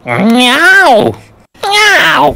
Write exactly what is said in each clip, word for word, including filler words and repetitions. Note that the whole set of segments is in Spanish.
Miau. Miau.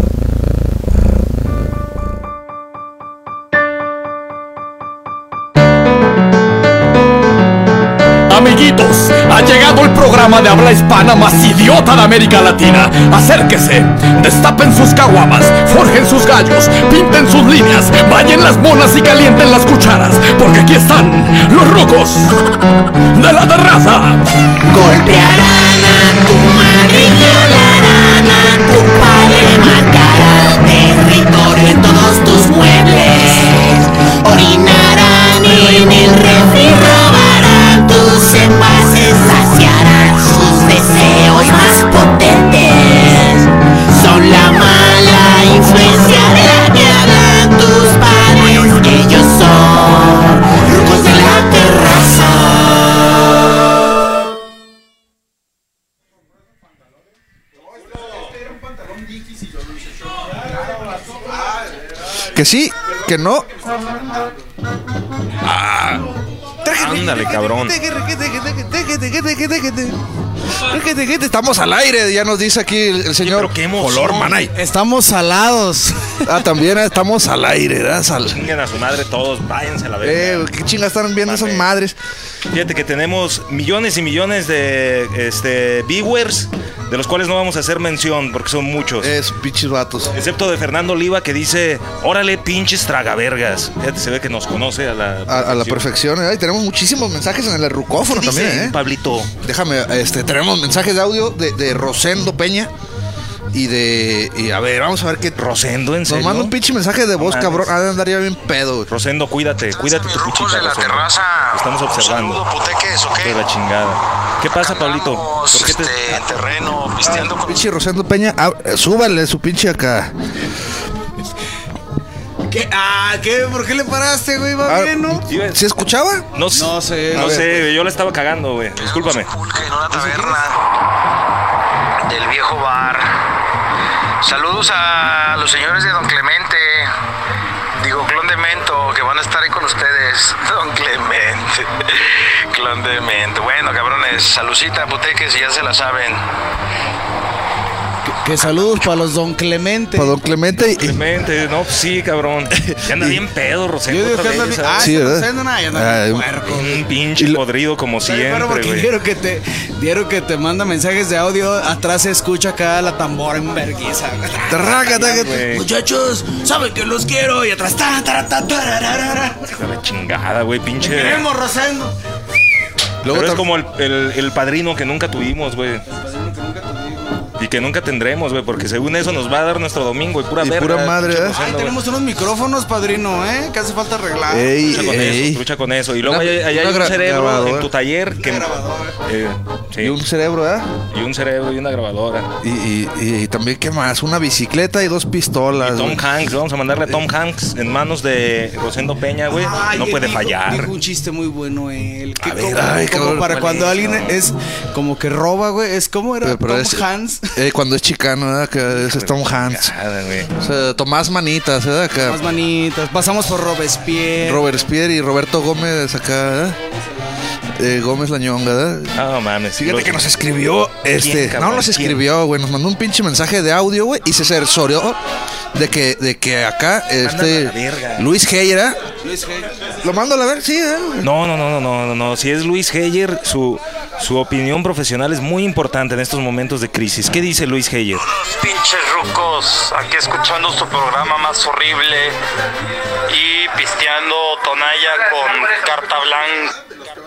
Amiguitos, ha llegado el programa de habla hispana más idiota de América Latina. Acérquese, destapen sus caguamas, forjen sus gallos, pinten sus líneas, bañen las monas y calienten las cucharas, porque aquí están los rucos de la terraza. Golpearán a tu madre y violarán a tu padre, marcarán territorio en todos tus muebles, orinarán en el refri, robarán tus envases, saciarán sus deseos más potentes. Son la mala influencia de la que hablan tus padres. Ellos son rucos de la terraza. Que sí, que no. Ah, ándale, cabrón. Estamos al aire, ya nos dice aquí el, el señor. Pero qué emoción. Color Manay. Estamos salados. Ah, también estamos al aire, ¿verdad? Sal... Chinguen a su madre todos, váyanse a la verga. Eh, qué chingas están viendo esas madres. Fíjate que tenemos millones y millones de este, viewers, de los cuales no vamos a hacer mención porque son muchos. Es pinches vatos. Excepto de Fernando Oliva, que dice: órale, pinches tragavergas. Fíjate, se ve que nos conoce a la a, a la perfección. Ay, tenemos muchísimos mensajes en el rucófono también, ¿eh? Pablito. Déjame, este, tenemos mensajes de audio de, de Rosendo Peña. Y de. Y a ver, vamos a ver qué. Rosendo, ¿en serio? Nos manda un pinche mensaje de voz, No cabrón. Ha de andar ya bien pedo, güey. Rosendo, cuídate, cuídate tu Rucos puchita, de la Rosendo. terraza. Estamos observando. Un saludo, puteques, ¿o qué? De la chingada. ¿Qué pasa, Pablito? Andamos, ¿Por qué te... este, en terreno, pisteando con... Pinche Rosendo Peña, ah, súbale su pinche acá. ¿Qué? Ah, ¿qué? ¿Por qué le paraste, güey? ¿Va Ah, bien, no? ¿Se escuchaba? No, sé, No sé. no A ver. sé, yo la estaba cagando, güey. Discúlpame. Pulque en una taberna del viejo bar. Saludos a los señores de Don Clemente. Digo, Clon de Mento, que van a estar ahí con ustedes. Don Clemente. Clon de Mento. Bueno, cabrones, salucita, puteques, y ya se la saben. Que saludos para los Don Clemente. Para Don Clemente y. Clemente, no, pues sí, cabrón. Ya anda bien pedo, Rosendo. Yo digo otra que anda vez, bien. ¿sabes? Ah, Sí, sí, ¿verdad? Rosendo, nada, ya anda Ah, bien un- puerco. Un pinche Y lo- podrido como Pero, pero siempre, porque güey. vieron que te vieron que te manda mensajes de audio, atrás se escucha acá la tambora en vergüenza. Tarraca, taca, Güey. Muchachos, saben que los quiero y atrás ta, ta, ta, ta, tararara. La chingada, güey, pinche. Queremos, Rosendo. Luego Pero es tam- como el, el, el padrino que nunca tuvimos, güey. Y que nunca tendremos, güey, porque según eso nos va a dar nuestro domingo y pura Y verga. pura madre, pinche ¿eh? Rosendo, Ay, güey. tenemos unos micrófonos, padrino, ¿eh? Que hace falta arreglar. Ey, Trucha con ey. eso, trucha con eso. Y luego Una- allá, allá hay una un gra- cerebro grabadora. en tu taller que. Eh, sí, Y un cerebro, ¿verdad? y un cerebro y una grabadora. Y, y, y también, ¿qué más? Una bicicleta y dos pistolas. Tom güey. Hanks, vamos a mandarle a Tom Hanks en manos de Rosendo Peña, güey. Ay, No él puede dijo- fallar. Dijo un chiste muy bueno él. Que A ver, como, ay, como cabrón, para ¿cuál cuando es? alguien No. es como que roba, güey. Es como era Pero, pero Tom es- Hanks. eh, cuando es chicano, ¿verdad? Que ese es Tom Hanks. Nada, güey. O sea, Tomás Manitas, ¿verdad? Acá. Más manitas. Pasamos por Robespierre. Robert Spear y Roberto Gómez acá, ¿verdad? Eh, Gómez Lañonga, ¿verdad? No mames. Fíjate que nos escribió, este, ¿Quién, cabrón? no nos ¿Quién? escribió, güey, nos mandó un pinche mensaje de audio, güey, y se cercioreó de que, de que acá, este, la verga. Luis Heyer, ¿eh? Luis G. Lo mando a la ver, sí, ¿eh? No, no, no, no, no, no, no. Si es Luis Heyer, su, su opinión profesional es muy importante en estos momentos de crisis. ¿Qué dice Luis Heyer? Los pinches rucos, aquí escuchando su programa más horrible y pisteando tonalla con carta blanca.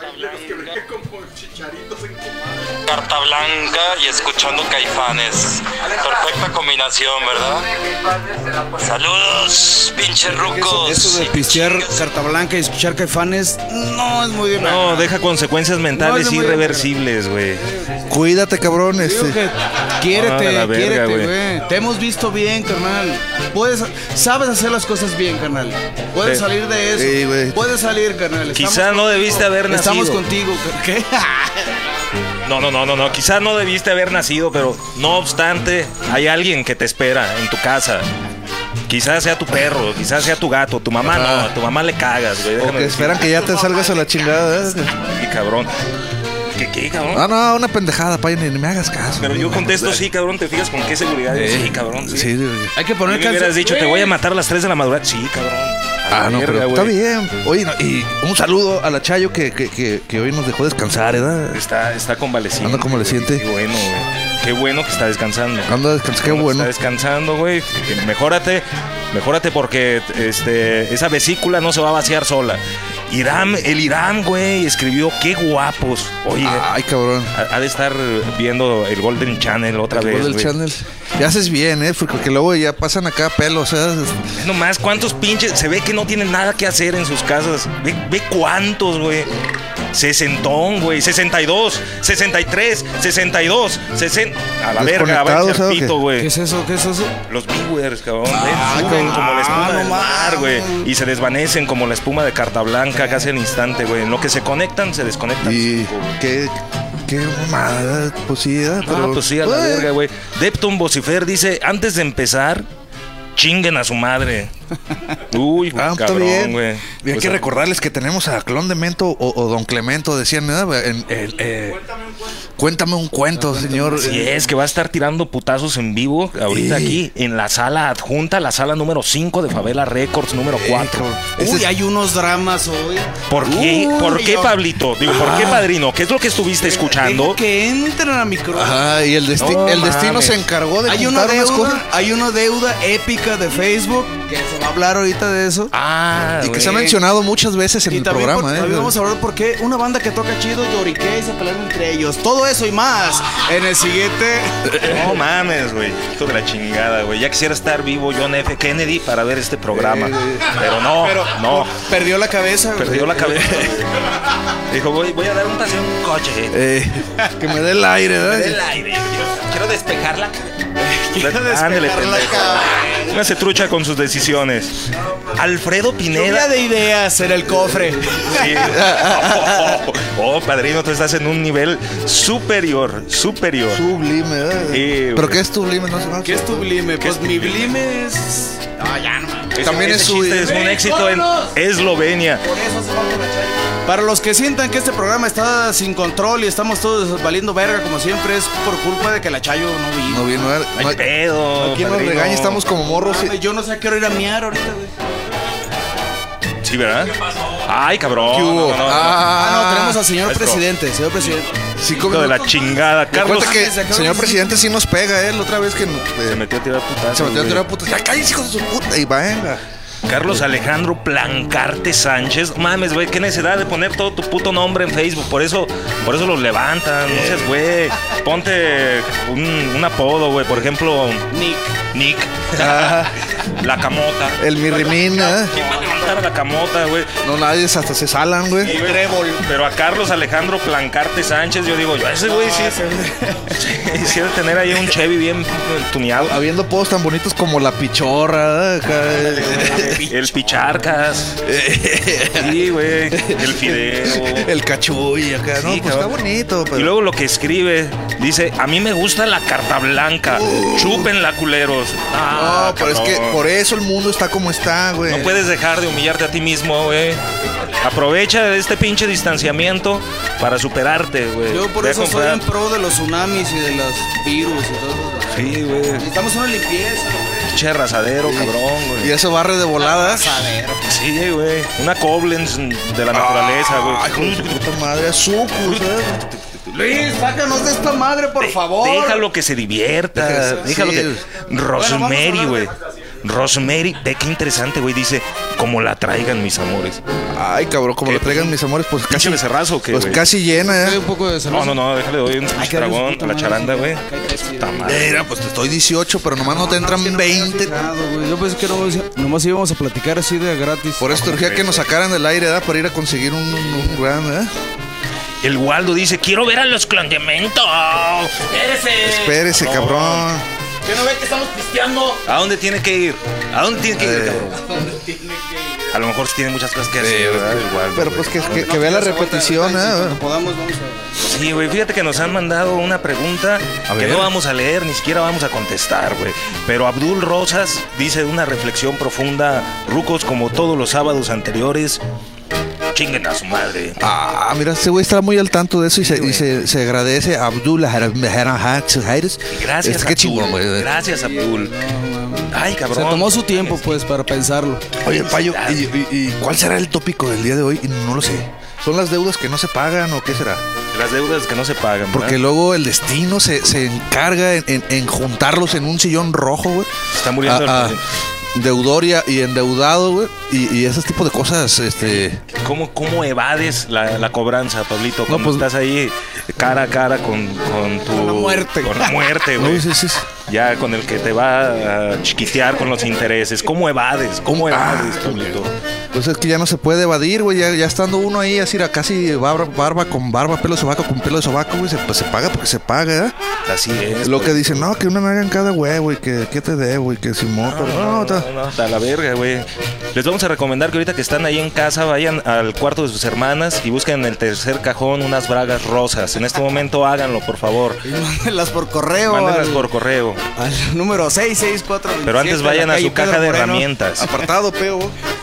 Carta blanca y escuchando Caifanes. Perfecta combinación, ¿verdad? Saludos, pinches rucos. Eso de pistear carta blanca y escuchar Caifanes no es muy bien. No, deja consecuencias mentales No, es muy irreversibles, güey. Cuídate, cabrón, Digo este. que Ah, quiérete, de la verga, quiérete, güey. güey. Te hemos visto bien, carnal. Puedes, sabes hacer las cosas bien, carnal. Puedes Sí. salir de eso. Sí, güey. Puedes salir, carnal. Estamos Quizá no debiste haber nacido. Estamos contigo. ¿Qué? No, no, no, no, no. Quizá no debiste haber nacido, pero no obstante, hay alguien que te espera en tu casa. Quizás sea tu perro, quizás sea tu gato, tu mamá no, a tu mamá le cagas, güey. O déjame que decirte. esperan que ya te salgas a la chingada, ¿eh? Y cabrón. ¿Qué, qué, cabrón? No, no, una pendejada, pa, ni, ni me hagas caso. Pero yo contesto, sí, cabrón, ¿te fijas con qué seguridad? Eh, Sí, cabrón, sí. Sí, sí. Hay que poner Me hubieras canción. dicho, te voy a matar a las tres de la madrugada. Sí, cabrón. A Ah, la no, verga, pero güey. está bien. Oye, no, y un saludo a la Chayo que, que, que, que hoy nos dejó descansar, ¿verdad? Está, está convaleciente. Anda convaleciente. Qué bueno, güey. Qué bueno que está descansando. Anda descansar, qué bueno. Está descansando, güey. Que Mejórate, mejórate porque este, esa vesícula no se va a vaciar sola. Irán, el Irán, güey, escribió qué guapos. Oye, Ay, cabrón. ha, ha de estar viendo el Golden Channel otra El vez, Golden güey. Channel. Ya haces bien, ¿eh? Porque luego ya pasan acá pelos, ¿eh? Ve nomás, cuántos pinches. Se ve que no tienen nada que hacer en sus casas. Ve, ve cuántos, güey. Sesentón, güey. Sesenta y dos, sesenta y tres, sesenta y dos, sesenta. A la verga, Desconectados, váyanse al ¿o qué? pito, ¿Qué güey. es eso? ¿Qué es eso? Los viewers, cabrón. Ah, Ven, suben cabrón. como la espuma Ah, del no mar, güey. mames. Y se desvanecen como la espuma de carta blanca casi al instante, güey. En lo que se conectan, se desconectan. Y cinco, güey. qué, qué mamada, pues sí, ¿eh? No, Pero, pues sí, a la pues, verga, güey. Depton Vocifer dice, antes de empezar, chinguen a su madre. Uy, Ah, está cabrón, bien. güey. Y hay Pues, que recordarles que tenemos a Clon de Mento o, o Don Clemento, decían, ¿verdad? En, el, eh, cuéntame un cuento, señor. Sí, es que va a estar tirando putazos en vivo ahorita Sí. aquí en la sala adjunta, la sala número cinco de Favela Records, número cuatro. Ese Uy, es- hay unos dramas hoy. ¿Por qué? Uy, ¿Por qué, yo- Pablito? Digo, ¿por qué, padrino? ¿Qué es lo que estuviste escuchando? Deja que entren a micrófono. Ajá, y el, desti- No el destino mames. se encargó de Hay una juntar unas deuda, cosas. hay una deuda épica de Facebook que se va a hablar ahorita de eso. Ah, Y que güey. se ha mencionado muchas veces en Y el también, programa, por- ¿eh? también vamos a hablar por qué una banda que toca chido lloriquea y se pelean entre ellos. Todo eso y más en el siguiente. No mames, güey. Hijo de la chingada, güey. Ya quisiera estar vivo John F. Kennedy para ver este programa. Pero no, no. Perdió la cabeza. güey. Perdió la cabeza. Dijo, voy, voy a dar un paseo en un coche. Eh, que me dé el aire, ¿verdad? Del aire. Quiero, quiero despejarla. despejar Ándale, la pendejo. cabeza. No se trucha con sus decisiones. Alfredo Lluvia Pineda. de ideas en el cofre. Sí. Oh, oh, padrino, tú estás en un nivel superior, superior. Sublime, ¿verdad? Sí, güey. ¿Pero qué es sublime? No sé. no sé. ¿Qué es tu blime? ¿Qué Pues es mi tu blime? blime es. Ah, ya no mames. Ese- También ese es su- chiste es un éxito en Eslovenia. Por eso se va con la Chayo. Para los que sientan que este programa está sin control y estamos todos valiendo verga como siempre, es por culpa de que la Chayo no vino. No vino, ¿verdad? No No hay hay- pedo. Aquí nos padrino. regaña, estamos como morros. Mames, Yo no sé a qué hora ir a miar ahorita, güey. Sí, ¿verdad? Ay, cabrón. ¿Qué hubo? No, no, no, no. Ah, no, Ah, tenemos al señor maestro. presidente, señor presidente. sí, Hijo como de la chingada. Me Carlos cuenta que se acaba señor de- presidente sí nos pega, ¿eh? La otra vez que nos- se eh, metió a tirar putazos. se metió a güey. tirar putas. Ya cállense, hijos de su puta. Y venga. Carlos Alejandro Plancarte Sánchez. Mames, güey, qué necesidad de poner todo tu puto nombre en Facebook. Por eso, por eso los levantan. No seas, güey. Ponte un, un apodo, güey. Por ejemplo, Nick. Nick. Ah, La Camota. el mirrimín, ¿eh? ¿Quién va a levantar a la Camota, güey? No, nadie hasta se salan, güey. Sí, güey. Pero a Carlos Alejandro Plancarte Sánchez, yo digo, yo ese güey sí. Sí, sí, debe tener ahí un Chevy bien tuneado. Habiendo podos tan bonitos como la pichorra, ¿eh? Acá, eh, El Picharcas. Sí, güey. El Fideo. el cachuy, acá. No, Sí, pues está cabrón. bonito, pero. Y luego lo que escribe, dice, a mí me gusta la carta blanca. Chúpenla, culeros. Ah, No, pero es que cabrón. por eso el mundo está como está, güey. No puedes dejar de humillarte a ti mismo, güey. Aprovecha este pinche distanciamiento para superarte, güey. Yo por Ve a eso soy comprar- en pro de los tsunamis y de los virus y todo. Sí, güey. Necesitamos una limpieza, Pinche arrasadero, cabrón, güey. Y eso barre de volada. Sí, güey. Una Koblenz de la naturaleza, güey. Ay, hijo de su puta madre, sucus, ¿eh? Luis, sácanos de esta madre, por De- favor. Déjalo que se divierta. Déjalo, Déjalo sí. que. Bueno, Rosemary, vamos a güey. hablar Rosemary, ve qué interesante, güey. Dice, como la traigan mis amores. Ay, cabrón, como ¿Qué? lo traigan mis amores, pues Pinche casi. becerrazo, ¿o qué, Pues güey? casi llena, Hay ¿eh? un poco de No, no, no, déjale, doy un pinche dragón a la charanda, güey. Puta madre. Mira, pues te estoy dieciocho, pero nomás no te entran veinte. Yo pensé que nomás, nomás íbamos a platicar así de gratis. Por eso urgía que nos sacaran del aire, ¿verdad? Para ir a conseguir un, un, un gran, ¿eh? El Waldo dice, quiero ver a los Clondementos. Espérese. Espérese, cabrón. ¿Qué no ve que estamos pisteando? ¿A dónde tiene que ir? ¿A dónde tiene que ir, Eh. cabrón? A lo mejor sí tiene muchas cosas que hacer, ¿verdad? El Waldo, Pero güey. pues que, que, que vea la repetición, Cuando ¿eh? podamos, vamos a. Sí, güey, fíjate que nos han mandado una pregunta A que ver. no vamos a leer, ni siquiera vamos a contestar, güey. Pero Abdul Rosas dice una reflexión profunda, rucos como todos los sábados anteriores. chinguen a su madre. Ah, mira, ese güey está muy al tanto de eso y, se, y se, se agradece a Abdul Gracias, este, qué chingón, güey. Gracias, Abdul. Ay, cabrón. Se tomó su tiempo, pues, para pensarlo. Oye, Payo, ¿y, y, y cuál será el tópico del día de hoy? No lo sé. ¿Son las deudas que no se pagan o qué será? Las deudas que no se pagan, ¿verdad? Porque luego el destino se, se encarga en, en, en juntarlos en un sillón rojo, güey. Está muriendo a, el... a, deudor y, y endeudado, güey. Y, y ese tipo de cosas, este... ¿Cómo, cómo evades la, la cobranza, Pablito? Cuando pues, estás ahí cara a cara con, con tu... Con la muerte. Con la muerte, güey. No, sí, sí, sí. Ya con el que te va a chiquitear con los intereses. ¿Cómo evades? ¿Cómo evades, Ah, Pablito? Pues es que ya no se puede evadir, güey. Ya, ya estando uno ahí, así, casi barba, barba con barba, pelo de sobaco con pelo de sobaco, güey. Se, pues se paga porque se paga, ¿eh? Así es. Lo pues. que dicen, no, que una naga en cada huevo y que, que te debo y que si moto. No, No, no, ta- no, no, hasta la verga, güey. Les vamos a recomendar que ahorita que están ahí en casa vayan al cuarto de sus hermanas y busquen en el tercer cajón unas bragas rosas. En este momento háganlo, por favor. Y mándenlas por correo. Mándenlas al, por correo. al número seis seis cuatro dos siete. Pero antes vayan la a calle su caja Pedro de Moreno. herramientas Apartado, peo.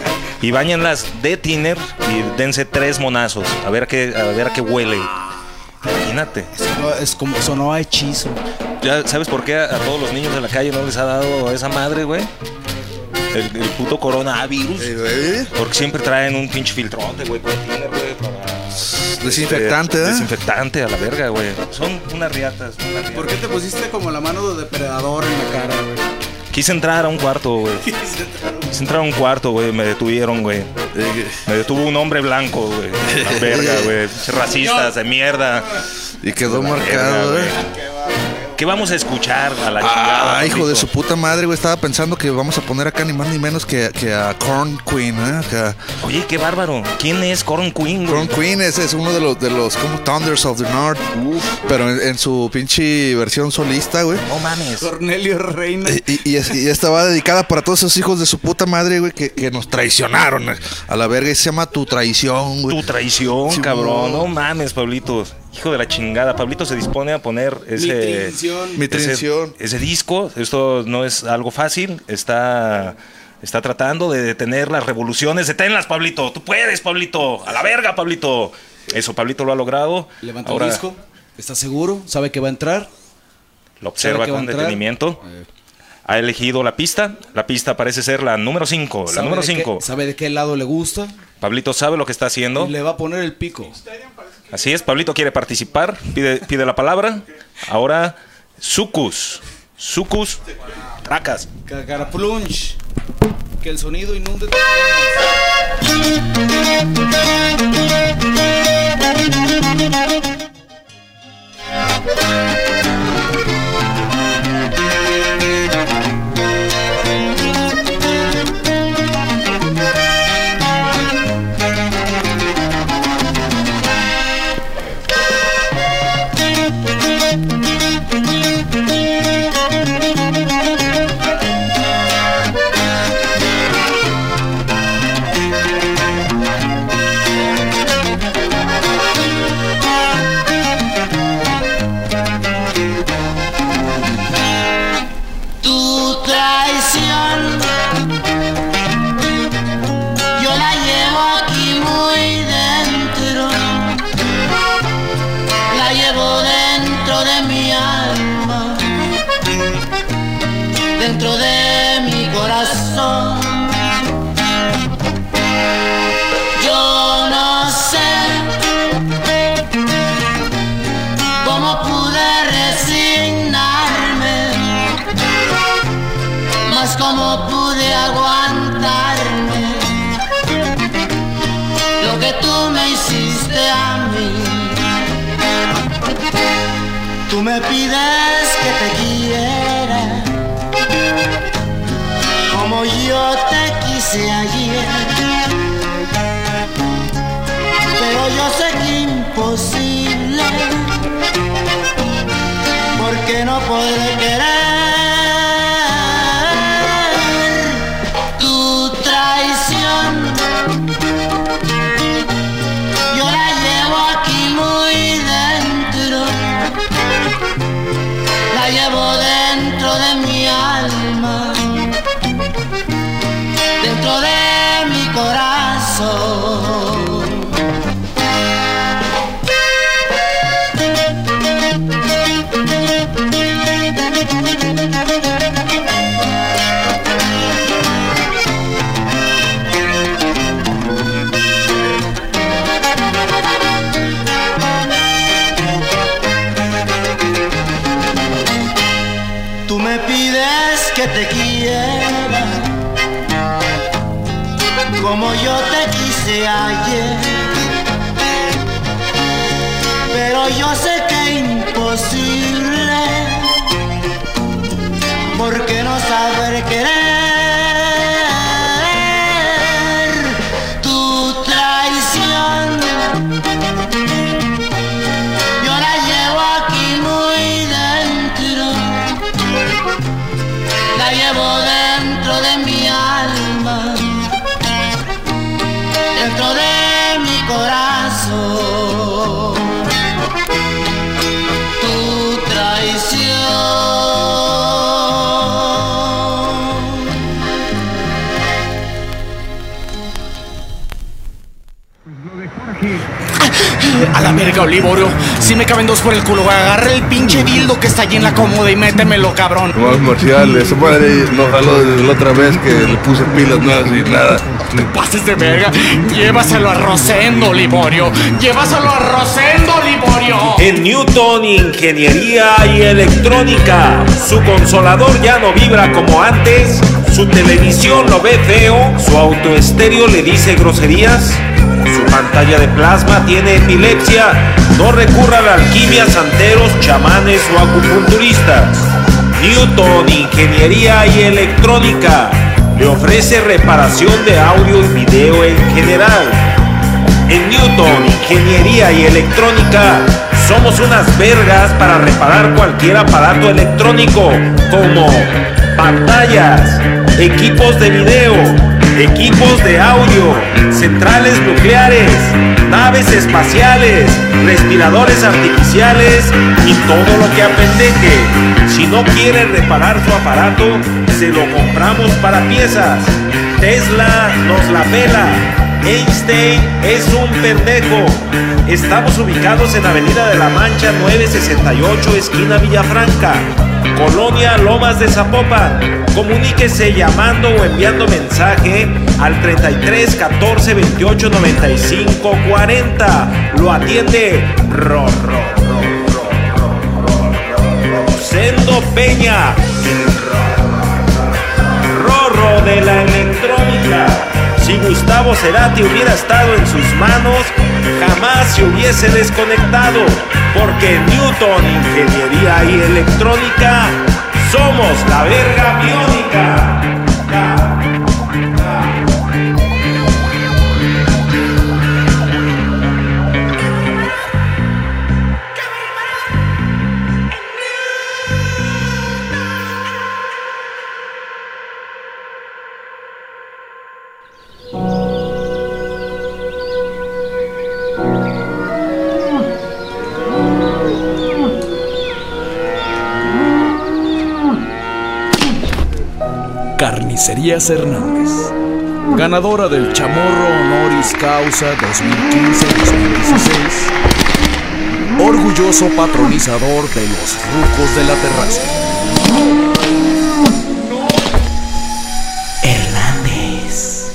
y báñenlas de tiner y dense tres monazos. A ver a qué, a ver a qué huele. Imagínate. Sonó- Es como sonó a hechizo. ¿Ya sabes por qué a, a todos los niños de la calle no les ha dado esa madre, güey? El, el puto coronavirus. Eh, Porque siempre traen un pinche filtrote, güey, con tiner, güey, para... Desinfectante, este, ¿eh? Desinfectante a la verga, güey. Son unas riatas. Unas riatas. ¿Por qué te pusiste como la mano de depredador en la cara, güey? Quise entrar a un cuarto, güey. Quise entrar a un cuarto, güey. Me detuvieron, güey. Me detuvo un hombre blanco, güey. La verga, güey. Racistas de mierda. Y quedó La marcado, verga, ¿eh? güey. ¿Qué vamos a escuchar a la chingada? Ah, hijo de Pablito? su puta madre, güey. Estaba pensando que vamos a poner acá ni más ni menos que, que a Corn Queen, ¿eh? Que a Oye, qué bárbaro. ¿Quién es Corn Queen, güey? Corn Queen ese es uno de los, de los como Thunders of the North. Pero en, en su pinche versión solista, güey. No mames. Cornelio Reina. Y, y, y es- y estaba dedicada para todos esos hijos de su puta madre, güey, que, que nos traicionaron a la verga. Y se llama Tu Traición, güey. Tu traición, Sí, cabrón. no. No mames, Pablito. Hijo de la chingada. Pablito se dispone a poner ese... Mi traición. Mi ese, traición. ese disco. Esto no es algo fácil. Está, está tratando de detener las revoluciones. Deténlas, Pablito. Tú puedes, Pablito. A la verga, Pablito. Eso, Pablito lo ha logrado. Levanta Ahora el disco. ¿Está seguro? ¿Sabe que va a entrar? lo observa ¿Sabe que va con a entrar? detenimiento. Eh. Ha elegido la pista. La pista parece ser la número cinco. La ¿Sabe número de qué- cinco. ¿Sabe de qué lado le gusta? Pablito sabe lo que está haciendo. Y le va a poner el pico. Así es, Pablito quiere participar, pide, pide la palabra. Ahora, Sucus. Sucus, tracas. Cagaraplunch. Que el sonido inunde tus Tu traición, yo la llevo aquí muy dentro, la llevo dentro de mi alma, dentro de mi corazón. Yo no sé cómo pude resignarme, mas como pude aguantarme lo que tú me hiciste a mí. Tú me pides que te quiera como yo te quise ayer, pero yo sé que imposible, porque no podré querer tu traición. Yo la llevo aquí muy dentro, la llevo dentro de mi alma, dentro de mi corazón. parece ayer, pero yo sé que imposible, porque no saber querer tu traición. Yo la llevo aquí muy dentro, la llevo dentro de mi alma, dentro de mi corazón. Tu traición. A la verga, Olivorio. Si me caben dos por el culo, güey. Agarra el pinche dildo que está allí en la cómoda y métemelo, cabrón. No, Marcial, esa madre no jaló desde la otra vez que le puse pilas nuevas y nada. Te pases de verga. Llévaselo a Rosendo, Olivorio. Llévaselo a Rosendo, Olivorio. En Newton Ingeniería y Electrónica, su consolador ya no vibra como antes, su televisión lo ve feo, su autoestéreo le dice groserías, su pantalla de plasma tiene epilepsia. No recurra a la alquimia, santeros, chamanes o acupunturistas. Newton Ingeniería y Electrónica le ofrece reparación de audio y video en general. En Newton Ingeniería y Electrónica somos unas vergas para reparar cualquier aparato electrónico, como pantallas, equipos de video, equipos de audio, centrales nucleares, naves espaciales, respiradores artificiales y todo lo que apendeje. Si no quiere reparar su aparato, se lo compramos para piezas. Tesla nos la pela. Einstein es un pendejo. Estamos ubicados en Avenida de la Mancha nueve sesenta y ocho, esquina Villafranca, Colonia Lomas de Zapopan. Comuníquese llamando o enviando mensaje al treinta y tres catorce veintiocho noventa y cinco cuarenta. Lo atiende Ro, ro, ro, ro, ro, ro, Rosendo Peña, el Rorro de la electrónica. Si Gustavo Cerati hubiera estado en sus manos, jamás se hubiese desconectado, porque en Newton Ingeniería y Electrónica somos la verga biónica. Carnicerías Hernández, ganadora del Chamorro Honoris Causa dos mil quince dos mil dieciséis, orgulloso patronizador de los rucos de la terraza. Hernández.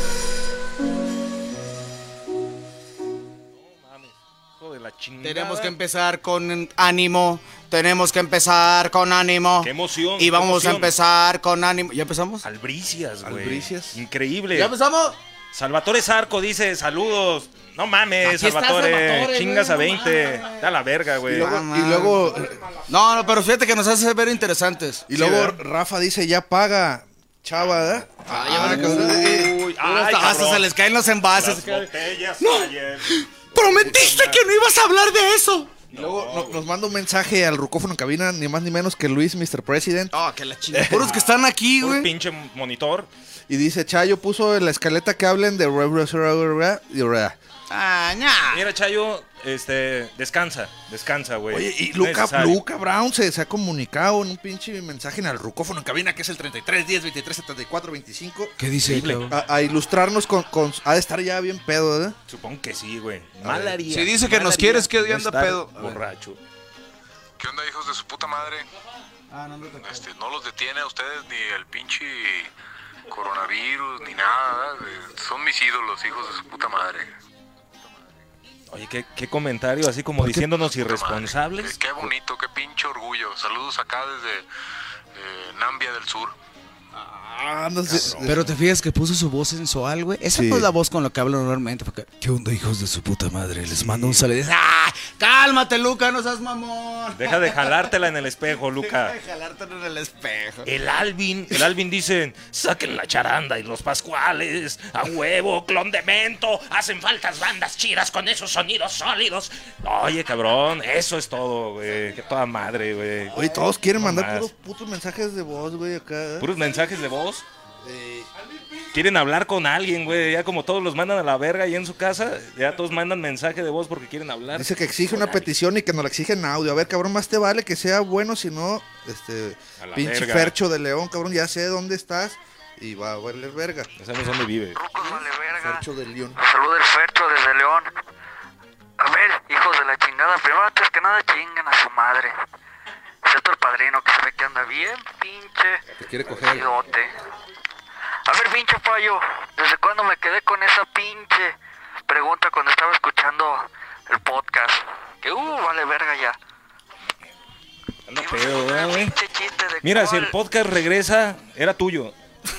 Hijo de la chingada. Tenemos que empezar con ánimo. Tenemos que empezar con ánimo. Qué emoción. Y vamos qué emoción. a empezar con ánimo. ¿Ya empezamos? Albricias, güey. Albricias. Increíble. ¿Ya empezamos? Salvatore Zarco dice saludos. No mames, Aquí está Salvatore. Salvatore, Chingas güey, a veinte. no Da la verga, güey. Y luego, Ah, y luego, No, no, pero fíjate que nos hace ver interesantes. y luego ¿verdad? Rafa dice, ya paga, chava, ¿eh? Ah, ya van a causar- Uy, ay, hasta, hasta cabrón. se les caen los envases. Las botellas No. ayer. Prometiste que no ibas a hablar de eso. Y luego no- nos manda un mensaje al rucófono en cabina, ni más ni menos que Luis, mister President. Oh, que la chingada. Puros que están aquí, Puro güey. pinche monitor. Y dice, Chayo puso en la escaleta que hablen de... Ah, ña. Mira, Chayo, este, descansa, descansa, güey. Oye, y Es Luca, necesario. Luca Brown se, se ha comunicado en un pinche mensaje en el rucófono en cabina, que es el treinta y tres diez veintitrés setenta y cuatro veinticinco, ¿Qué dice? a, a ilustrarnos con, con... Ha de estar ya bien pedo, ¿eh? Supongo que sí, güey. Mal haría. Si dice que mal nos haría quieres, que no anda estar pedo. Borracho. ¿Qué onda, hijos de su puta madre? Ah, no, no te Este, no los detiene a ustedes ni el pinche coronavirus ni nada. ¿verdad? Son mis ídolos, hijos de su puta madre. Oye, qué, qué comentario, así como diciéndonos Puta madre. irresponsables. Qué, qué bonito, qué pinche orgullo. Saludos acá desde eh, Nambia del Sur. Ah, no sé. Pero te fijas que puso su voz sensual, güey. Esa Sí. no es la voz con la que hablo normalmente. Porque, ¿qué onda, hijos de su puta madre? Les mando un saludo. ¡Ah! ¡Cálmate, Luca! ¡No seas mamón! Deja de jalártela en el espejo, Luca. Deja de jalártelo en el espejo. El Alvin, el Alvin dice, saquen la charanda y los pascuales, a huevo, clon de mento, hacen faltas bandas chidas con esos sonidos sólidos. Oye, cabrón, eso es todo, güey, que toda madre, güey. Oye, todos quieren No mandar más. puros putos mensajes de voz, güey, acá. Puros mensajes de voz. Quieren hablar con alguien, güey, ya como todos los mandan a la verga ahí en su casa, ya todos mandan mensaje de voz porque quieren hablar. Dice que exige una petición y que nos la exige en audio. A ver, cabrón, más te vale que sea bueno, si no, este, A la pinche verga. Fercho de León, cabrón, ya sé dónde estás y va a valer verga. No sabemos dónde vive. Rucos vale verga. Fercho de León. Saludos el Fercho desde León. A ver, hijos de la chingada, primero antes que nada chinguen a su madre. Excepto el padrino que se ve que anda bien pinche Te quiere coger. idote. A ver, pinche fallo, ¿desde cuándo me quedé con esa pinche pregunta cuando estaba escuchando el podcast? Que uh, vale verga ya. Anda pedo, ¿verdad, güey? Pinche chiste de Mira, si cuál- el podcast regresa, era tuyo.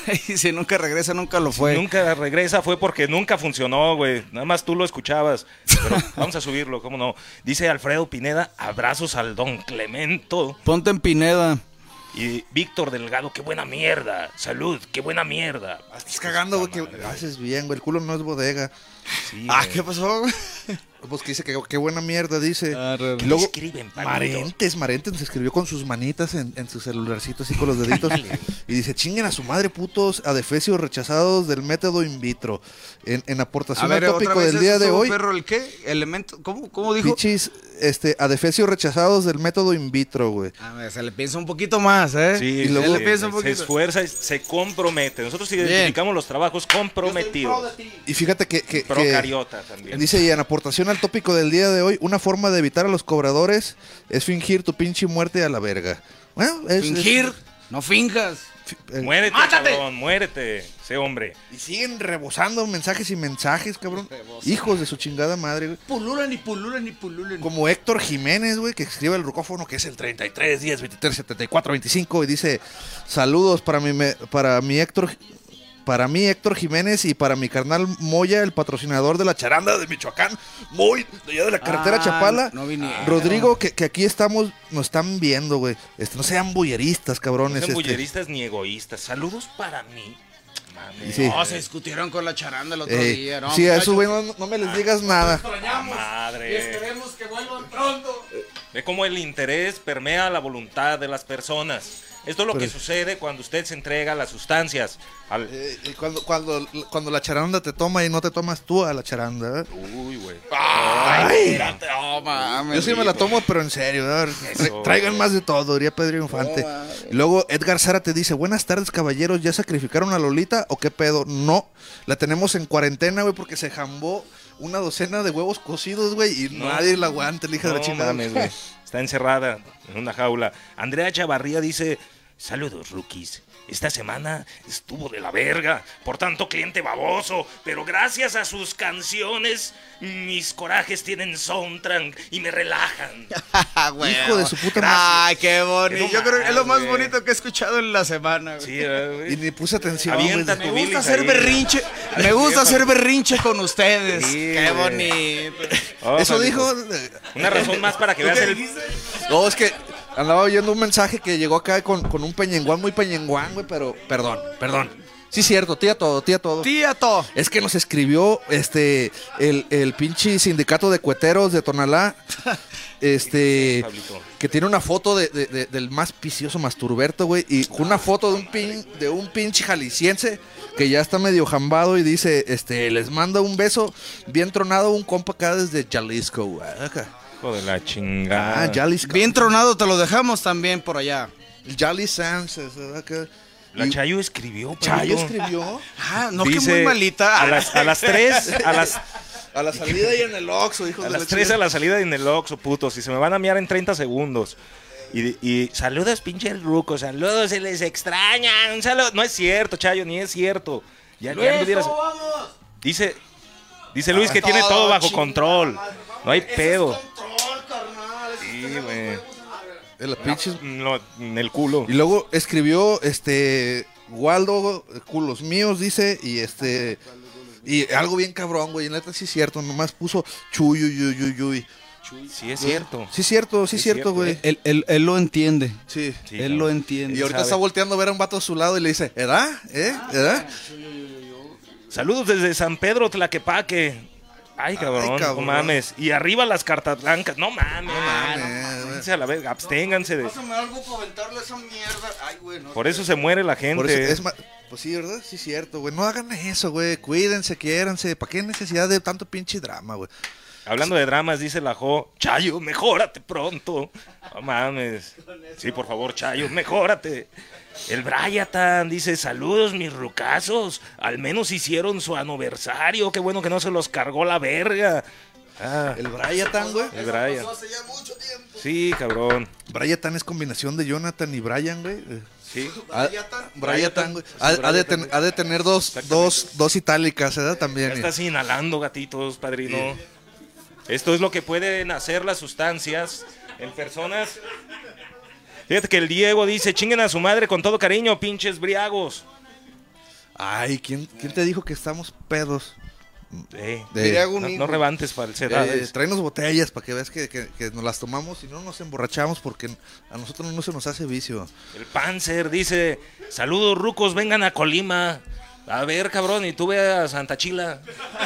Y si nunca regresa, nunca lo fue. Nunca regresa fue porque nunca funcionó, güey. Nada más tú lo escuchabas. Pero vamos a subirlo, ¿cómo no? Dice Alfredo Pineda, abrazos al don Clemento. Ponte en Pineda. Y Víctor Delgado, qué buena mierda. Salud, qué buena mierda. Estás cagando, güey, que haces bien, güey. El culo no es bodega. Sí, Ah, güey. ¿qué pasó, güey? Pues que dice que qué buena mierda, dice. Ah, re- Y luego, escriben, palitos? Marentes, Marentes nos escribió con sus manitas en, en su celularcito, así con los deditos. Y dice, chinguen a su madre, putos, adefesios rechazados del método in vitro. En, en aportación al tópico del día de hoy, Perro, ¿el qué? ¿Elemento? ¿Cómo, cómo dijo? pichis, este, adefesios rechazados del método in vitro, güey. A ver, se le piensa un poquito más, ¿eh? Sí, Y luego- se, le piensa un se poquito. esfuerza y se compromete. Nosotros identificamos los trabajos comprometidos. Y fíjate que, que, que Procariota también. dice, y en aportación al tópico del día de hoy, una forma de evitar a los cobradores es fingir tu pinche muerte a la verga. Bueno, es... Fingir, es- no finjas. eh, Muérete, ¡Mátate! cabrón, muérete. Sé hombre. Y siguen rebosando mensajes y mensajes, cabrón. Hijos de su chingada madre, güey. Pululan y pululan y pululan. Como Héctor Jiménez, güey, que escribe el rucófono, que es el treinta y tres, diez, veintitrés, setenta y cuatro, veinticinco, y dice, saludos para mi, me- para mi Héctor... Para mí, Héctor Jiménez, y para mi carnal Moya, el patrocinador de la charanda de Michoacán, muy de allá de la carretera Ah, Chapala. no vinieron. Rodrigo, que, que aquí estamos, nos están viendo, güey. Este, no sean bulleristas, No cabrones. sean este. bulleristas ni egoístas. Saludos para mí. Mami. Sí. No, se discutieron con la charanda el otro Eh, día, ¿no? sí, a muchachos? eso, güey, no, no me les digas nada. Madre. que vuelvan pronto. Ve cómo el interés permea la voluntad de las personas. Esto es lo Pero- que sucede cuando usted se entrega a las sustancias. Al... Eh, y cuando, cuando, cuando la charanda te toma y no te tomas tú a la charanda. ¿eh? Uy, güey. Ay, No, mames. yo sí me la tomo, pero en serio. ¿verdad? Eso, Traigan güey. más de todo, diría Pedro Infante. Y luego Edgar Sara te dice, buenas tardes, caballeros, ¿ya sacrificaron a Lolita o qué pedo? No, la tenemos en cuarentena, güey, porque se jambó una docena de huevos cocidos, güey, y No. nadie la aguanta, la hija de la No chingada. mames, güey. Está encerrada en una jaula. Andrea Chavarría dice, saludos, rookies. Esta semana estuvo de la verga. Por tanto, cliente baboso. Pero gracias a sus canciones, mis corajes tienen soundtrack y me relajan. Hijo de su puta madre. Ay, qué bonito. Es Yo creo que es lo más güey. bonito que he escuchado en la semana, güey. Sí, eh, güey. Y ni puse atención, Avienta güey. tu Me gusta bilis hacer ahí. berrinche. Me gusta hacer berrinche con ustedes. Sí, Qué güey. bonito. Oh, Eso Felipe. dijo... eh, Una razón más para que veas el... No, es que andaba oyendo un mensaje que llegó acá con, con un peñenguán muy peñenguán, güey, pero perdón, perdón. Sí, cierto, tía todo, tía todo. Tía To. Es que nos escribió este el, el pinche sindicato de cueteros de Tonalá. Este Pablito. que tiene una foto de, de- de- del más vicioso Masturberto, güey, y con una foto de un pin, de un pinche jalisciense que ya está medio jambado y dice, este, les manda un beso bien tronado un compa acá desde Jalisco, güey. Acá. Hijo de la chingada. Ah, Jalisco. Bien tronado te lo dejamos también por allá. Jolly Sands, acá. La Y- Chayo escribió, Chayo Pablito. escribió Ah, no, que Dice, muy malita. A las, a las tres, a las, a la salida y en el Oxxo, hijos a de las la tres a chingada. la salida en el Oxxo, putos. Y se me van a miar en treinta segundos. Y, y saludos, pinche el ruco, saludos, se les extraña. Un saludo. No es cierto, Chayo, ni es cierto. Ya, ya anduvieras- Dice, dice Luis que tiene todo bajo control. No hay pedo. Sí, güey. De las pinches. No, en el culo. Y luego escribió este Waldo, culos míos, dice, y este... Y algo bien cabrón, güey, en neta sí es cierto, nomás puso chuy, uy, uy, uy, uy. Sí es cierto. Sí es cierto, sí es cierto, güey. Él, él, él lo entiende. Sí. Sí, Él cabrón. lo entiende. Y ahorita sabe. está volteando a ver a un vato a su lado y le dice, ¿edad? ¿Eh? ¿Edad? Saludos desde San Pedro, Tlaquepaque. Ay, cabrón, Ay, cabrón. no mames. Y arriba las cartas blancas. No mames. No mames, güey. Váyanse a la verga, absténganse de... Pásame algo para aventarle esa mierda. Ay, güey, no. Por eso se muere la gente. Por eso es ma- Pues sí, ¿verdad? Sí es cierto, güey. No hagan eso, güey. Cuídense, quiéranse. ¿Para qué necesidad de tanto pinche drama, güey? Hablando de dramas, dice la Jo, Chayo, mejórate pronto. No mames. Sí, por favor, Chayo, mejórate. El Bryatan dice, saludos mis rucazos. Al menos hicieron su aniversario. Qué bueno que no se los cargó la verga. Ah, El Bryatan, güey. el Brian. Sí, cabrón. Bryatan es combinación de Jonathan y Brian, güey. Eh, Sí. ha- Bryatan, güey. Ha, ha de ten- ha de tener dos, dos, dos itálicas, ¿verdad? También. Ya estás inhalando, gatitos, padrino. Esto es lo que pueden hacer las sustancias en personas. Fíjate que el Diego dice, chinguen a su madre con todo cariño, pinches briagos. Ay, ¿quién, ¿quién te dijo que estamos pedos? Eh, De- no, no rebantes falsedades. Eh, tráenos botellas para que veas que, que- que nos las tomamos y no nos emborrachamos porque a nosotros no se nos hace vicio. El Panzer dice, saludos rucos, vengan a Colima. A ver, cabrón, y tú ve a Santa Chila.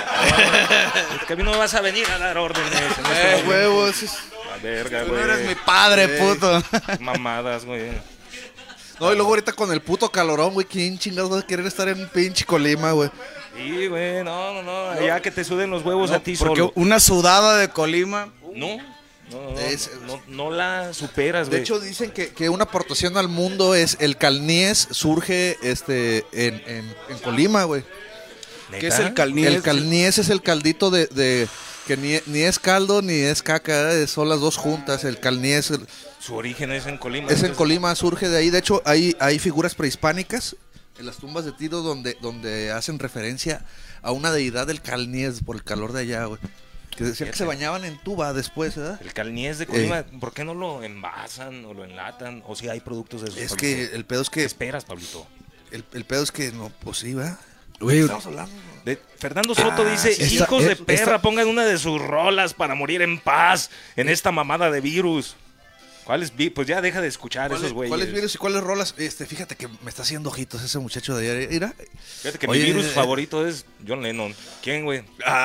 Es que a mí no me vas a venir a dar órdenes. en este Eh, momento. huevos. A verga, Tú güey. no eres mi padre, puto. Mamadas, güey. No, y luego ahorita con el puto calorón, güey, ¿quién chingados va a querer estar en pinche Colima, güey? Sí, güey, no, no, no. Ya que te suden los huevos a ti Porque solo. una sudada de Colima. No, no, no, Es- no, no la superas, De güey. hecho, dicen que, que una aportación al mundo es el calníes surge este en, en, en Colima, güey. ¿Neta? ¿Qué es el calníes? El calníes es el caldito de, de que ni, ni es caldo ni es caca, ¿eh? Son las dos juntas. El calníes el- Su origen es en Colima. es en entonces- Colima, surge de ahí. De hecho, hay, hay figuras prehispánicas en las tumbas de Tiro donde, donde hacen referencia a una deidad del calníes por el calor de allá, güey. Que decían que se bañaban en tuba después, ¿verdad? El calniés de Colima, ¿por qué no lo envasan o lo enlatan? O si hay productos de esos, Es Pablito? que el pedo es ¿Qué que esperas, Pablito? el, el pedo es que no, pues sí, ¿verdad? Güey, Estamos hablando. De- Fernando Soto dice, sí, hijos esta- de esta- perra, pongan una de sus rolas para morir en paz en esta mamada de virus. ¿Cuáles vi? Pues ya deja de escuchar ¿Cuáles esos güeyes. ¿cuáles virus y cuáles rolas? Este, fíjate que me está haciendo ojitos ese muchacho de ayer. Mira. Fíjate que Oye, mi virus eh, favorito es John Lennon. ¿Quién, güey?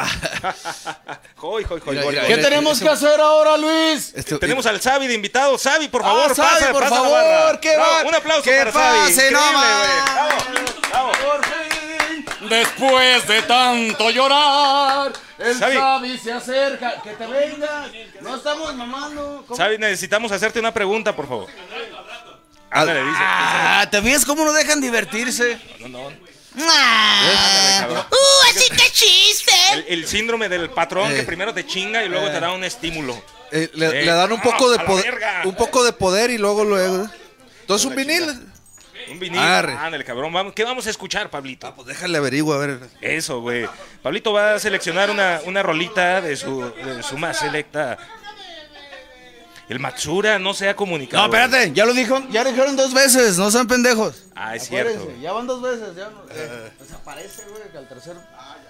Joy, joy, joy, Mira, joy, mira, joy. ¿Qué Ese- tenemos ese- que hacer ahora, Luis? Este, Tenemos al Sabi de invitado. Sabi, por favor, Ah, Sabi, pasa, por pasa la favor, barra. ¿qué Bravo, va? un aplauso Que para Sabi. pase, no Increíble, más. güey. Bravo, bravo. Después de tanto llorar, El Sabi. Sabi se acerca. Que te venga. No estamos mamando. ¿Cómo? Sabi, necesitamos hacerte una pregunta, por favor. Ándale, dice. Ah, ¿te ves cómo no dejan divertirse? No, no. Ah. cabrón. ¡Uh, así que chiste! El, el síndrome del patrón Eh. que primero te chinga y luego te da un estímulo. eh, le, Eh, le dan un ah, poco de a la poder, verga. un poco de poder y luego luego. Entonces un vinil. Un vinil. Arre. Ándale, cabrón. Vamos, ¿qué vamos a escuchar, Pablito? Ah, pues déjale averiguo a ver. Eso, güey. Pablito va a seleccionar una, una rolita de su, de su más selecta. El Matsura no se ha comunicado. No, espérate, ya lo dijo, ya lo dijeron dos veces, no sean pendejos. Ah, es cierto. Acuérdense, ya van dos veces, ya no, eh, desaparece, güey, que al tercero.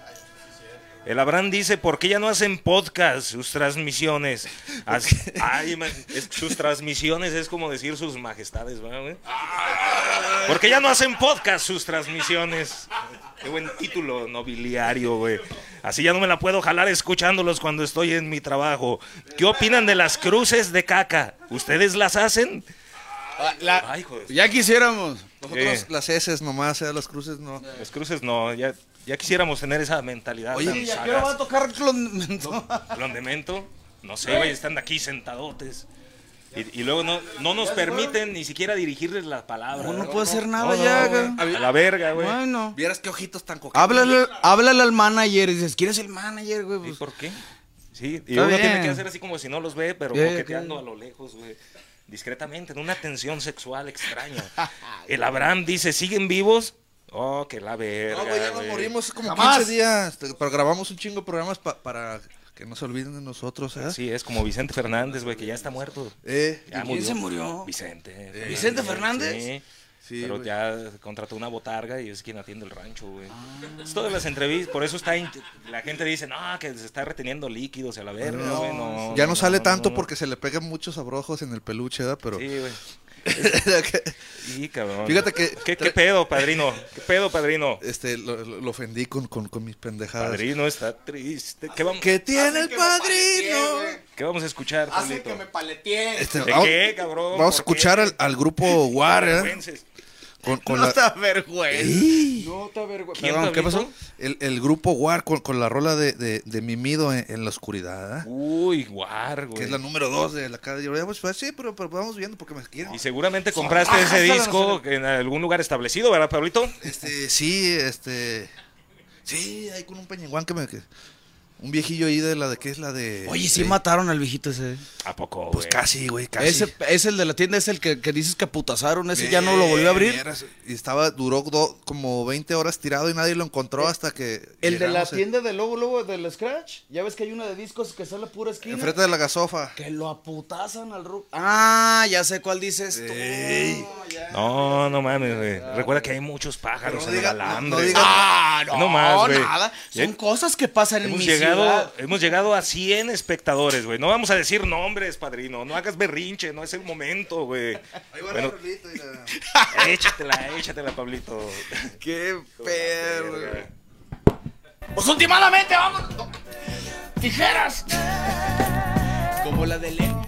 El Abraham dice, ¿por qué ya no hacen podcast sus transmisiones? Así- ay, man, es- sus transmisiones es como decir sus majestades, ¿verdad, güey? ¿Por qué ya no hacen podcast sus transmisiones? Qué buen título nobiliario, güey. Así ya no me la puedo jalar escuchándolos cuando estoy en mi trabajo. ¿Qué opinan de las cruces de caca? ¿Ustedes las hacen? Ay, joder. Ya quisiéramos. Nosotros Eh. las heces nomás, eh, las cruces no. Las cruces no, ya, ya quisiéramos tener esa mentalidad. Oye, tan ¿Y a qué hora va a sagaz. tocar Clon- Plan de mento, no sé, güey, están aquí sentadotes. Y, y luego no, no nos permiten ni siquiera dirigirles la palabra. No, no ¿no? puede hacer nada No, no, ya, güey. güey. A la verga, güey. Bueno. Vieras qué ojitos tan coquetos. Háblale, háblale al manager y dices, ¿quieres el manager, güey? ¿Y Pues, por qué? Sí, y Está uno bien. tiene que hacer así como si no los ve, pero Yeah, coqueteando yeah. a lo lejos, güey. Discretamente, en una tensión sexual extraña. El Abraham dice, ¿siguen vivos? Oh, que la verga, No, güey, ya nos güey. morimos como Jamás. quince días. este, Pero grabamos un chingo de programas pa- para que no se olviden de nosotros, ¿eh? Sí, es como Vicente Fernández, güey, que ya está muerto. Eh, Ya ¿Quién se murió? Vicente. ¿Vicente Fernández? Sí. Sí, pero güey. ya contrató una botarga y es quien atiende el rancho, güey. Es todas las entrevistas, por eso está in- la gente dice, no, que se está reteniendo líquidos y a la verga, No, güey. No, ya no, no, sale no, tanto no, no. porque se le pegan muchos abrojos en el peluche, ¿verdad? Pero Sí, güey. Sí, cabrón. Fíjate que- ¿Qué, qué pedo, padrino? ¿Qué pedo, padrino? este lo, lo- lo ofendí con, con, con mis pendejadas. Padrino está triste. ¿Qué vamos, ¿Qué tiene el que me paleteé, padrino? güey. ¿qué vamos a escuchar, Hace Pablito? que me paleteé. Este, ¿De vamos, qué, cabrón? vamos a ¿Por escuchar qué? al, al grupo War, ¿eh? Vergüences. Con, con No la- está vergüenza. ¡Ey! No está vergüenza. ¿Quién, Perdón, ¿qué Pablito? pasó? el, el grupo War con, con la rola de, de, de Mimido en, en la oscuridad, ¿eh? Uy, guar, Que güey. es la número dos de la cara. Yo, pues, pues, sí, pero, pero vamos viendo porque me quieren. Y seguramente compraste Ah, ese no, no, disco en algún lugar establecido, ¿verdad, Pablito? Este, sí, este. Sí, ahí con un peñenguán que me. que- un viejillo ahí de la de. ¿Qué es la de? Oye, sí de- mataron al viejito ese. ¿A poco, Pues güey? casi, güey, casi. Ese es el de la tienda, es el que, que dices que putazaron. Ese ya no lo volvió a abrir. Vieras, Y estaba, duró do- como veinte horas tirado y nadie lo encontró hasta que. El de la llegamos, eh, tienda del lobo, lobo del Scratch. Ya ves que hay una de discos que está en la pura esquina. Enfrente de la gasofa. Que lo aputazan al Ru. Ah, ya sé cuál dices tú. Ey. No, ya. No, no mames, güey. Recuerda que hay muchos pájaros No en diga- el no- alambre. no digas- Ah, no, No más, güey. nada. Son Ya- cosas que pasan en Hemos mi llegado, ciudad. hemos llegado a cien espectadores, güey. No vamos a decir nombres, padrino. No hagas berrinche, no es el momento, güey. Ahí va Bueno, la rolita y la- échatela, échatela, Pablito. Qué perro. Verga. Pues últimamente vamos. Tijeras. Como la de Leo.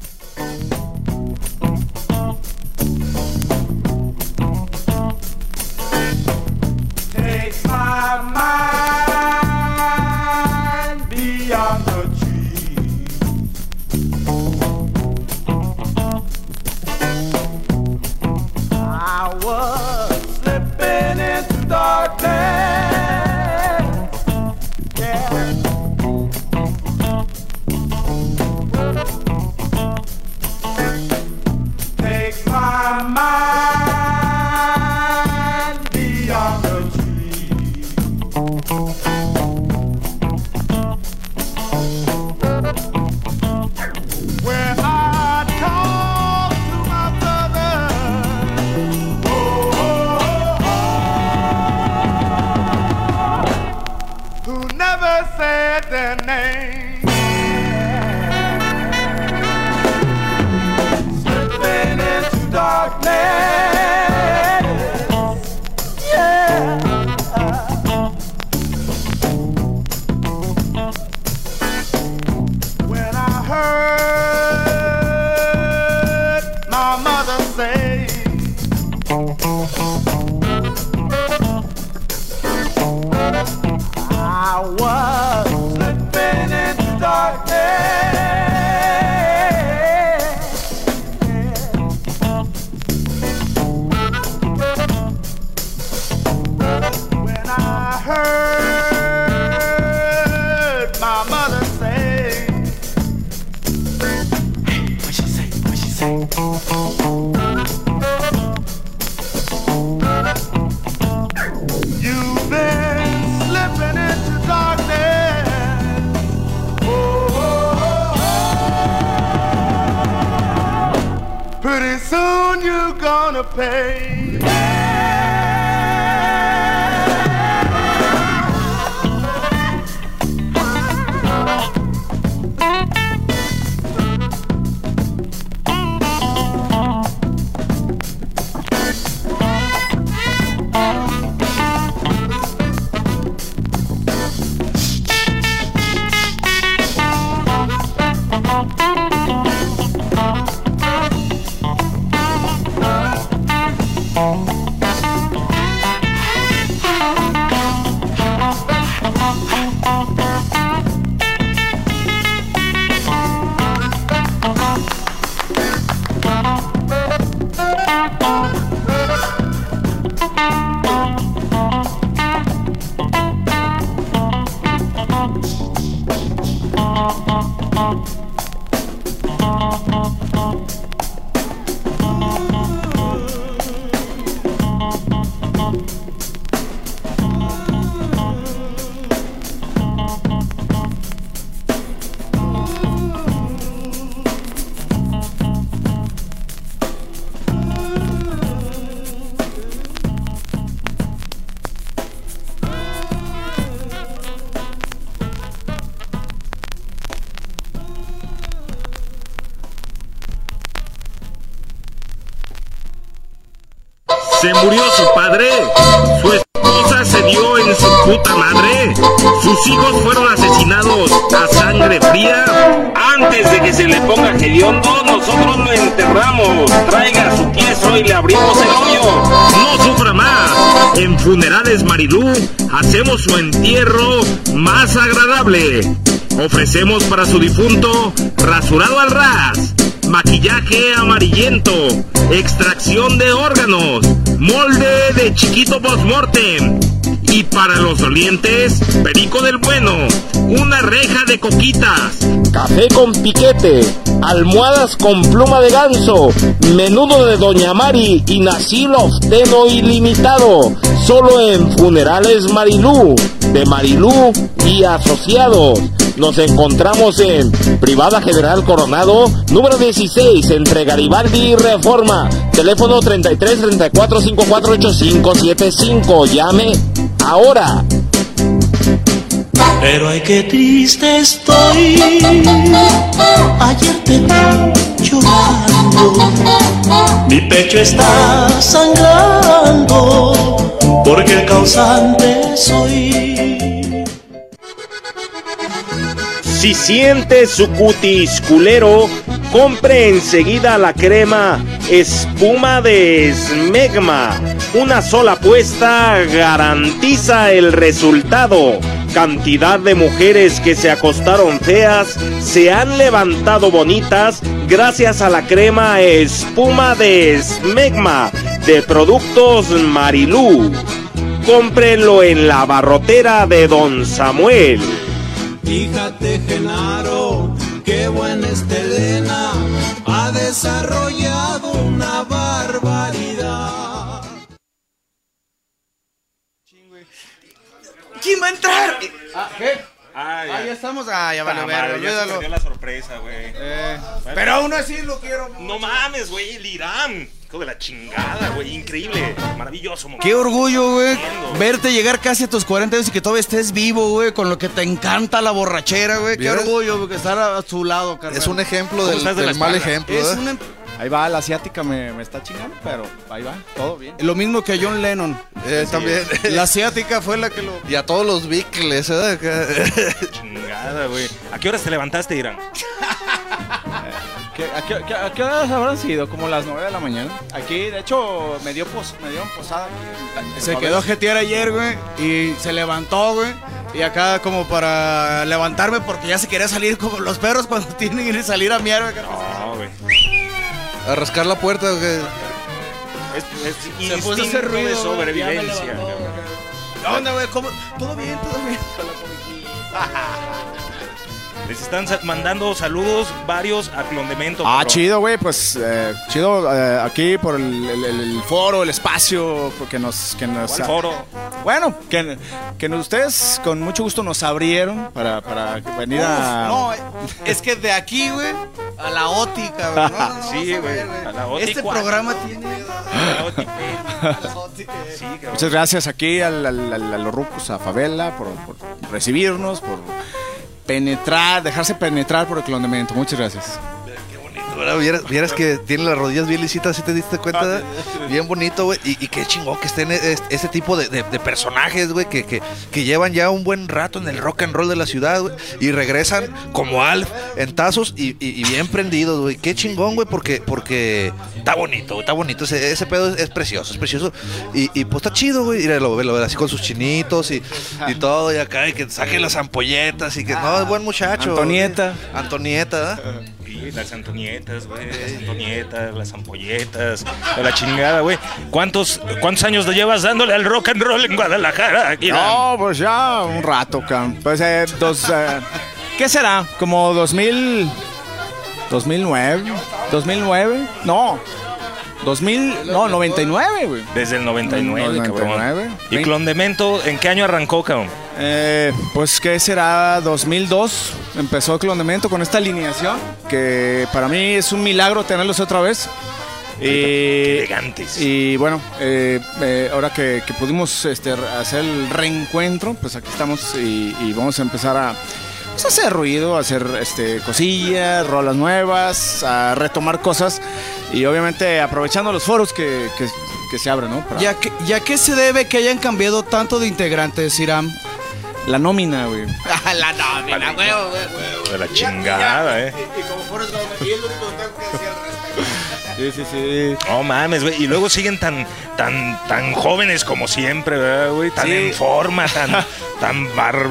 Takes my mind beyond the trees. I was slipping into darkness. Yeah. Takes my mind beyond the trees. Where I talk to my brother, oh, oh, oh, who never said their name. Slipping into darkness, yeah. When I heard my mother say, I was slipping into darkness. When I heard my mother say, what she say? What she say? You've been slipping into darkness. Oh, oh, oh, oh. Pretty soon you're gonna pay. Se murió su padre, su esposa se dio en su puta madre, sus hijos fueron asesinados a sangre fría. Antes de que se le ponga hediondo, nosotros lo enterramos. Traiga su tieso y le abrimos el hoyo. No sufra más. En Funerales Marilú hacemos su entierro más agradable. Ofrecemos para su difunto rasurado al ras, maquillaje amarillento, extracción de órganos, molde de chiquito postmortem. Y para los dolientes, perico del bueno, una reja de coquitas, café con piquete, almohadas con pluma de ganso, menudo de Doña Mari y nacil ofteno ilimitado. Solo en Funerales Marilú, de Marilú y Asociados. Nos encontramos en Privada General Coronado, número dieciséis, entre Garibaldi y Reforma. Teléfono treinta y tres, treinta y cuatro, cincuenta y cuatro, ochenta y cinco setenta y cinco. Llame ahora. Pero ay, qué triste estoy. Ayer te vi llorando. Mi pecho está sangrando porque el causante soy. Si siente su cutis culero, compre enseguida la crema espuma de Smegma. Una sola apuesta garantiza el resultado. Cantidad de mujeres que se acostaron feas se han levantado bonitas gracias a la crema espuma de Smegma de Productos Marilú. Cómprenlo en la barrotera de Don Samuel. Fíjate, Genaro, qué buena Estelena, ha desarrollado una barbaridad. ¿Quién va a entrar? Ah, ¿qué? Ah, ya. Ah, ya estamos. Ah, ya vale, Ah, verga, madre, ya se olvídalo. perdió la sorpresa, güey. Eh, Bueno. pero aún así lo quiero. No mames, güey, el Irán. Hijo de la chingada, güey, increíble. Maravilloso momento. Qué orgullo, güey, Entiendo. verte llegar casi a tus cuarenta años y que todavía estés vivo, güey, con lo que te encanta la borrachera, güey. Qué ¿Vieras? orgullo, güey, estar a su lado, carnal. Es un ejemplo ¿Cómo del, estás de la del mal espalda? ejemplo. Es ¿eh? una- Ahí va, la asiática me, me está chingando, pero ahí va, todo bien. Lo mismo que a John Lennon. Eh, también. La asiática fue la que lo... Y a todos los Beatles, ¿eh? Acá. Chingada, güey. ¿A qué horas te levantaste, Irán? ¿Qué- a, qué, qué- a qué horas habrán sido? Como las nueve de la mañana. Aquí, de hecho, me dio pos, me dio posada. Aquí en- Se en quedó a Favela. jetear ayer, güey, y se levantó, güey. Y acá como para levantarme porque ya se quería salir como los perros cuando tienen que salir a miar, güey. No, güey. A rascar la puerta, ¿o qué? Es, es Se puso a hacer instinto ruido, de güey, sobrevivencia. ya me levantó, cabrón. güey. ¿Qué onda, güey? ¿Cómo? Todo bien, todo bien. Les están sa- mandando saludos varios a Clondemento. Ah, cabrón. chido, güey, pues eh, chido eh, aquí por el, el- el- el foro, el espacio, porque nos... Que nos ¿Cuál foro? Bueno, que, que nos- ustedes con mucho gusto nos abrieron para, para venir a... No, es que de aquí, güey, a la OTI, cabrón. No, no, no, Sí, vamos a güey, ver, a la OTI Este cuatro. programa tiene... La OTI, güey. Sí, cabrón. Muchas gracias aquí al- al- al- a los rucos, a Favela, por, por recibirnos, por penetrar, dejarse penetrar por el clondemento. Muchas gracias. Ahora vieras, vieras que tiene las rodillas bien lisitas, ¿sí te diste cuenta? Bien bonito, güey. Y, y qué chingón que estén es- ese tipo de, de- de personajes, güey, que, que, que llevan ya un buen rato en el rock and roll de la ciudad, güey. Y regresan como Alf en tazos y, y- y bien prendidos, güey. Qué chingón, güey, porque, porque está bonito, güey, está bonito. Ese, ese pedo es, es precioso, es precioso. Y, y pues está chido, güey. Míralo, velo, velo, así con sus chinitos y, y todo. Y acá, y que saquen las ampolletas y que no, es buen muchacho. Antonieta. güey. Antonieta, ¿eh? Sí, las Antonietas, güey, las Antonietas, las ampolletas, de la chingada, güey. ¿Cuántos, ¿Cuántos años te llevas dándole al rock and roll en Guadalajara? Irán? No, pues ya un rato, cabrón. Pues eh, dos, eh, ¿qué será? Como dos mil, dos mil nueve, dos mil nueve, no, dos mil, no, noventa y nueve, güey. Desde el noventa y nueve, noventa y nueve. cabrón. ¿Y Clondemento en qué año arrancó, cabrón? Eh, pues qué será, dos mil dos empezó Clondemento con esta alineación que para mí es un milagro tenerlos otra vez. Qué Y, elegantes. y bueno, eh, eh, ahora que, que pudimos este, hacer el reencuentro, pues aquí estamos y, y vamos a empezar a, pues, a hacer ruido, a hacer este, cosillas, rolas nuevas, a retomar cosas y obviamente aprovechando los foros que, que, que se abre, ¿no? Para- ¿Ya que, ya que se debe que hayan cambiado tanto de integrantes, Iram? La nómina, güey. La nómina, güey, De la chingada, eh. Y como Forrest Gump, y es lo único que tengo que decir al respecto. Sí, sí, sí. No mames, güey. Y luego siguen tan, tan, tan jóvenes como siempre, ¿verdad, güey? Tan Sí. en forma, tan, tan bar-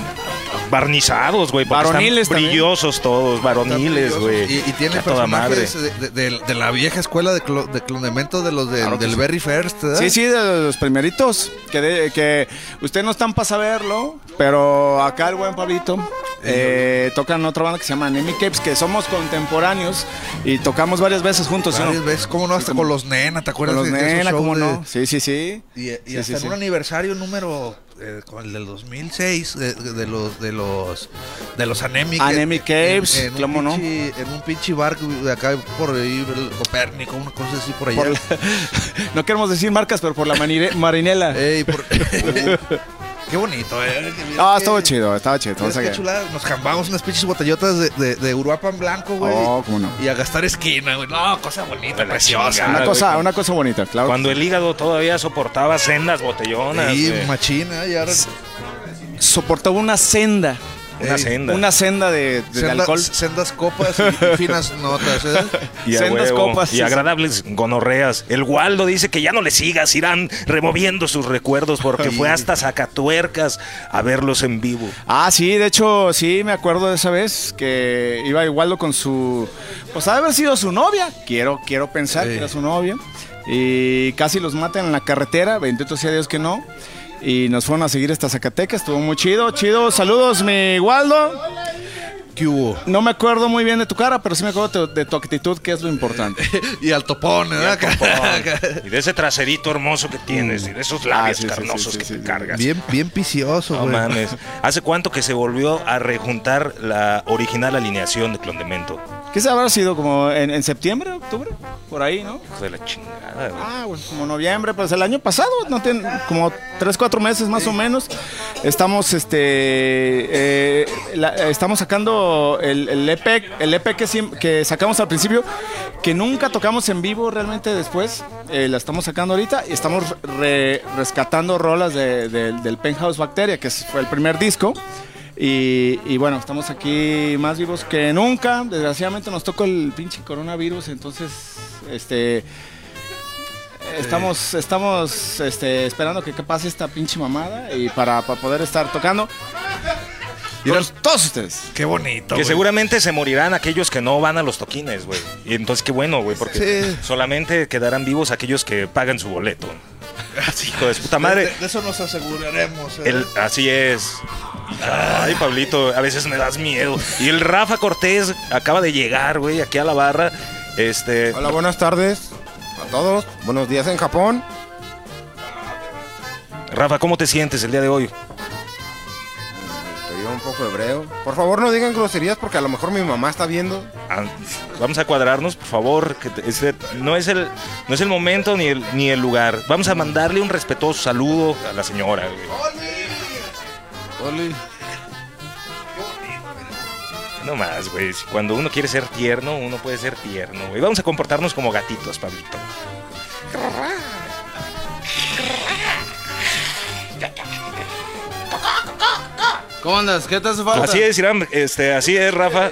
barnizados, güey. porque Varoniles están también. brillosos todos, varoniles, güey. Y, y tiene A toda madre. personajes de, de- de la vieja escuela de, clo- de clonamiento de los de- Claro que del sí. Very First, ¿verdad? Sí, sí, de los primeritos. Que, de- que ustedes no están para saberlo, pero acá el buen Pablito eh, tocan otra banda que se llama Enemy Capes, que somos contemporáneos y tocamos varias veces juntos. ¿no? Varias veces, ¿cómo no? Hasta con los Nena, ¿te acuerdas? Con los de esos Nena, shows ¿cómo de- no? Sí, sí, sí. Y, y Sí, hasta sí, en sí. un aniversario número eh, con el del dos mil seis de, de los de los de los Anemic Anemic Caves, en, en un ¿cómo no? pinche- en un pinche bar de acá por ahí el Copérnico, una cosa así por allá. Por la- no queremos decir marcas, pero por la manire- marinela. Ey, por- Qué bonito, eh. Ah, estaba chido, estaba chido. ¿Sabes o sea qué que- chulada? Nos jambamos unas pinches botellotas de, de, de Uruapan blanco, güey. Oh, cómo no. Y a gastar esquina, güey. No, cosa bonita, De la preciosa. chingada, Una güey. cosa, una cosa bonita, claro. Cuando el hígado todavía soportaba sendas botellonas. Sí, güey. machina, y ahora Soportaba una senda. Una Ey, senda. Una senda de, de- de senda- alcohol. sendas copas y, y finas notas, ¿eh? Y, a sendas huevo, copas, y sí, agradables gonorreas. El Waldo dice que ya no le sigas, irán removiendo sus recuerdos porque fue hasta Zacatuercas a verlos en vivo. Ah, sí, de hecho, sí, me acuerdo de esa vez que iba Igualdo con su... Pues ha de haber sido su novia. Quiero, quiero pensar Sí. que era su novia. Y casi los matan en la carretera. Bendito sea Dios que no. Y nos fueron a seguir hasta Zacatecas. Estuvo muy chido, chido. Saludos, mi Igualdo. ¿Qué hubo? No me acuerdo muy bien de tu cara, pero sí me acuerdo de tu, de tu actitud, que es lo importante. Y al topón, ¿verdad? Y de ese traserito hermoso que tienes, y de esos labios Ah, sí, sí, carnosos sí, que sí, te sí. cargas. Bien, bien vicioso, No güey. mames. ¿Hace cuánto que se volvió a rejuntar la original alineación de Clondemento? ¿Qué se habrá sido? ¿Como en, en septiembre, octubre? Por ahí, ¿no? Hijo de la chingada, güey. Ah, bueno, como noviembre, pues el año pasado, no tiene, como tres, cuatro meses más o menos. Estamos, este, eh, la- estamos sacando el, el E P, el E P que, siem- que sacamos al principio, que nunca tocamos en vivo realmente después. Eh, la estamos sacando ahorita y estamos re- rescatando rolas de- de- del Penthouse Bacteria, que es- fue el primer disco. Y, y bueno, estamos aquí más vivos que nunca. Desgraciadamente nos tocó el pinche coronavirus, entonces, este... Estamos, estamos este, esperando que, que pase esta pinche mamada y para, para poder estar tocando. Y los- todos ustedes. Qué bonito, Que güey. seguramente se morirán aquellos que no van a los toquines, güey. Y entonces qué bueno, güey, porque Sí. solamente quedarán vivos aquellos que pagan su boleto. Hijo de su puta madre. De, de eso nos aseguraremos. ¿eh? El, así es. Ay, Pablito, a veces me das miedo. Y el Rafa Cortés acaba de llegar, güey, aquí a la barra. Este. Hola, buenas tardes a todos. Buenos días en Japón. Rafa, ¿cómo te sientes el día de hoy? Estoy un poco hebreo. Por favor, no digan groserías porque a lo mejor mi mamá está viendo. Ah, vamos a cuadrarnos, por favor. Que te- este, no, es el, no es el momento ni el, ni el lugar. Vamos a mandarle un respetuoso saludo a la señora, güey. Oli. No más, güey. Si cuando uno quiere ser tierno, uno puede ser tierno, güey. Vamos a comportarnos como gatitos, Pablito. ¿Cómo andas? ¿Qué te hace falta? Así es, Irán. Este, así es, Rafa.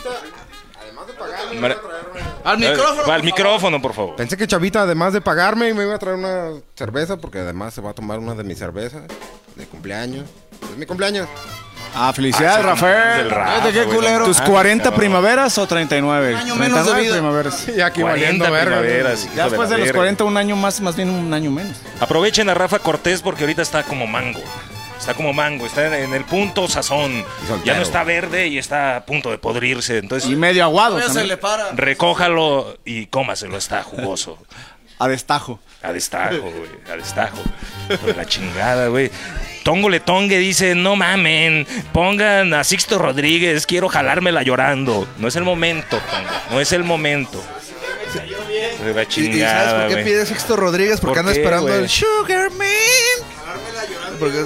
Mar- Al micrófono. Eh, por al micrófono, por favor. Pensé que Chavita, además de pagarme, me iba a traer una cerveza porque además se va a tomar una de mis cervezas de cumpleaños. Es mi cumpleaños. Ah, felicidades, Ah, sí, es Rafael. del Rafa, Fíjate qué güey, culero. no. ¿Tus Ah, cuarenta cabrón. primaveras o treinta y nueve? Un año menos de treinta y nueve vida. primaveras. Y aquí valiendo cuarenta verga. primaveras, hijo Ya de después la de los verga. cuarenta, un año más, más bien un año menos. Aprovechen a Rafa Cortés porque ahorita está como mango. Está como mango, está en, en el punto sazón. soltero. Ya no está verde y está a punto de podrirse. Entonces, Y medio aguado Todavía se también. le para. recójalo y cómaselo, está jugoso. A destajo. A destajo, güey, a destajo. Por la chingada, güey. Tongo le tongue dice, no mamen, pongan a Sixto Rodríguez, quiero jalármela llorando. No es el momento, Tongo, no es el momento. De la ¿Y, y chingada, sabes por qué güey. pide Sixto Rodríguez? Porque ¿Por anda qué, esperando güey? el Sugar Man. Porque-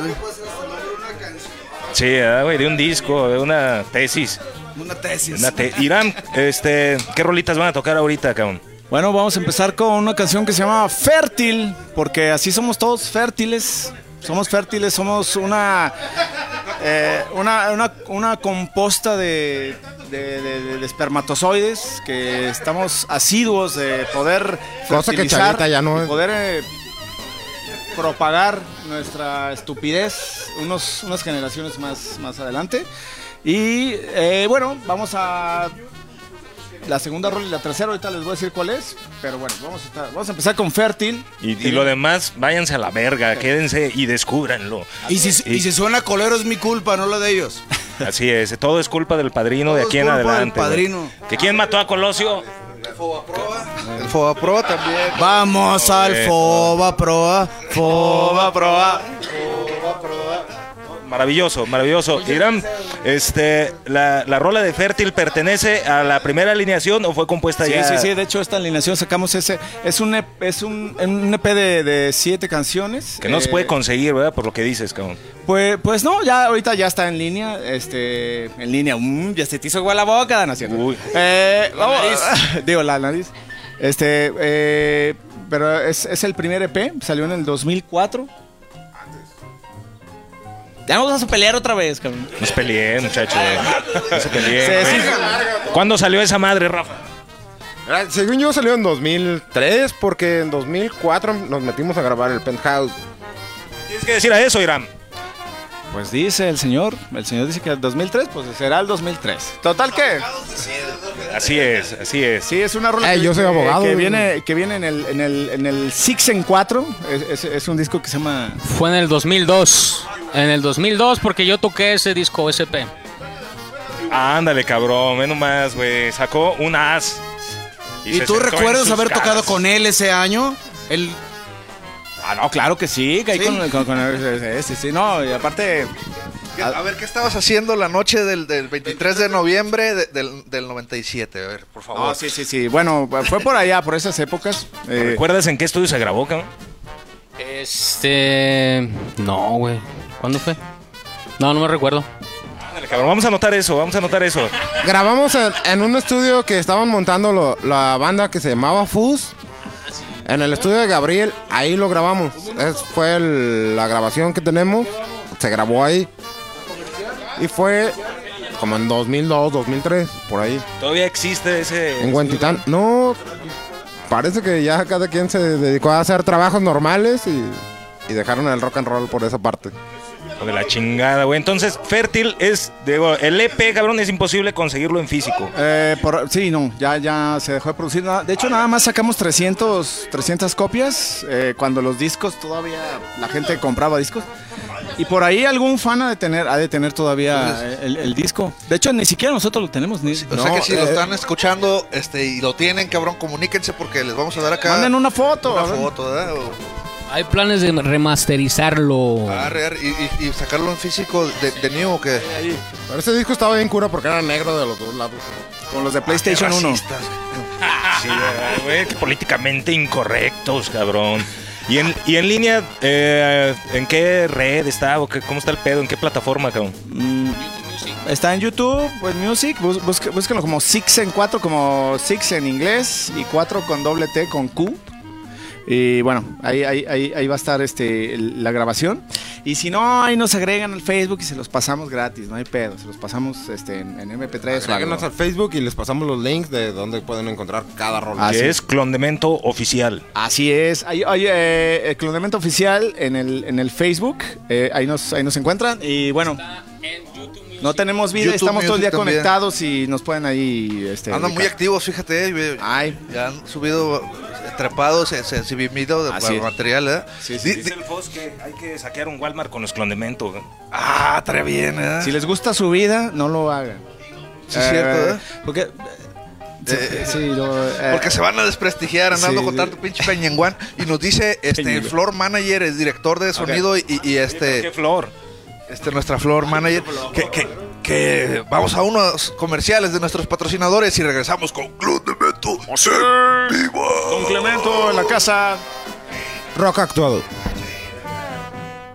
Sí, ah, güey, de un disco, de una tesis. Una tesis. Una te- Irán, este, ¿qué rolitas van a tocar ahorita, cabrón? Bueno, vamos a empezar con una canción que se llama Fértil, porque así somos todos fértiles. Somos fértiles, somos una, eh, una, una, una composta de, de, de, de espermatozoides que estamos asiduos de poder Cosa que fertilizar, Chavita ya no de es. poder eh, propagar nuestra estupidez unos, unas generaciones más, más adelante. Y eh, bueno, vamos a la segunda rola y la tercera, ahorita les voy a decir cuál es, pero bueno, vamos a, estar, vamos a empezar con Fértil. Y, y lo demás, váyanse a la verga, quédense y descúbranlo. Y si, y si suena colero es mi culpa, no la de ellos. Así es, todo es culpa del padrino de aquí en adelante. Padrino. Güey. ¿Que quién mató a Colosio? El Fobaproa también. Vamos al Fobaproa, Fobaproa. Maravilloso, maravilloso. Irán, este, la, la rola de Fértil pertenece a la primera alineación o fue compuesta Sí, ya. sí, sí, de hecho esta alineación sacamos ese, es un E P, es un, un E P de, de siete canciones. Que no se eh, puede conseguir, ¿verdad? Por lo que dices, cabrón. Pues, pues no, ya ahorita ya está en línea, este, en línea, mm, ya se te hizo agua la boca, ¿no es cierto? Uy. Eh, La vamos- nariz. digo, la nariz. Este, eh, pero es, es el primer E P, salió en el dos mil cuatro. Ya nos vamos a pelear otra vez, cabrón. No se peleen, muchachos. No se peleen. Sí, sí. ¿Cuándo salió esa madre, Rafa? Ah, Según yo salió en dos mil tres, porque en dos mil cuatro nos metimos a grabar el Penthouse. Tienes que decir a eso, Irán. Pues dice el señor, el señor dice que el dos mil tres, pues será el dos mil tres. Total que Así es, así es. sí es una rola Eh, que, yo soy que- abogado, que güey. viene que viene en el en el en el Six en cuatro, es, es, es un disco que se llama Fue en el dos mil dos. En el dos mil dos porque yo toqué ese disco S P. Ándale, cabrón, menos más, güey. Sacó un as. ¿Y se tú sentó en recuerdas sus haber caras. tocado con él ese año? El Ah, no, claro que sí, que ahí ¿Sí? con, con, con el- sí, sí, no, y aparte ¿Qué- A ver, ¿qué estabas haciendo la noche del, del veintitrés de noviembre de- del, del noventa y siete? A ver, por favor. no, sí, sí, sí. Bueno, fue por allá, por esas épocas. Eh, ¿Recuerdas en qué estudio se grabó, cabrón? Este. No, güey. ¿Cuándo fue? No, no me recuerdo. Ándale, cabrón, vamos a anotar eso, vamos a anotar eso. Grabamos en, en un estudio que estaban montando lo- la banda que se llamaba Fuzz. En el estudio de Gabriel, ahí lo grabamos. Es, fue el- la grabación que tenemos. Se grabó ahí. Y fue como en dos mil dos, dos mil tres, por ahí. Todavía existe ese. En Huentitán. No, parece que ya cada quien se dedicó a hacer trabajos normales y, y dejaron el rock and roll por esa parte. Hijo de la chingada, güey. Entonces, Fértil es. Digo, el E P, cabrón, es imposible conseguirlo en físico. Eh, por- sí, no, ya, ya se dejó de producir. nada. De hecho, nada más sacamos trescientos, trescientas copias eh, cuando los discos todavía la gente compraba discos. Y por ahí algún fan ha de tener, ha de tener todavía el, el disco. De hecho, ni siquiera nosotros lo tenemos. Ni, O sea no, que si lo eh, están escuchando este, y lo tienen, cabrón, comuníquense porque les vamos a dar acá Manden una foto. una a ver. foto, ¿verdad? O- Hay planes de remasterizarlo. arre, arre, y, y- y sacarlo en físico de, de new o qué. Pero ese disco estaba bien cura porque era negro de los dos lados. Con los de PlayStation uno. Racistas. Sí, güey, que políticamente incorrectos, cabrón. Y en, y en línea, eh, ¿en qué red está? O qué, ¿Cómo está el pedo? ¿En qué plataforma, cabrón? Mm, está en YouTube, pues Music, bus- busque- búsquenlo como Six en cuatro, como Six en inglés y cuatro con doble T con Q. Y bueno, ahí, ahí, ahí, ahí va a estar este, el- la grabación. Y si no, ahí nos agregan al Facebook y se los pasamos gratis, no hay pedo. Se los pasamos este, en, en M P tres o algo. Agréguenos al Facebook y les pasamos los links de donde pueden encontrar cada rola. Así Que es. es Clondemento Oficial. Así es. Hay, hay, eh, el clonamiento oficial en el, en el Facebook. eh, ahí, nos, ahí nos encuentran. Y bueno, no tenemos vida, YouTube estamos todo el día Music también. conectados y nos pueden ahí. Este, Andan muy ubicar. activos, fíjate. eh, Ay. Ya han subido, eh, trepados, se, se, se vimido de Así para es. material, ¿eh? Sí, sí, Di- Dice di- el Fos que hay que saquear un Walmart con los Clondemento, güey. ah, estaría bien, ¿eh? Si les gusta su vida, no lo hagan. Sí, es cierto, ¿eh? Porque. Sí, Eh, sí, lo, eh, Porque se van a desprestigiar andando sí, con sí. tanto pinche peñenguán. Y nos dice este Peñenguán. el floor manager, el director de sonido y, y ¿Qué este, flor? este nuestra floor manager, que, que, que vamos a unos comerciales de nuestros patrocinadores y regresamos con Club de Meto. ¡Viva! Don Clemento en la casa. Rock actuado.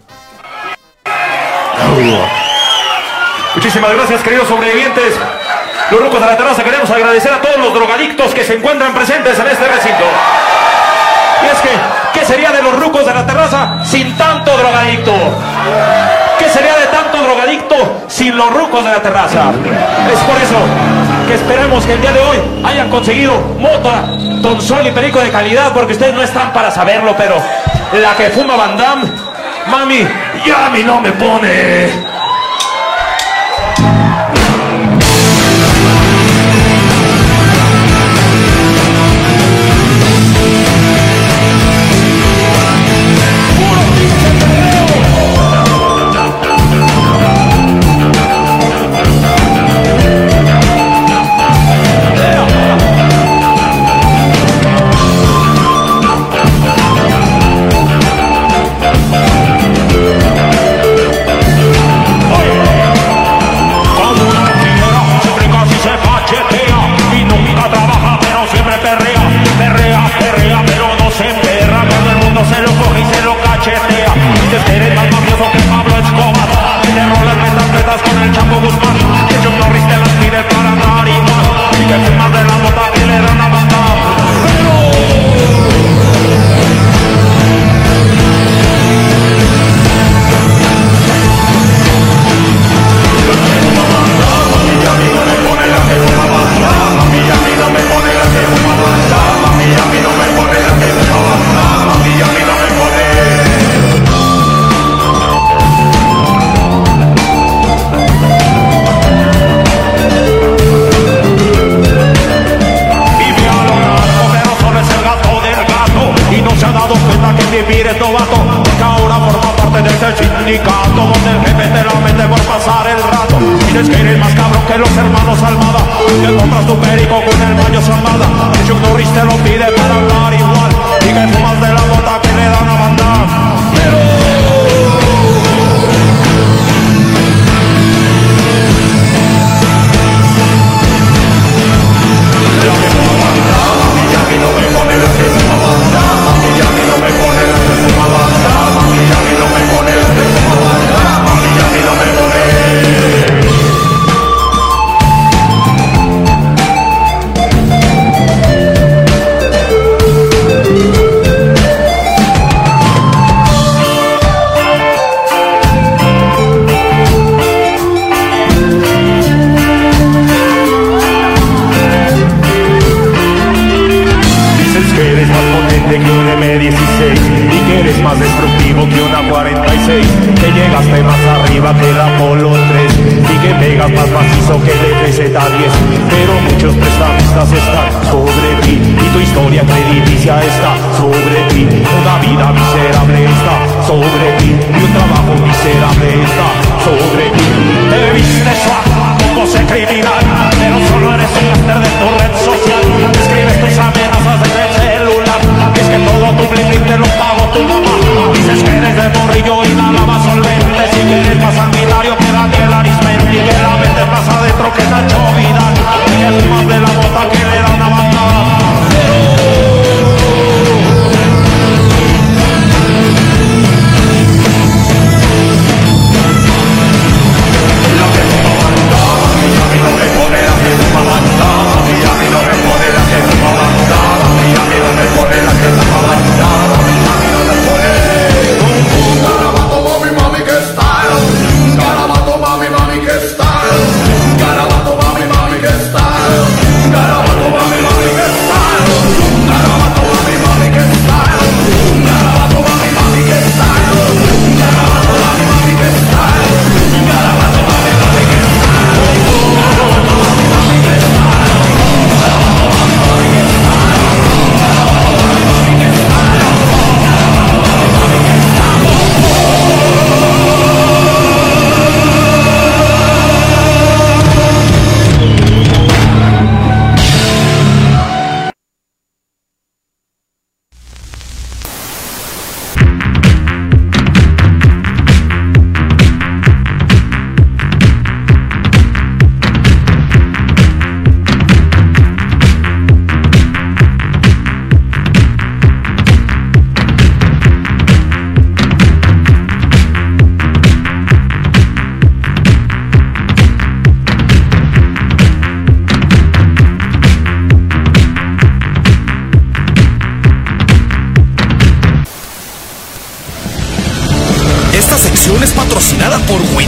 Muchísimas gracias, queridos sobrevivientes. Los rucos de la terraza queremos agradecer a todos los drogadictos que se encuentran presentes en este recinto. Y es que, ¿qué sería de los rucos de la terraza sin tanto drogadicto? ¿Qué sería de tanto drogadicto sin los rucos de la terraza? Es por eso que esperamos que el día de hoy hayan conseguido mota, Don Sol y perico de calidad, porque ustedes no están para saberlo, pero la que fuma Van Damme, mami, ya a mí no me pone.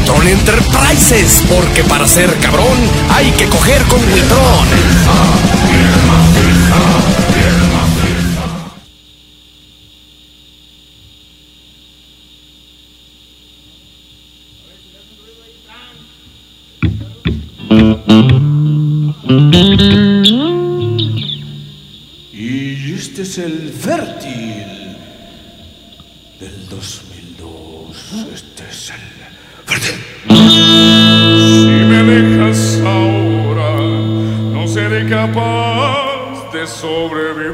Wiltron Enterprises, porque para ser cabrón hay que coger con Wiltron. Y este es el fértil del dos mil dos. Este es el fértil. Si me dejas ahora, no seré capaz de sobrevivir.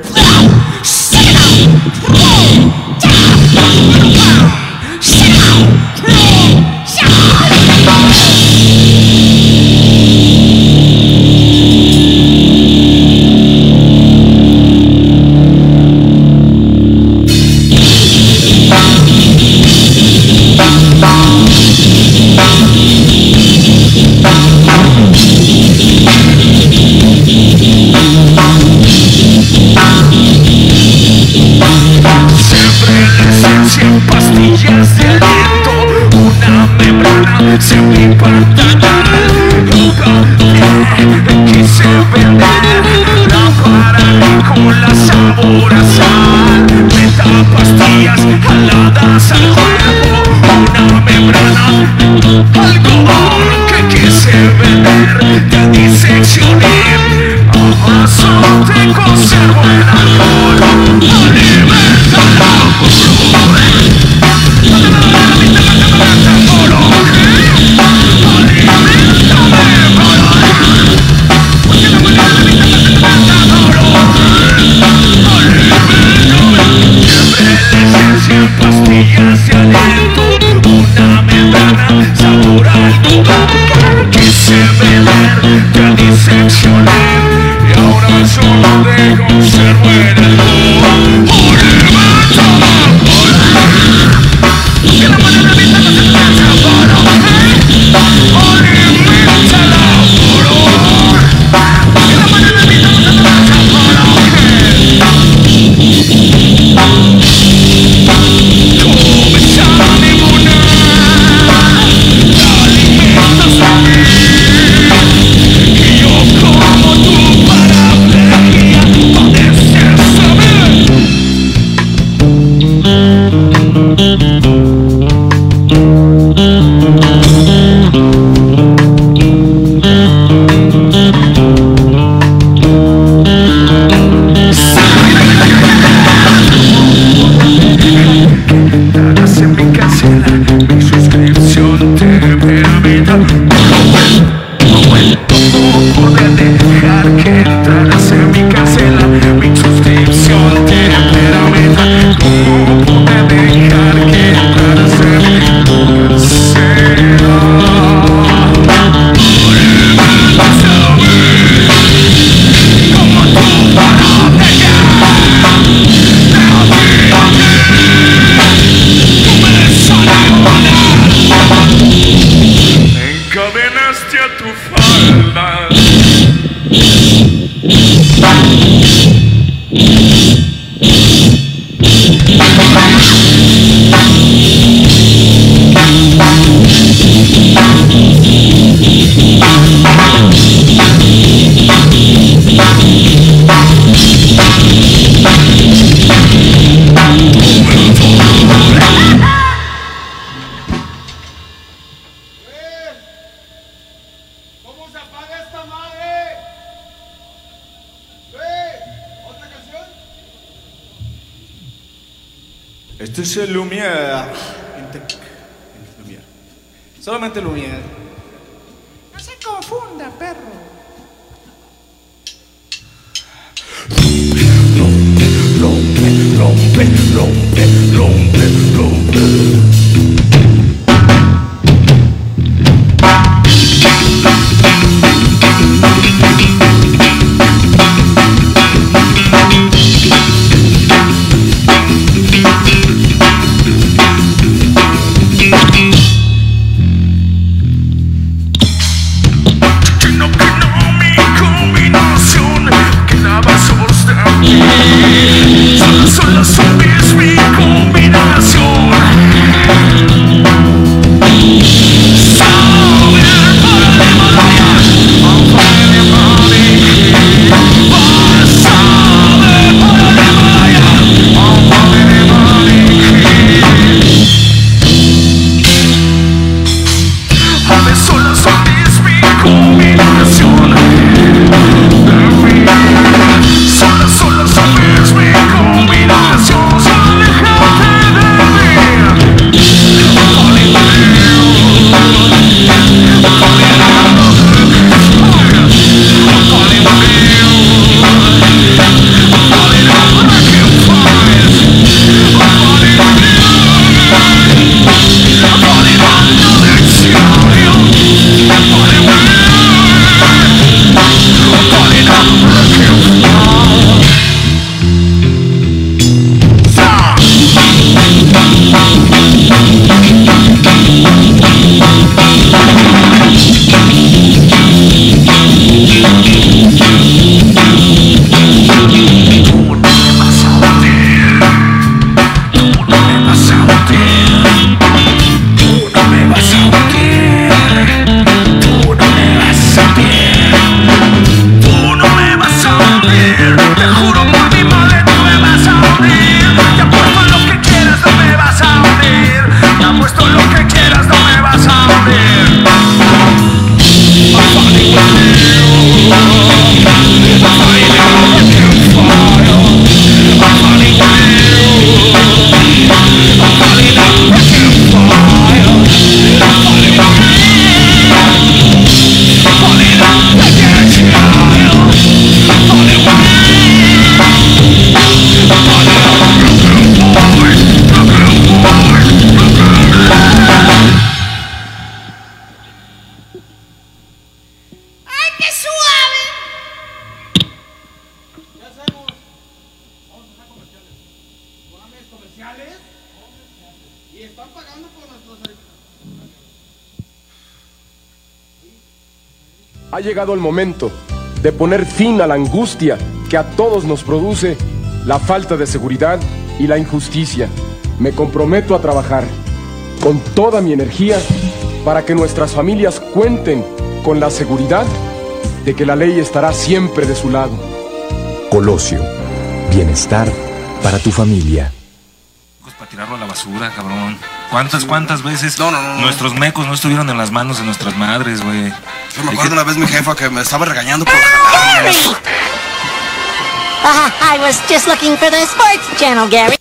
Pastillas de aliento, una membrana semipantanal. Quise vender la para con la sabor a sal. Meta pastillas aladas al cuerpo, una membrana, algodón que quise vender. Te diseccioné, ahora solo te conservo el alcohol. Alimentala. Pastillas de aliento, una membrana, sabor al algodón. Quise vender, te diseccioné, y ahora solo te conservo en el alcohol. Que la mano de mi tata se piensa para alimentala, por que la mano de mi tata se piensa para Este es el Lumière. Lumière. Solamente Lumière. No se confunda, perro. Rompe, rompe, rompe, rompe, rompe. Solo son mis mi combinación. combinación. Sola, sola, sola es mi combinación. Solo déjate de mí. Falling with you. Falling out of the fire. Falling with you. Falling out of the fire. Falling with you. Falling out of the child. Falling with you. Falling out of the Ha llegado el momento de poner fin a la angustia que a todos nos produce la falta de seguridad y la injusticia. Me comprometo a trabajar con toda mi energía para que nuestras familias cuenten con la seguridad de que la ley estará siempre de su lado. Colosio, bienestar para tu familia. Para tirarlo a la basura, cabrón. ¿Cuántas, cuántas veces no, no, no, nuestros mecos no estuvieron en las manos de nuestras madres, güey? Yo me acuerdo una vez mi jefa que me estaba regañando por jalar. Uh, I was just looking for the sports channel, Gary.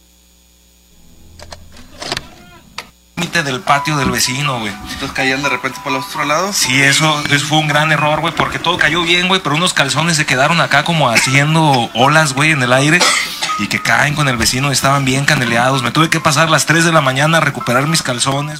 Del patio del vecino, güey. ¿Entonces caían de repente para el otro lado? Sí, eso, eso fue un gran error, güey, porque todo cayó bien, güey, pero unos calzones se quedaron acá como haciendo olas, güey, en el aire y que caen con el vecino, estaban bien caneleados. Me tuve que pasar las tres de la mañana a recuperar mis calzones.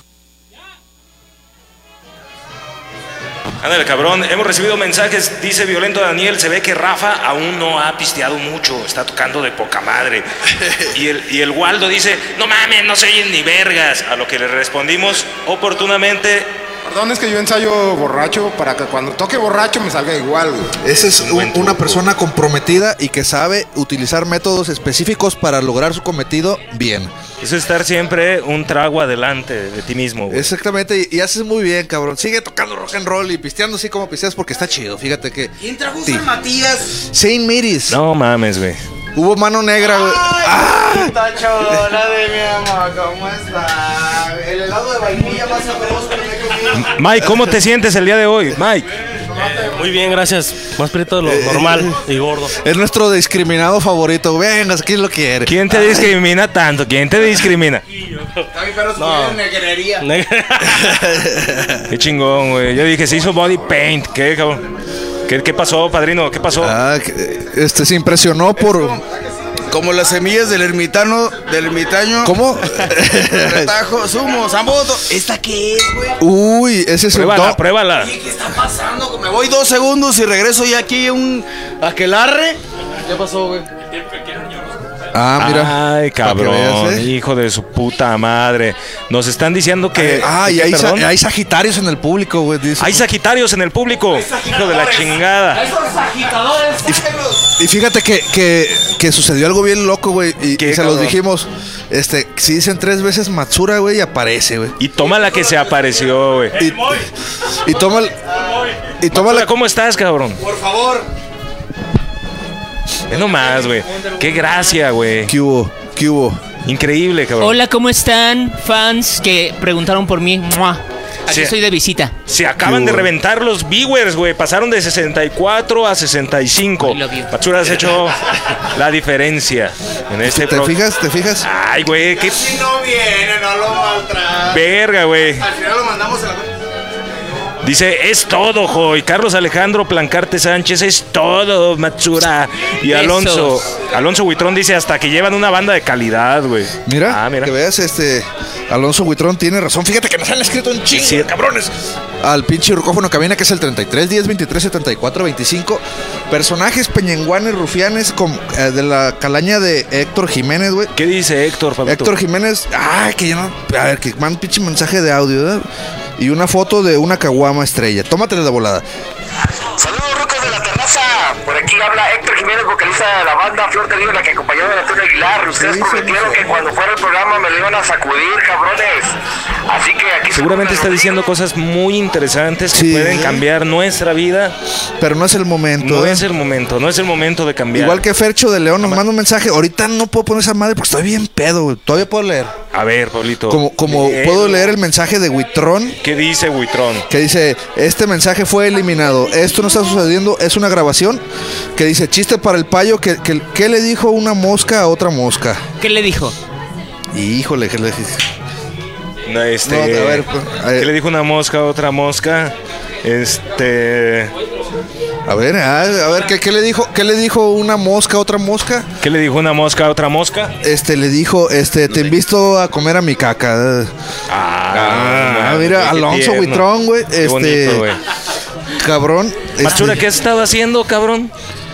Ándale, cabrón, hemos recibido mensajes, dice Violento Daniel, se ve que Rafa aún no ha pisteado mucho, está tocando de poca madre. Y el, y el Waldo dice, no mames, no se oyen ni vergas. A lo que le respondimos oportunamente, Perdón, es que yo ensayo borracho para que cuando toque borracho me salga igual, güey. Esa es un, una persona comprometida y que sabe utilizar métodos específicos para lograr su cometido bien. Eso es estar siempre un trago adelante de ti mismo, güey. Exactamente, y, y haces muy bien, cabrón. Sigue tocando rock and roll y pisteando así como pisteas porque está chido, fíjate que... ¿Quién trajo sí. San Matías? Saint Mary's. No mames, güey. Hubo mano negra, güey. ¡Ay! ¡Está chola de mi mamá! ¿Cómo está? El helado de vainilla más sabroso que me he comido. Mike, ¿cómo te sientes el día de hoy, Mike? Muy bien, gracias. Más prieto de lo eh, normal y gordo. Es nuestro discriminado favorito. Venga, ¿quién lo quiere? ¿Quién te Ay. discrimina tanto? ¿Quién te discrimina? Está mi perro no. en negrería. Qué chingón, güey. Yo dije, se hizo body paint. ¿Qué, cabrón? ¿Qué, qué pasó, padrino? ¿Qué pasó? Ah, este se impresionó por... Como las semillas del ermitano, del ermitaño. ¿Cómo? Retajo, sumo, zamboto. ¿Esta qué es, güey? Uy, ese es pruébala, un... Pruébala, ¿Qué está pasando? Me voy dos segundos y regreso ya aquí un aquelarre. ¿Qué pasó, güey? Ah, mira. Ay, cabrón, veas, ¿eh? Hijo de su puta madre. Nos están diciendo que... Ah, y hay, sa hay sagitarios en el público, güey. Hay sagitarios en el público. Hijo de la chingada. Esos sagitadores, y, y fíjate que, que, que sucedió algo bien loco, güey. Y, y se los dijimos. Este, si dicen tres veces Matsura, güey, aparece, güey. Y toma la que se apareció, güey. Y, y toma... Y toma la... ¿Cómo estás, cabrón? Por favor. Ve nomás, güey. Qué gracia, güey. ¿Qué hubo? ¿Qué hubo? Increíble, cabrón. Hola, ¿cómo están, fans que preguntaron por mí? ¡Mua! Aquí Se- estoy de visita. Se acaban de reventar los viewers, güey. Pasaron de sesenta y cuatro a sesenta y cinco. Matsura, has hecho la diferencia en este ¿Te pro- fijas? ¿Te fijas? Ay, güey, qué Si no viene, no lo maltrata. verga, güey. Al final lo mandamos a la... Dice, es todo, Joy. Carlos Alejandro Plancarte Sánchez, es todo, Matsura. Y Alonso, Besos. Alonso Huitrón dice, hasta que llevan una banda de calidad, güey. Mira, Ah, mira. que veas, este Alonso Huitrón tiene razón. Fíjate que nos han escrito un chingo de cabrones al pinche rucófono cabina, que es el treinta y tres diez veintitrés setenta y cuatro veinticinco. Personajes peñenguanes, rufianes con, eh, de la calaña de Héctor Jiménez, güey. ¿Qué dice Héctor, Pablito? Héctor Jiménez, ay, que ya no, a ver, que manda un pinche mensaje de audio, ¿verdad? Y una foto de una caguama estrella. Tómatela de volada. Saludos, rucos de la terraza. Por aquí habla Héctor Jiménez, vocalista de la banda Flor de Libra, que acompañó a Antonio Aguilar. Ustedes prometieron que cuando fuera el programa me lo iban a sacudir, cabrones. Así que aquí Seguramente está diciendo cosas muy interesantes que Sí. pueden cambiar nuestra vida. Pero no es el momento. No ¿eh? es el momento, no es el momento de cambiar. Igual que Fercho de León nos manda un mensaje. Ahorita no puedo poner esa madre porque estoy bien pedo, güey. Todavía puedo leer. A ver, Pablito. Como, como Léelo. puedo leer el mensaje de Huitrón, ¿Qué dice Huitrón? que dice, este mensaje fue eliminado. Esto no está sucediendo, es una grabación. Que dice, chiste para el payo, que, que, ¿qué le dijo una mosca a otra mosca? ¿Qué le dijo? Híjole, que le No, este, No, a ver, pues, a ver. ¿qué le dijo una mosca a otra mosca? Este... A ver, a, a ver, ¿qué, qué le dijo, ¿qué le dijo una mosca a otra mosca? ¿Qué le dijo una mosca a otra mosca? Este, le dijo, este, te invito a comer a mi caca. Ah, Ah, mira, qué Alonso tierno. Huitrón, güey. Qué Este, bonito, güey. cabrón. Matsura, este, ¿qué has estado haciendo, cabrón?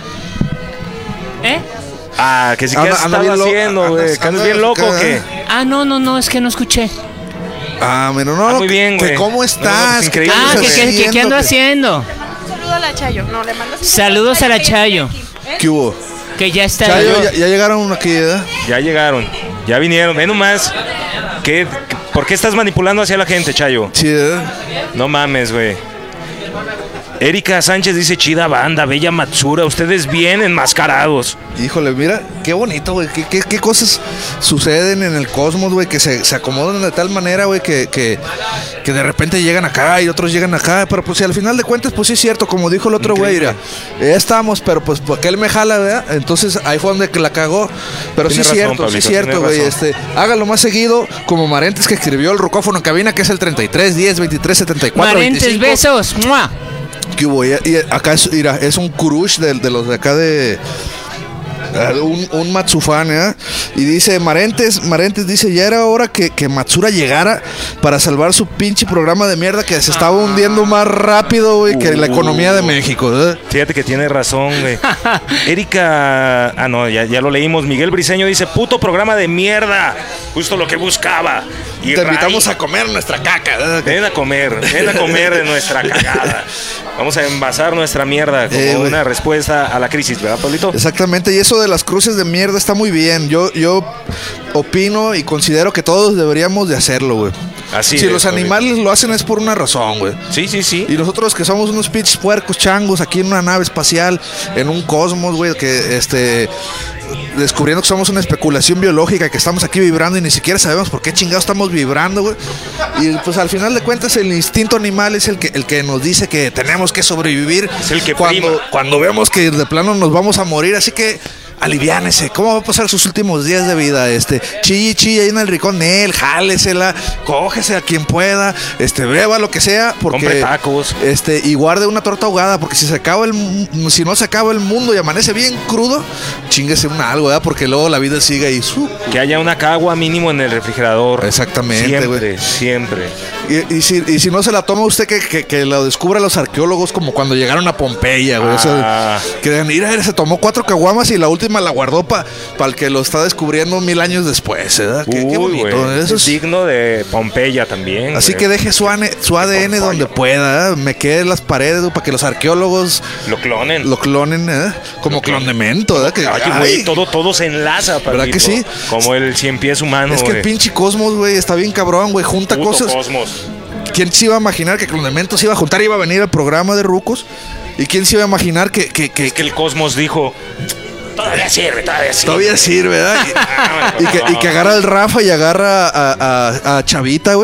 ¿Eh? Ah, que sí, ¿qué Anda- has anda estado bien lo- haciendo, güey? andas- ¿Que andas andas bien loco o acá, qué? ¿eh? Ah, no, no, no, es que no escuché. Ah, mira, no, Ah, no, muy que- bien, que güey. ¿Cómo No, no, estás? pues, increíble. Ah, ¿Qué ¿qué, estás qué, qué, qué ando haciendo? haciendo? Saludo a la Chayo. No, le mandas un Saludos a la Chayo, ¿Qué hubo? que ya está. Chayo, ya, ya llegaron aquí, ¿verdad? Ya llegaron, ya vinieron. Ve nomás. ¿Qué, ¿Por qué estás manipulando hacia la gente, Chayo? Sí, ¿verdad? No mames, güey. Erika Sánchez dice, chida banda, bella Matsura, ustedes bien enmascarados. Híjole, mira, qué bonito, güey. ¿Qué, qué, qué cosas suceden en el cosmos, güey? Que se, se acomodan de tal manera, güey, que, que, que de repente llegan acá y otros llegan acá. Pero pues si al final de cuentas, pues sí es cierto, como dijo el otro güey, mira, ya estamos, pero pues porque él me jala, ¿verdad? Entonces ahí fue donde que la cagó. Pero sí Tienes es razón, cierto, sí es Pablito, cierto, tienes güey. razón. Este, hágalo más seguido, como Marentes, que escribió el rucófono en cabina, que es el treinta y tres diez veintitrés setenta y cuatro Marentes, veinticinco. besos. ¡Mua! Que hubo, y, y acá es, mira, es un crush de, de los de acá de. eh, Un, un Matsufan, ¿eh? Y dice, Marentes, Marentes dice, ya era hora que, que Matsura llegara para salvar su pinche programa de mierda que se estaba hundiendo más rápido, güey, que la economía de México, ¿eh? Fíjate que tiene razón, güey. Erika, ah no, ya, ya lo leímos. Miguel Briseño dice, puto programa de mierda, justo lo que buscaba. Y Te invitamos Ray- a comer nuestra caca, ¿eh? Ven a comer, ven a comer de nuestra cagada. Vamos a envasar nuestra mierda como Eh, güey. una respuesta a la crisis, ¿verdad, Pablito? Exactamente, y eso de las cruces de mierda está muy bien. Yo, yo opino y considero que todos deberíamos de hacerlo, güey. Así si es, los Pablito. animales lo hacen es por una razón, güey. Sí, sí, sí. Y nosotros que somos unos pinches puercos changos aquí en una nave espacial, en un cosmos, güey, que este descubriendo que somos una especulación biológica, que estamos aquí vibrando y ni siquiera sabemos por qué chingados estamos vibrando, güey. Y pues al final de cuentas el instinto animal es el que el que nos dice que tenemos que sobrevivir. Es el que cuando, prima. cuando vemos que de plano nos vamos a morir, así que aliviánese. ¿Cómo va a pasar sus últimos días de vida? Este, chille, chille ahí en el rincón, él, jálesela, cógese a quien pueda, este, beba lo que sea, porque Compre tacos. este, y guarde una torta ahogada, porque si se acaba el mu- si no se acaba el mundo y amanece bien crudo, chinguese una algo, ¿verdad? Porque luego la vida sigue ahí. su- Que haya una cagua mínimo en el refrigerador. Exactamente, Siempre, güey. siempre. Y, y si, y si no se la toma usted, que, que, que lo descubra los arqueólogos como cuando llegaron a Pompeya, güey. O sea, Ah. que digan, mira, se tomó cuatro caguamas y la última la guardó para el que lo está descubriendo mil años después, ¿verdad? Qué, qué Uy, bonito. güey. Eso Es es- digno de Pompeya también. Así güey. que deje su, ane- su A D N donde pueda, ¿eh? Me quede en las paredes, güey, para que los arqueólogos Lo clonen. lo clonen, ¿eh? Como clondemento, ¿verdad? Que, Ay, ay, güey, todo, todo se enlaza, ¿Verdad Pablito? que sí? Como el cien pies humano, es que el güey. pinche cosmos, güey, está bien cabrón, güey. Junta Puto cosas. cosmos. ¿Quién se iba a imaginar que Clondemento se iba a juntar y iba a venir al programa de Rucos? ¿Y quién se iba a imaginar que, que, que, Es que el cosmos dijo, todavía sirve, todavía sirve. todavía sirve, ¿verdad? Ah, Y, y que, y que agarra al Rafa y agarra a, a- a Chavita, güey.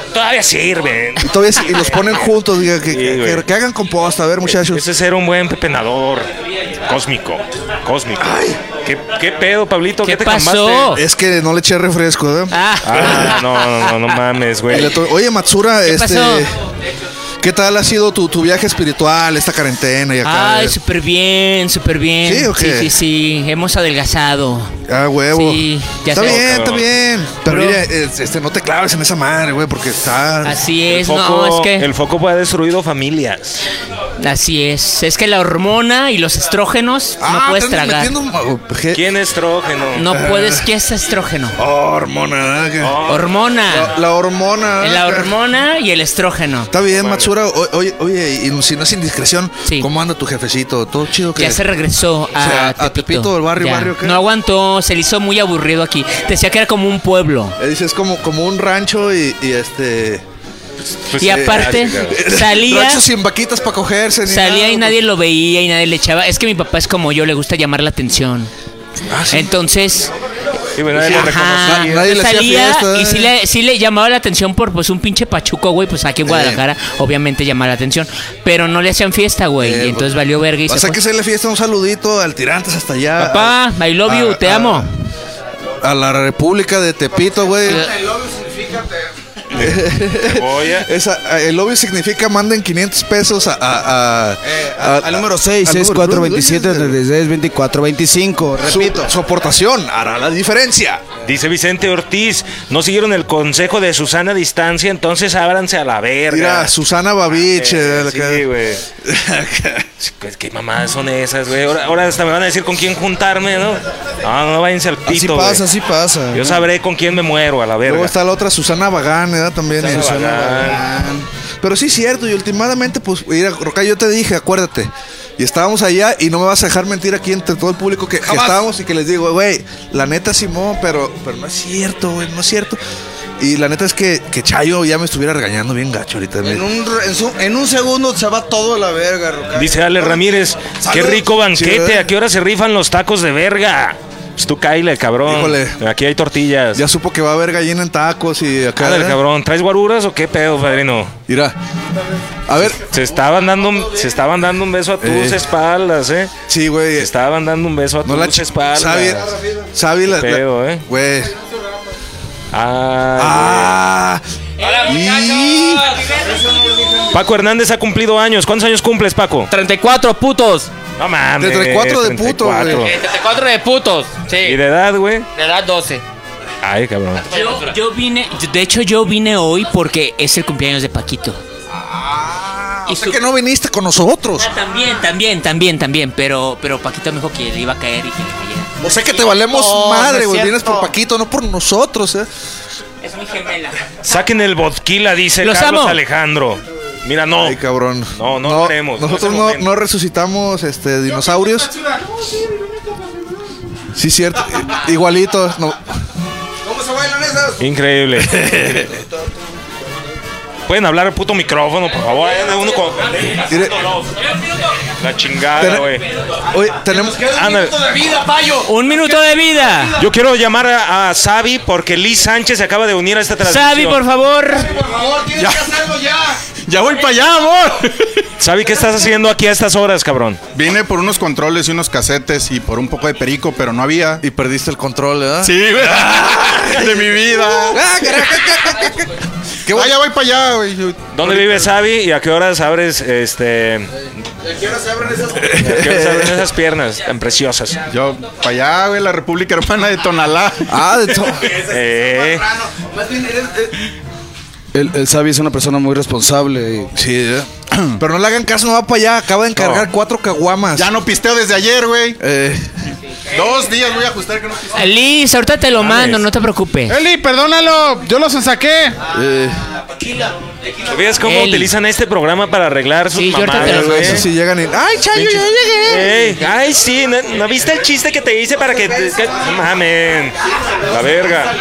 todavía sirven. Y, todavía, y los ponen juntos, diga, que, Sí, que, güey. que, que hagan composta, a ver, muchachos. Ese es ser un buen pepenador. Cósmico. Cósmico. ¿Qué, ¿Qué pedo, Pablito? ¿Qué, ¿Qué te pasó? cambaste? Es que no le eché refresco, ¿eh? Ah, no, no, no, no mames, Y güey. le to- Oye, Matsura, ¿Qué este... pasó? ¿Qué tal ha sido tu, tu viaje espiritual, esta cuarentena y acá? Ay, súper bien, súper bien. ¿Sí o qué? Sí, sí, sí. Hemos adelgazado. Ah, huevo. Sí, ya está sé. bien, está bien. Pero Bro. mira, es- este, no te claves en esa madre, güey, porque está... Así El es, foco, no, es que. el foco ha destruido familias. Así es. Es que la hormona y los estrógenos no Ah, puedes te andas tragar. metiendo- ¿Qué? ¿Quién es estrógeno? No puedes. ¿Qué es estrógeno? Oh, hormona, ¿verdad? Que- Hormona. La, la hormona. La ¿verdad? hormona y el estrógeno. Está bien, Matsura. O- Oye, oye, y si no es indiscreción, ¿cómo anda tu jefecito? ¿Todo chido? que Ya se regresó a, O sea, a Tepito, el barrio, Ya. barrio, ¿qué? No aguantó, se le hizo muy aburrido aquí. Decía que era como un pueblo. Eh, Dice, es como, como un rancho y, y este... Y aparte, salía- Rancho sin vaquitas para cogerse. ni Salía nada. y nadie lo veía y nadie le echaba. Es que mi papá es como yo, le gusta llamar la atención. Entonces, Sí, güey, nadie le ajá, reconocía. Nadie le hacía salía fiesta, y ¿eh? sí le, sí le llamaba la atención por pues un pinche pachuco, güey, pues aquí en Guadalajara, obviamente llamaba la atención, pero no le hacían fiesta, güey, Eh, y entonces valió verga y O se sea, fue. que se le fiesta un saludito al Tirantes hasta allá. Papá, I love you, a- te a- amo. A la República de Tepito, güey. Esa, el lobby significa manden quinientos pesos a, a- a- a- Al número seis, al seis número- cuatro veintisiete, treinta y seis, veinticuatro, veinticinco. Repito. Su, su aportación hará la diferencia. Dice Vicente Ortiz, no siguieron el consejo de Susana a distancia, entonces ábranse a la verga. Mira, Susana Babich. eh, la Sí, que- güey. Pues, ¿qué mamadas son esas, güey? Ahora, ahora hasta me van a decir con quién juntarme, ¿no? No, no váyanse al pito, Así güey. pasa, así pasa. Yo sabré con quién me muero, a la verga. Luego está la otra Susana Bagán, ¿verdad? También. Susana Susana Bagán. Bagán. Pero sí es cierto, y últimamente, pues, mira, Roca, yo te dije, acuérdate. Y estábamos allá y no me vas a dejar mentir aquí entre todo el público que, que estábamos y que les digo, güey, la neta Simón, pero, pero no es cierto, güey, no es cierto. Y la neta es que, que Chayo ya me estuviera regañando bien gacho ahorita. En un, re- en, su- en un segundo se va todo a la verga, Roca. Dice Ale Ramírez, qué Salud. rico banquete, Sí, ¿a qué hora se rifan los tacos de verga? Pues tú caile, cabrón. Híjole. Aquí hay tortillas. Ya supo que va a haber gallina en tacos y acá. Ándale, ¿eh? cabrón, ¿traes guaruras o qué pedo, padrino? Mira, a ver. Se estaban dando, un- se estaban dando un beso a tus Eh. espaldas, ¿eh? Sí, güey. Se estaban dando un beso a No la tus ch- espaldas. Sabi, Sabi la, Qué la- pedo, ¿eh? Güey. Ah, Ah. Y- Paco Hernández ha cumplido años. ¿Cuántos años cumples, Paco? treinta y cuatro putos. No mames. treinta y cuatro de puto, güey. treinta y cuatro. treinta y cuatro de putos. Sí. ¿Y de edad, güey? De edad doce. Ay, cabrón. Yo, yo vine, de hecho yo vine hoy porque es el cumpleaños de Paquito. O sea que no viniste con nosotros. Ah, también, también, también, también, pero, pero Paquito me dijo que le iba a caer y que le cayera. O sea que te valemos No, madre, no es güey. cierto. Vienes por Paquito, no por nosotros, eh. Es mi gemela. Saquen el vodquila, dice Los Carlos amo. Alejandro. Mira, no. Ay, cabrón. No, no, queremos. Nosotros no, no, es el no resucitamos este dinosaurios. Sí, cierto. I- Igualitos. No. ¿Cómo se bailan esas? momento. Increíble. Pueden hablar al puto micrófono, por favor. Hay uno con... Mire. La chingada, Ten- güey. Oye, tenemos. Ándale. Un minuto de vida. Yo quiero llamar a, a Sabi porque Liz Sánchez se acaba de unir a esta transmisión. Sabi, por favor. Por favor, tienes que hacerlo ya. Ya voy para allá, amor. Sabi, ¿qué estás haciendo aquí a estas horas, cabrón? Vine por unos controles y unos casetes y por un poco de perico, pero no había. Y perdiste el control, ¿verdad? Sí, güey. De mi vida. ¿Qué Ah, ya voy para allá, güey. ¿Dónde vive Sabi y a qué horas abres este... ¿A qué hora se abren esas? a qué horas abren esas piernas tan preciosas? Yo, para allá, güey, la República Hermana de Tonalá. Ah, de to Eh, Más bien eres. eh, El, el Sabi es una persona muy responsable. Y... Sí, ¿eh? Pero no le hagan caso, no va para allá. Acaba de encargar No. cuatro caguamas. Ya no pisteo desde ayer, güey. Eh, Dos días voy a ajustar que no pisteo. Liz, ahorita te lo mando, no te preocupes. Eli, perdónalo. Yo los saqué. eh, ¿Ves cómo Eli. utilizan este programa para arreglar sus Sí, yo ahorita te mamadas, lo güey? eso sí llegan y. ¡Ay, Chayo, ya llegué! Ey, ay, sí, ¿no, no viste el chiste que te hice para que... te- que- no mamen, la verga.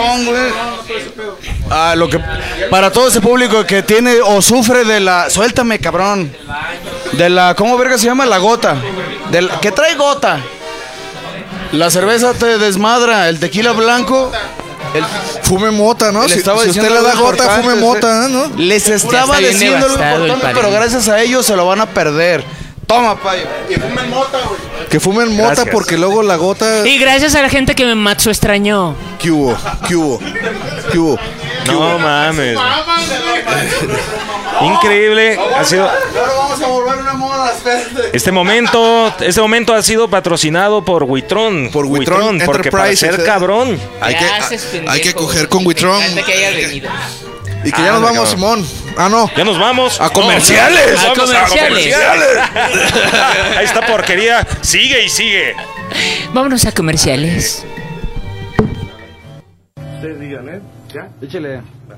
Ah, lo que para todo ese público que tiene o sufre de la, suéltame, cabrón, de la, ¿cómo verga se llama? La gota, del que trae gota. La cerveza te desmadra, el tequila blanco Fume mota, ¿no? Le Si, estaba si usted diciendo le da algo gota, importante, fume sí. mota, ¿no? Les estaba diciendo algo importante, pero gracias a ellos se lo van a perder. Toma, payo. Y fumen mota, güey. Que fumen mota Gracias. porque luego la gota... Y gracias a la gente que me Matsu extrañó. ¿Qué hubo? ¿Qué hubo? ¿Qué hubo? No mames. Increíble. Ha sido... Ahora vamos a volver una moda, espérate. Este momento, este momento ha sido patrocinado por Witron. Por Witron porque para Enterprises, ser eh. cabrón. Hay que, hay, hay que coger con Witron. que hayas venido. Y que ya Ah, nos no, vamos, no. Simón. Ah, no. Ya nos vamos. A comerciales. No, A vamos comerciales. Ahí está porquería. Sigue y sigue. Vámonos a comerciales. Ustedes digan, ¿eh? ¿Ya? Échale.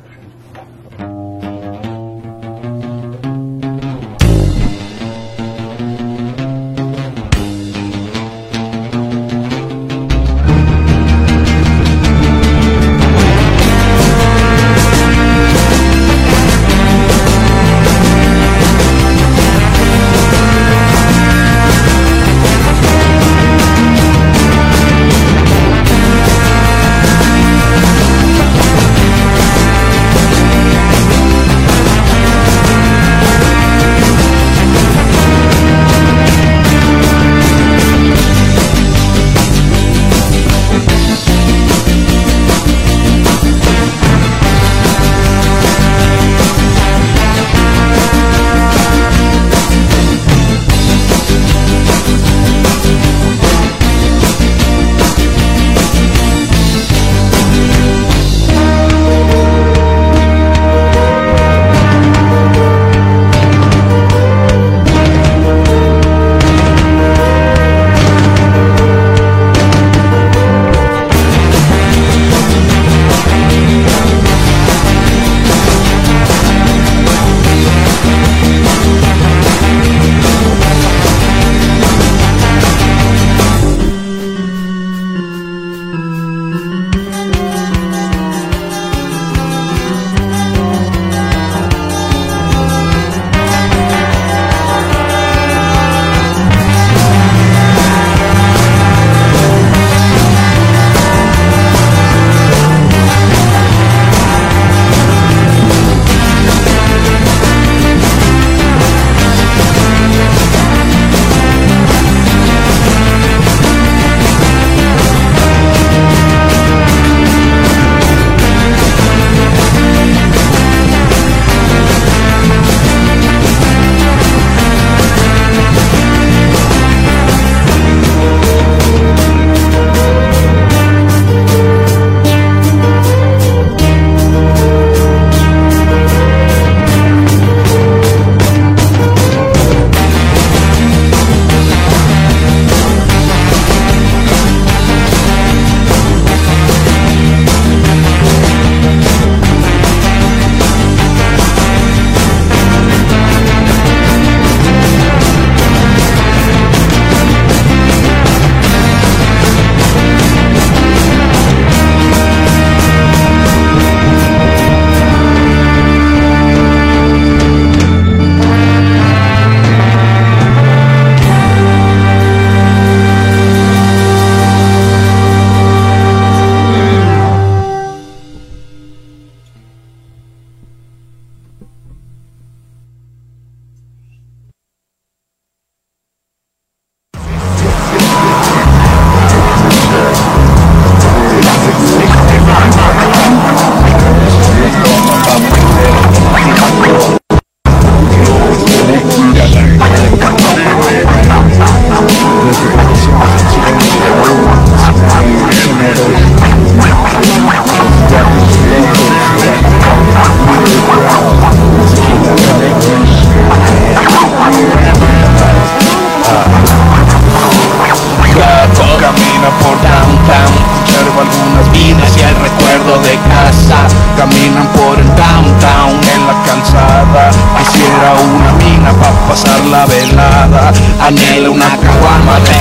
Caminan por el downtown en la calzada. Quisiera una mina pa' pasar la velada. Anhela una caguama de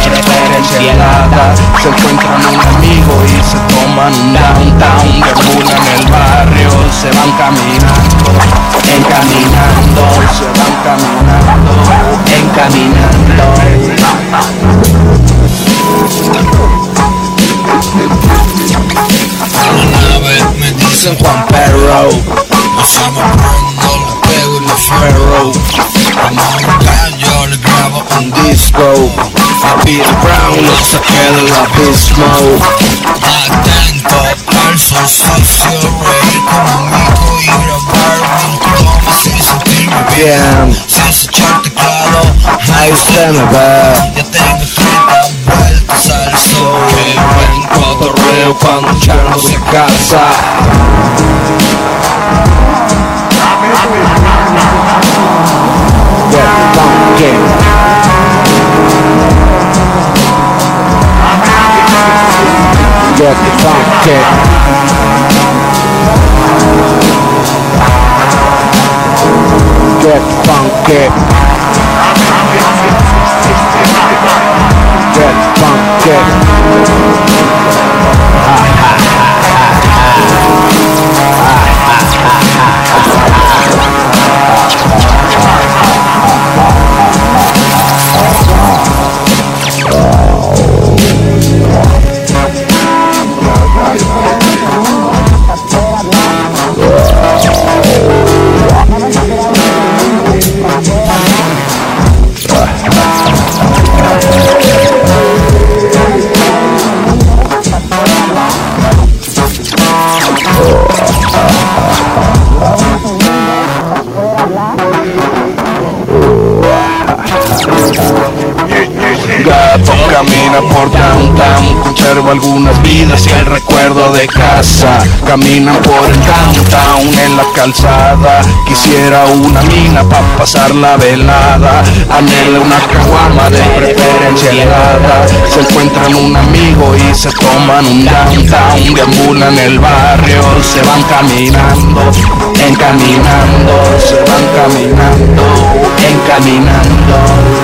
helada. Se encuentran un amigo y se toman un downtown. Deambulan el barrio, se van caminando, encaminando, se van caminando, encaminando. Ave dicen Juan Perro. Así me prendo, le pego y le fierro. A yo le grabo un disco. A Peter Brown lo saqué del abismo. Atento al sol sucio, reír conmigo y grabar un clon así sentirme bien. Si es echar teclado, ahí usted me ve. Ya tengo treinta vueltas al sol. Qué buen cotorreo cuando Chango se casa. Get funky. Get funky. Get funky. Get funky. Gato camina por downtown, conservo algunas vidas y el recuerdo de casa. Caminan por el downtown en la calzada. Quisiera una mina pa' pasar la velada. Anhela una caguama de preferencia helada. Se encuentran un amigo y se toman un downtown. Deambulan el barrio, se van caminando, encaminando. Se van caminando, encaminando.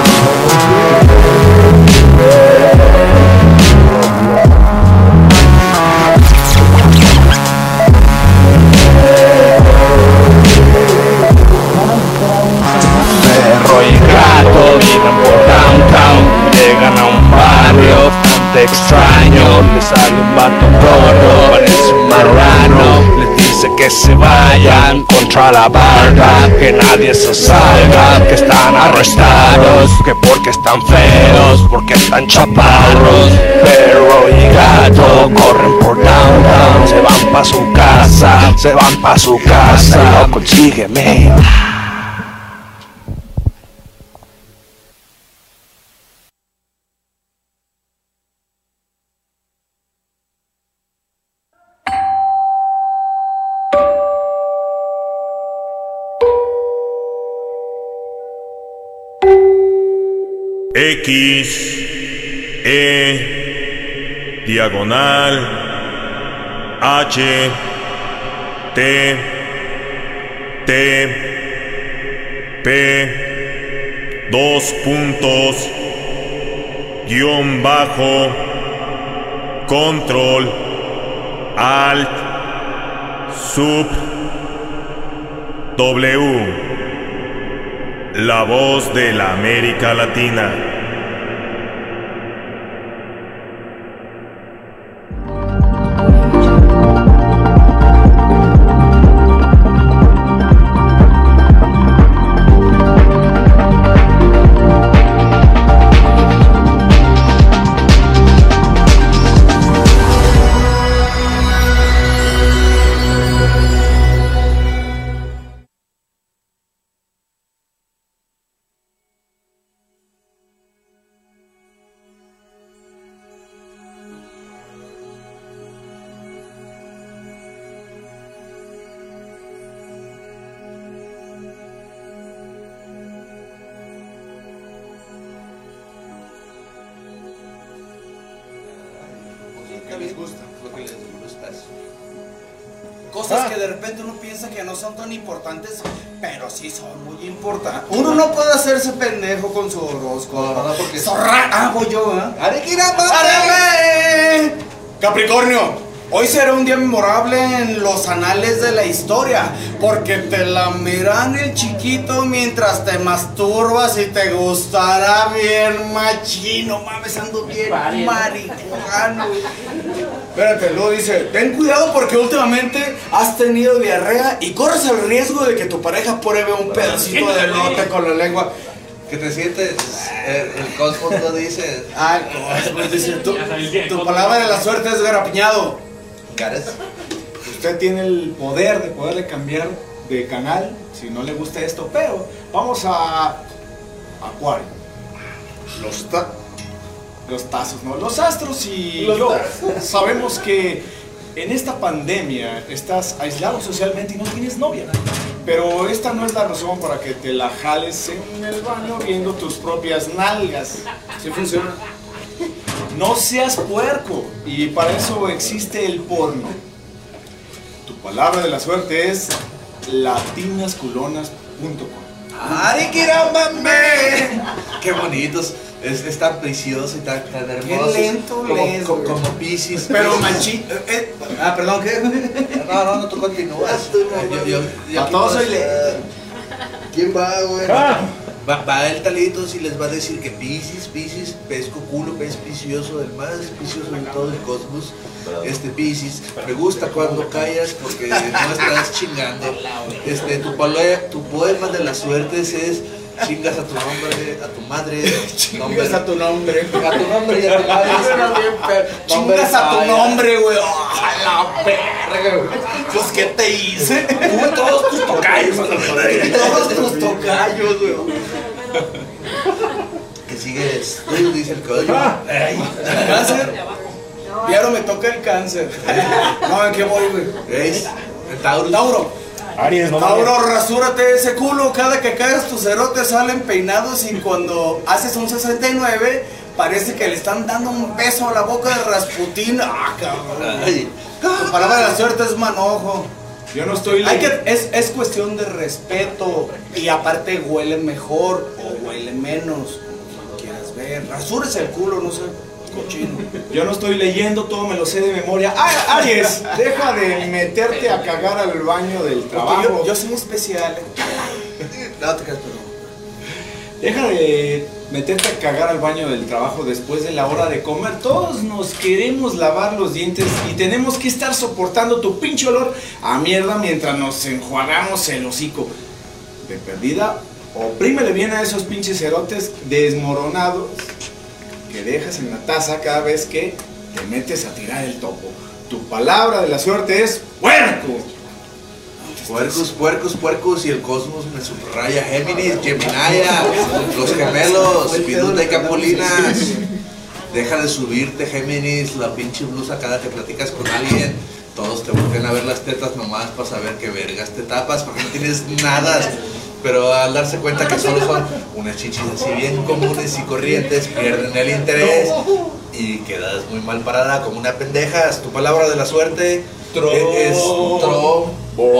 Perro y gato viven por downtown, llegan a un barrio bastante extraño. Le sale un vato gordo, parece un marrano. Les dice que se vayan contra la barda, que nadie se salga, que están arrestados, que porque están feos, porque están chaparros. Perro y gato corren por downtown, se van pa' su casa, se van pa' su casa. No consígueme. X, E, diagonal, H, T, T, P, dos puntos, guión bajo, control, alt, sub, W. La voz de la América Latina. Cosas que de repente uno piensa que no son tan importantes, pero sí son muy importantes. Uno no puede hacerse pendejo con su horóscopo. Zorra, ah, voy yo, ¿eh? ¡Arre! Capricornio, hoy será un día memorable en los anales de la historia, porque te la miran el chiquito mientras te masturbas y te gustará bien machino. Mames, ando bien marihuano. Espérate, luego dice, ten cuidado porque últimamente has tenido diarrea y corres el riesgo de que tu pareja pruebe un pedacito de elote con la lengua. Que te sientes, el, el Cosmos lo dice. Ah, el Cosmos dice, tu, tu palabra de la suerte es garapiñado. ¿Cares? Usted tiene el poder de poderle cambiar de canal si no le gusta esto, pero vamos a Acuario. Los ta los tazos, no, los astros y Los yo tazos. sabemos que en esta pandemia estás aislado socialmente y no tienes novia. Pero esta no es la razón para que te la jales en el baño viendo tus propias nalgas. ¿Sí funciona? No seas puerco y para eso existe el porno. Tu palabra de la suerte es latinasculonas punto com. ¡Ariquirambambe! ¡Qué bonitos! Es, es tan precioso y tan, tan hermoso. Qué lento como, lees, como, güey. como Piscis. Pero manchi... Eh, eh, ah, perdón, ¿qué? No, no, no, tú continúas. Yo, yo, yo A aquí todos puedo soy estar. ¿Quién va, güey? Va, va el Talitos y les va a decir que Piscis, Piscis, pesco culo, pez picioso, el más picioso de todo el cosmos. Este Piscis, me gusta cuando callas porque no estás chingando. Este, tu, palo- tu poema de las suertes es chingas a tu nombre, a tu madre, Chingas a tu nombre. a tu nombre y a tu madre. Chingas a tu nombre, güey. A la verga, güey. Pues, ¿qué te hice? Tuve todos tus tocayos. Todos tus tocayos, güey. Que sigues, tú dice el código. ¿Cáncer? Diario me toca el cáncer. No, ¿en qué voy, güey? ¿Ves? El Tauro. Tauro. Aries, no Tauro, rasúrate ese culo. Cada que caes tus cerotes salen peinados y cuando haces un sesenta y nueve parece que le están dando un beso a la boca de Rasputín. Ah, cabrón. Ay. Tu palabra de la suerte es manojo. Yo no estoy Hay que, es, es cuestión de respeto. Y aparte huele mejor o huele menos, como quieras ver. Rasúrese el culo, no sé, cochino. Yo no estoy leyendo, todo me lo sé de memoria. Ah, Aries, deja de meterte a cagar al baño del trabajo. Yo, yo soy especial. No te creas, pero... Deja de meterte a cagar al baño del trabajo después de la hora de comer. Todos nos queremos lavar los dientes y tenemos que estar soportando tu pinche olor a mierda mientras nos enjuagamos el hocico. De perdida, oprímele bien a esos pinches cerotes desmoronados que dejas en la taza cada vez que te metes a tirar el topo. Tu palabra de la suerte es puerco. Puercos, puercos, puercos y el cosmos me subraya Géminis, Geminaya, los gemelos, Piduta y Capolinas. Deja de subirte, Géminis, la pinche blusa cada que platicas con alguien. Todos te buscan a ver las tetas nomás para saber qué vergas te tapas porque no tienes nada. Pero al darse cuenta que solo son unas chichis así bien comunes y corrientes, pierden el interés y quedas muy mal parada como una pendeja. Tu palabra de la suerte Tro- es tro.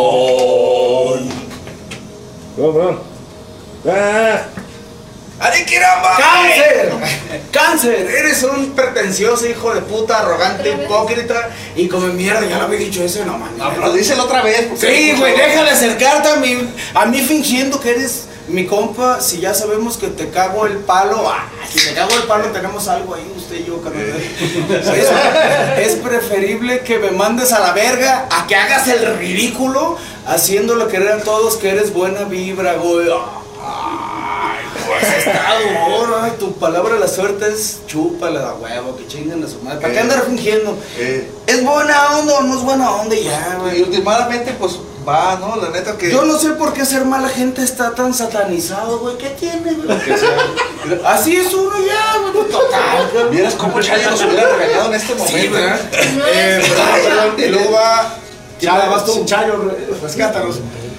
¡Ariquiramba! ¡Cáncer! ¡Cáncer! Eres un pretencioso hijo de puta, arrogante, hipócrita y come mierda. Ya lo había dicho eso, no mames. No, pero díselo otra vez. Sí, güey, deja de acercarte a mí, a mí fingiendo que eres mi compa. Si ya sabemos que te cago el palo, ah, si te cago el palo tenemos algo ahí, usted y yo, carnal. Es, es preferible que me mandes a la verga a que hagas el ridículo haciéndole creer a todos que eres buena vibra, güey. Ay, pues está duro, ay, tu palabra de la suerte es chúpala a huevo, que chinguen a su madre. ¿Para qué Eh, andar fingiendo? Eh, ¿Es buena onda o no es buena onda? Y ya, güey. y últimamente, pues va, ¿no? La neta que. Yo no sé por qué ser mala gente está tan satanizado, güey. ¿Qué tiene, güey? Así es uno ya, güey. Total. Vieras cómo Chayo nos hubiera regañado en este momento. Sí, ¿verdad? Eh, perdón, perdón. Y luego va. Ya, vas tú. Chayo, rescátanos.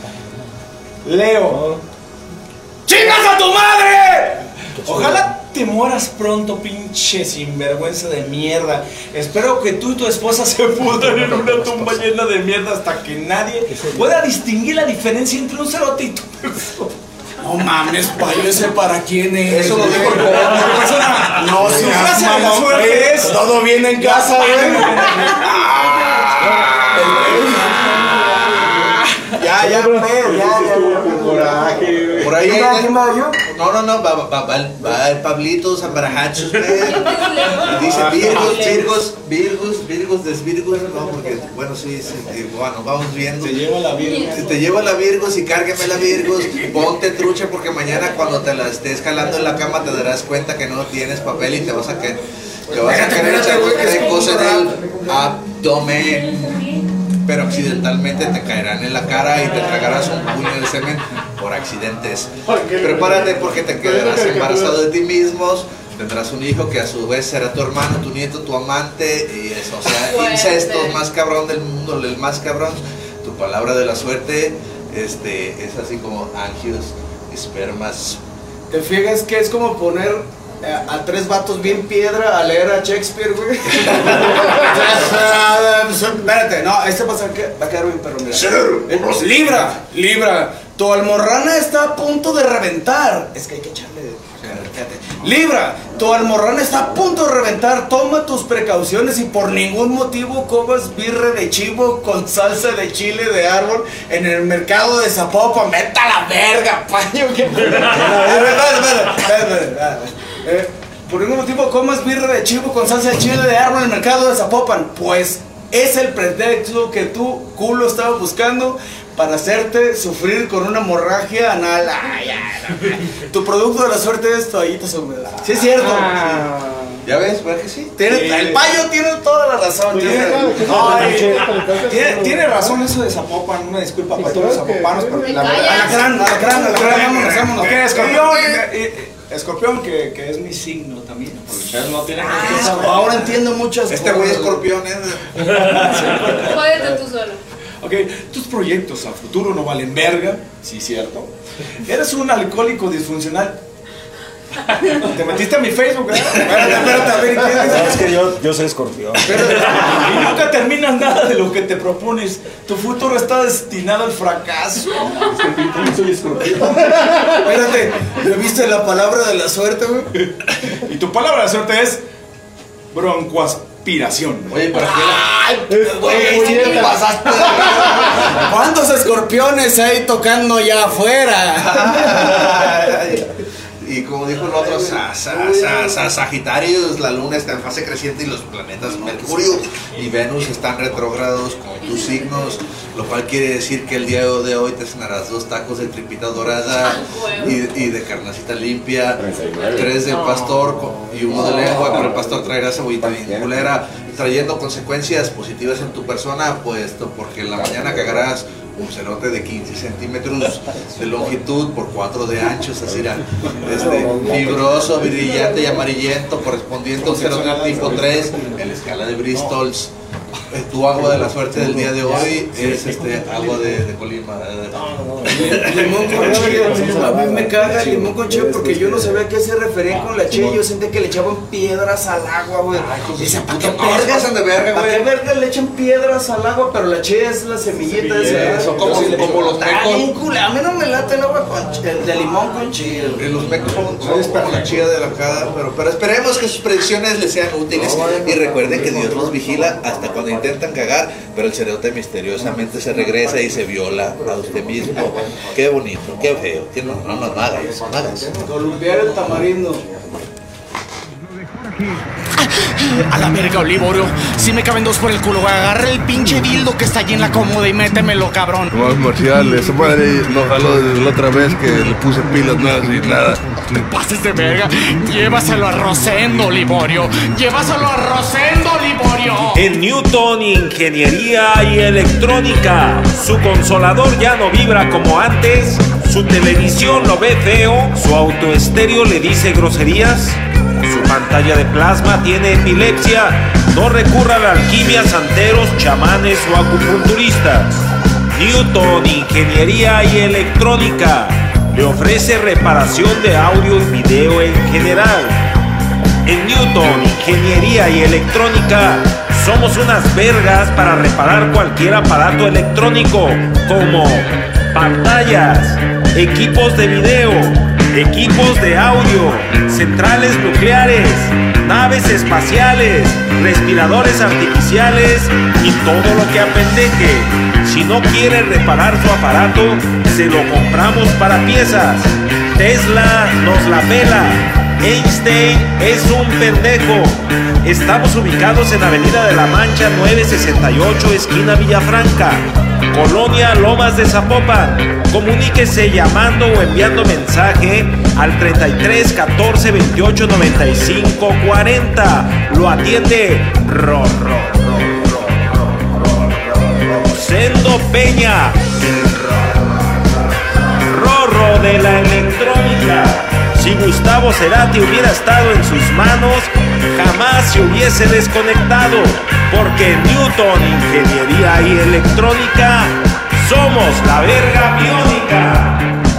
Leo. ¡Chingas a tu madre! Ojalá te mueras pronto, pinche sinvergüenza de mierda. Espero que tú y tu esposa se pudran en una tumba llena de mierda hasta que nadie pueda distinguir la diferencia entre un cerote y tu persona. No mames, payo, ese para quién es. Eso lo dijo el persona. No, si frase de la suerte es todo bien en casa, güey. Ya, ya, ya, ya, ya. Por Ahí Oye, no, ¿quién va yo? No, no, no, va, va, va, va, va el Pablito Zambarajachos, güey. Dice Virgos, Virgos, Virgos, Virgos, desvirgos, no, porque, bueno, sí, sí, sí, bueno, vamos viendo. Te lleva la Virgos. Te lleva la Virgos y cárgueme la Virgos, ponte trucha porque mañana cuando te la estés jalando en la cama te darás cuenta que no tienes papel y te vas a que te vas a querer echar cosas en el abdomen. Pero accidentalmente te caerán en la cara y te tragarás un puño de semen por accidentes. Prepárate porque te quedarás embarazado de ti mismo, tendrás un hijo que a su vez será tu hermano, tu nieto, tu amante, y eso, o sea, incesto, más cabrón del mundo, el más cabrón. Tu palabra de la suerte este, es así como angios, espermas. ¿Te fijas que es como poner a, a tres vatos bien piedra a leer a Shakespeare, güey? Espérate, no, este va a, que, va a quedar bien perro, mira. Eh, Libra, Libra, tu almorrana está a punto de reventar. Es que hay que echarle... Libra, tu almorrana está a punto de reventar. Toma tus precauciones y por ningún motivo comas birre de chivo con salsa de chile de árbol en el mercado de Zapopan. ¡Vete a la verga, paño! Eh, por ningún motivo comas birra de chivo con salsa de chile de árbol en el mercado de Zapopan. Pues es el pretexto que tu culo estaba buscando para hacerte sufrir con una hemorragia anal. Ay, ay, ay. Tu producto de la suerte es toallitas húmedas. Sí, es cierto. Ah. ¿Ya ves? ¿Verdad que sí? Tiene, sí. El payo tiene toda la razón. Tiene, Ay, tiene, tiene razón eso de Zapopan. Una disculpa para todos los zapopanos. Pero la verdad. Alacrán, alacrán, alacrán. Vámonos, vámonos. ¿Qué, Escorpión? Escorpión, que, que es mi signo también. No tiene ah, ahora entiendo muchas cosas. Este güey Escorpión es. Jódete tú solo. Ok, tus proyectos a futuro no valen verga, sí, cierto. Eres un alcohólico disfuncional. Te metiste a mi Facebook, ¿eh? Espérate, espérate, a ver, ¿qué dices? Es que yo, yo soy Escorpión. Y nunca terminas nada de lo que te propones. Tu futuro está destinado al fracaso. Es que soy Escorpión. Espérate, ¿le viste la palabra de la suerte, güey? Y tu palabra de la suerte es broncoaspiración. Oye, ¿para qué la... Ay, güey, ¿sí te pasaste? ¿Cuántos escorpiones hay tocando allá afuera? Y como dijo el otro, sa, sa, sa, sa, Sagitarios, la luna está en fase creciente y los planetas Mercurio y Venus están retrógrados con tus signos, lo cual quiere decir que el día de hoy te cenarás dos tacos de tripita dorada y, y de carnacita limpia, tres del pastor y uno de lengua, pero el pastor traerá cebollita bien culera, trayendo consecuencias positivas en tu persona, puesto porque en la mañana cagarás un cerote de quince centímetros de longitud por cuatro de ancho, así era, este, fibroso, brillante y amarillento, correspondiente a un cerote tipo tres en la escala de Bristols. Tu agua de la suerte del día de hoy es este agua de, de Colima. Limón con chile. A mí me caga el limón con chile porque yo no sabía a qué se refería con la chile. Yo sentía que le echaban piedras al agua, güey. Dice, ¿para qué vergas? ¿Para qué vergas le echan piedras al agua? Pero la chile es la semillita de ese. Como, como los mecos. A mí no me late el agua de limón con chile. Los mecos son como la chile de la cara. Pero, pero esperemos que sus predicciones les sean útiles. Y recuerden que Dios los vigila hasta cuando intentan cagar, pero el cerote misteriosamente se regresa y se viola a usted mismo. Qué bonito, qué feo. No, no, no, no haga eso, no haga eso. Columpiar el tamarindo. A la verga, Olivorio. Si me caben dos por el culo, güey. Agarra el pinche dildo que está allí en la cómoda y métemelo, cabrón. No, Marcial, esa madre no jaló desde la otra vez que le puse pilas nuevas y nada. Te pases de verga. Llévaselo a Rosendo, Olivorio. Llévaselo a Rosendo, Olivorio. En Newton Ingeniería y Electrónica, su consolador ya no vibra como antes, su televisión lo ve feo, su autoestéreo le dice groserías, su pantalla de plasma tiene epilepsia. No recurra a la alquimia, santeros, chamanes o acupunturistas. Newton Ingeniería y Electrónica le ofrece reparación de audio y video en general. En Newton Ingeniería y Electrónica somos unas vergas para reparar cualquier aparato electrónico como pantallas, equipos de video, equipos de audio, centrales nucleares, naves espaciales, respiradores artificiales y todo lo que apendeje. Si no quiere reparar su aparato, se lo compramos para piezas. Tesla nos la pela. Einstein es un pendejo. Estamos ubicados en Avenida de la Mancha nueve sesenta y ocho, esquina Villafranca, Colonia Lomas de Zapopan. Comuníquese llamando o enviando mensaje al treinta y tres catorce veintiocho noventa y cinco cuarenta. Lo atiende Ro, Ro, Ro, Ro, Ro, Ro, Rosendo Peña, el Rorro de la electrónica. Si Gustavo Cerati hubiera estado en sus manos, jamás se hubiese desconectado, porque en Newton Ingeniería y Electrónica somos la verga biónica.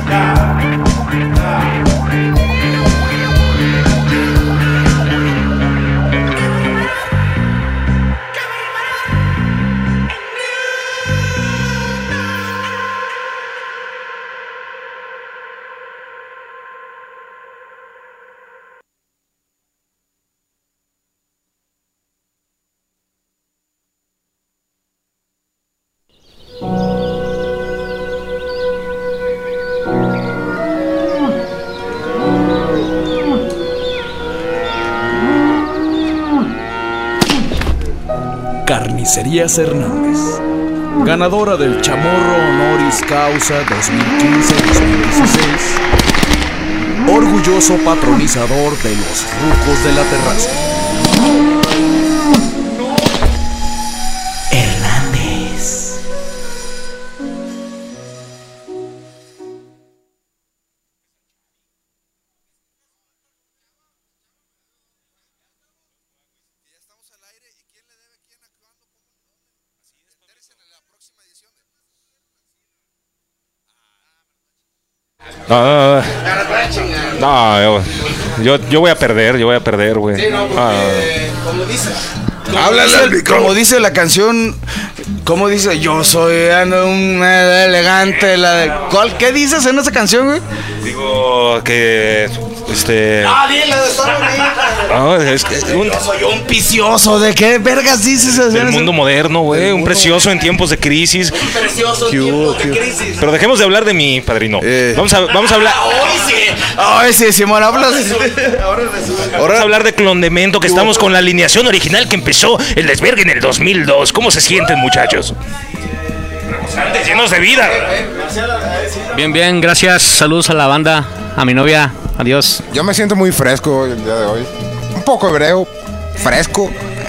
Carnicerías Hernández, ganadora del Chamorro Honoris Causa dos mil quince dos mil dieciséis, orgulloso patronizador de los rucos de la terraza. Hernández. No, no, no, yo, yo, yo voy a perder, yo voy a perder, güey. Sí, no, porque, Ah. como dice, Háblale al micrófono. Como dice la canción, ¿cómo dice? Yo soy ando un elegante. La de, ¿cuál? ¿Qué dices en esa canción, güey? Digo que, este... Ah, dile de estar bonita. No, es que un, Yo soy un vicioso. ¿De qué vergas dices? del mundo moderno, güey, un precioso en tiempos de crisis. Un precioso ¿Qué tiempo hubo, de qué hubo? crisis. Pero dejemos de hablar de mi padrino. Vamos a, vamos a hablar... Hoy sí. Ay, sí, Simón, hablas. Ahora resulta. Vamos a hablar de Clondemento, que estamos con la alineación original que empezó el desvergue en el dos mil dos. ¿Cómo se sienten, muchachos? Antes llenos de vida. Bien, bien, gracias. Saludos a la banda, a mi novia. Adiós. Yo me siento muy fresco el día de hoy. Un poco hebreo, fresco.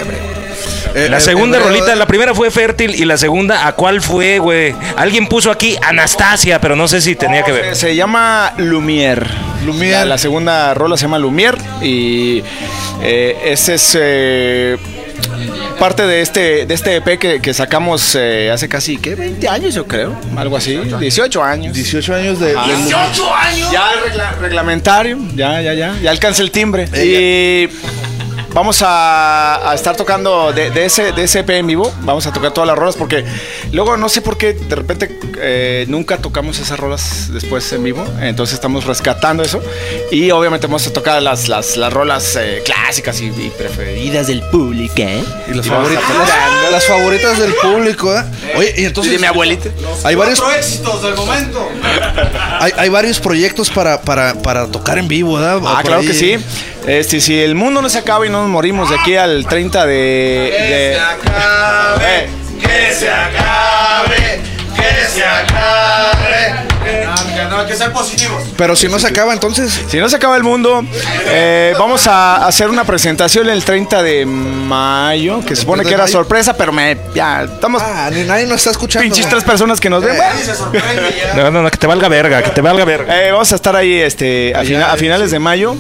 Eh, la segunda rolita, la primera fue Fértil y la segunda, ¿a cuál fue, güey? Alguien puso aquí Anastasia, pero no sé si tenía que ver. Se, se llama Lumière. Lumière. La, la segunda rola se llama Lumière y eh, ese es eh, parte de este de este E P que, que sacamos eh, hace casi, ¿qué? veinte años, yo creo. Algo así. dieciocho años. dieciocho años de... Ah, de- ¡dieciocho años! Ya regla- reglamentario, ya, ya, ya. Ya alcanza el timbre. Y vamos a, a estar tocando de, de ese, de ese E P en vivo. Vamos a tocar todas las rolas porque luego no sé por qué de repente eh, nunca tocamos esas rolas después en vivo. Entonces estamos rescatando eso. Y obviamente vamos a tocar las, las, las rolas eh, clásicas y, y preferidas del público. ¿eh? Y las Y vamos a favoritas, tocar. las favoritas del público, ¿eh? Oye, y entonces... Y de mi abuelita. Hay varios, Cuatro éxitos del momento. hay, hay varios proyectos para, para, para tocar en vivo, ¿verdad? Ah, Por claro ahí. que sí. Este, si el mundo no se acaba y no nos morimos de aquí al treinta de... de- acabe, que se acabe, que se acabe. No, no, hay que ser positivos. Pero si no se acaba, entonces... Si no se acaba el mundo, eh, vamos a hacer una presentación el treinta de mayo, que se supone que era sorpresa, pero me, ya estamos... Ah, ni nadie nos está escuchando. Pinches tres personas que nos ven. Bueno. Nadie se sorprende ya. No, no, no, que te valga verga, que te valga verga. Eh, vamos a estar ahí este, a, fina- a finales de mayo.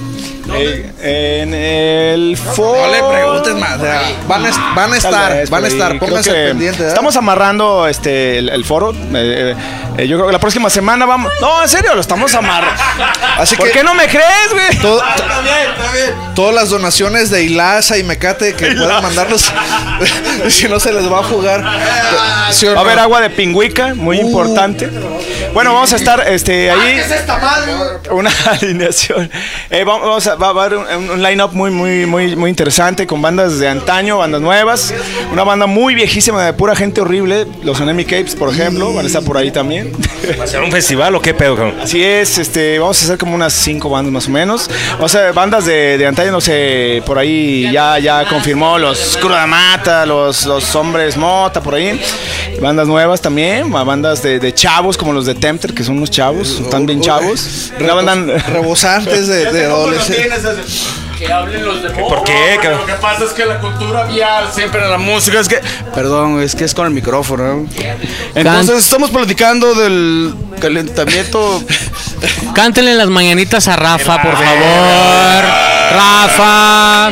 eh, en el foro. No le preguntes más. o sea, van, a, est- van a Tal estar, vez, van a por ahí. estar. Creo Pónganse que al pendiente. ¿verdad? Estamos amarrando este el, el foro. eh, eh, yo creo que la próxima semana vamos. No, en serio, lo estamos amarrando. Así ¿Por que- qué no me crees, güey? Todo- Ah, está bien, está bien. Todas las donaciones de Ilaza y Mecate que puedan mandarlos, si no se les va a jugar. ¿Sí o Va a no? haber agua de pingüica, muy Uh. importante. Bueno, vamos a estar este, ahí. ¿Qué es esta madre? Una alineación. Eh, vamos a, va a haber un, un line-up muy, muy, muy, muy interesante con bandas de antaño, bandas nuevas. Una banda muy viejísima de pura gente horrible. Los Enemy Capes, por ejemplo, van a estar por ahí también. ¿Va a ser un festival o qué pedo, cabrón? Así es, este, vamos a hacer como unas cinco bandas más o menos. O sea, bandas de, de antaño, no sé, por ahí ya, ya confirmó los Curo de Mata, los, los Hombres Mota, por ahí. Bandas nuevas también, bandas de, de chavos como los de Tempter, que son unos chavos, están bien chavos. Una banda rebosantes de, de adolescentes. Que hablen los de ¿Por qué? Pero lo que pasa es que la cultura vial siempre en la música es que. Perdón, es que es con el micrófono. Entonces estamos platicando del calentamiento. Cántenle las mañanitas a Rafa, por favor. Rafa.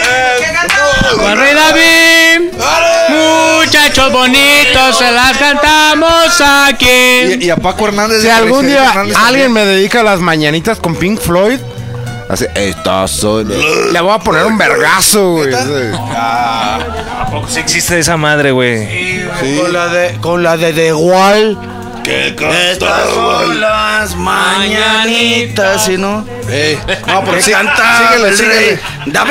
Juan Rey David. Muchachos bonitos, se las cantamos aquí. Y, y a Paco Hernández. Si algún día Hernández alguien también. me dedica las mañanitas con Pink Floyd, así, estas son. Le voy a poner un vergazo, güey. ¿A poco sí existe esa madre, güey? Sí. Con la de, con la de The Wall. ¿Qué Estas son las mañanitas, ¿sí, no? Ey. No, pero sí, canta síguele, el síguele. rey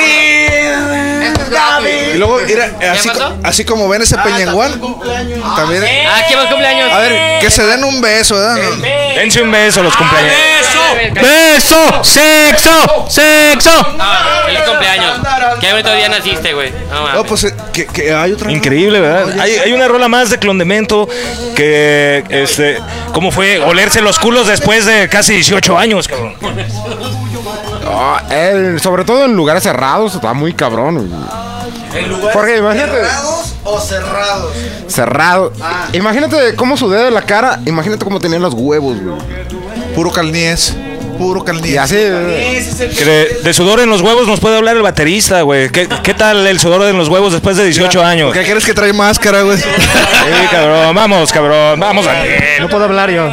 David, David. Y luego, mira, así, co- así como ven ese Peñanguán, también. Ah, ¿quién va a cumpleaños? A ver, que se den un beso, ¿verdad? Dense un beso los cumpleaños. ¡Beso! ¡Sexo! ¡Sexo! Ah, feliz cumpleaños. Qué bonito día naciste, güey. No mames. No, pues eh, que, que hay otra. Increíble, ¿verdad? Hay, hay una rola más de Clondemento que, este, ¿cómo fue? Olerse los culos después de casi dieciocho años, cabrón. Ah, él, sobre todo en lugares cerrados, está muy cabrón, güey. ¿En lugares Porque imagínate. cerrados o cerrados? Cerrado. Ah. Imagínate cómo sudé de la cara. Imagínate cómo tenía los huevos, güey. Puro calníes. Puro calníes. Y así. Que de, de sudor en los huevos nos puede hablar el baterista, güey. ¿Qué, ¿Qué tal el sudor en los huevos después de dieciocho años? ¿Qué quieres que trae máscara, güey? Sí, cabrón. Vamos, cabrón. Vamos a... No puedo hablar yo.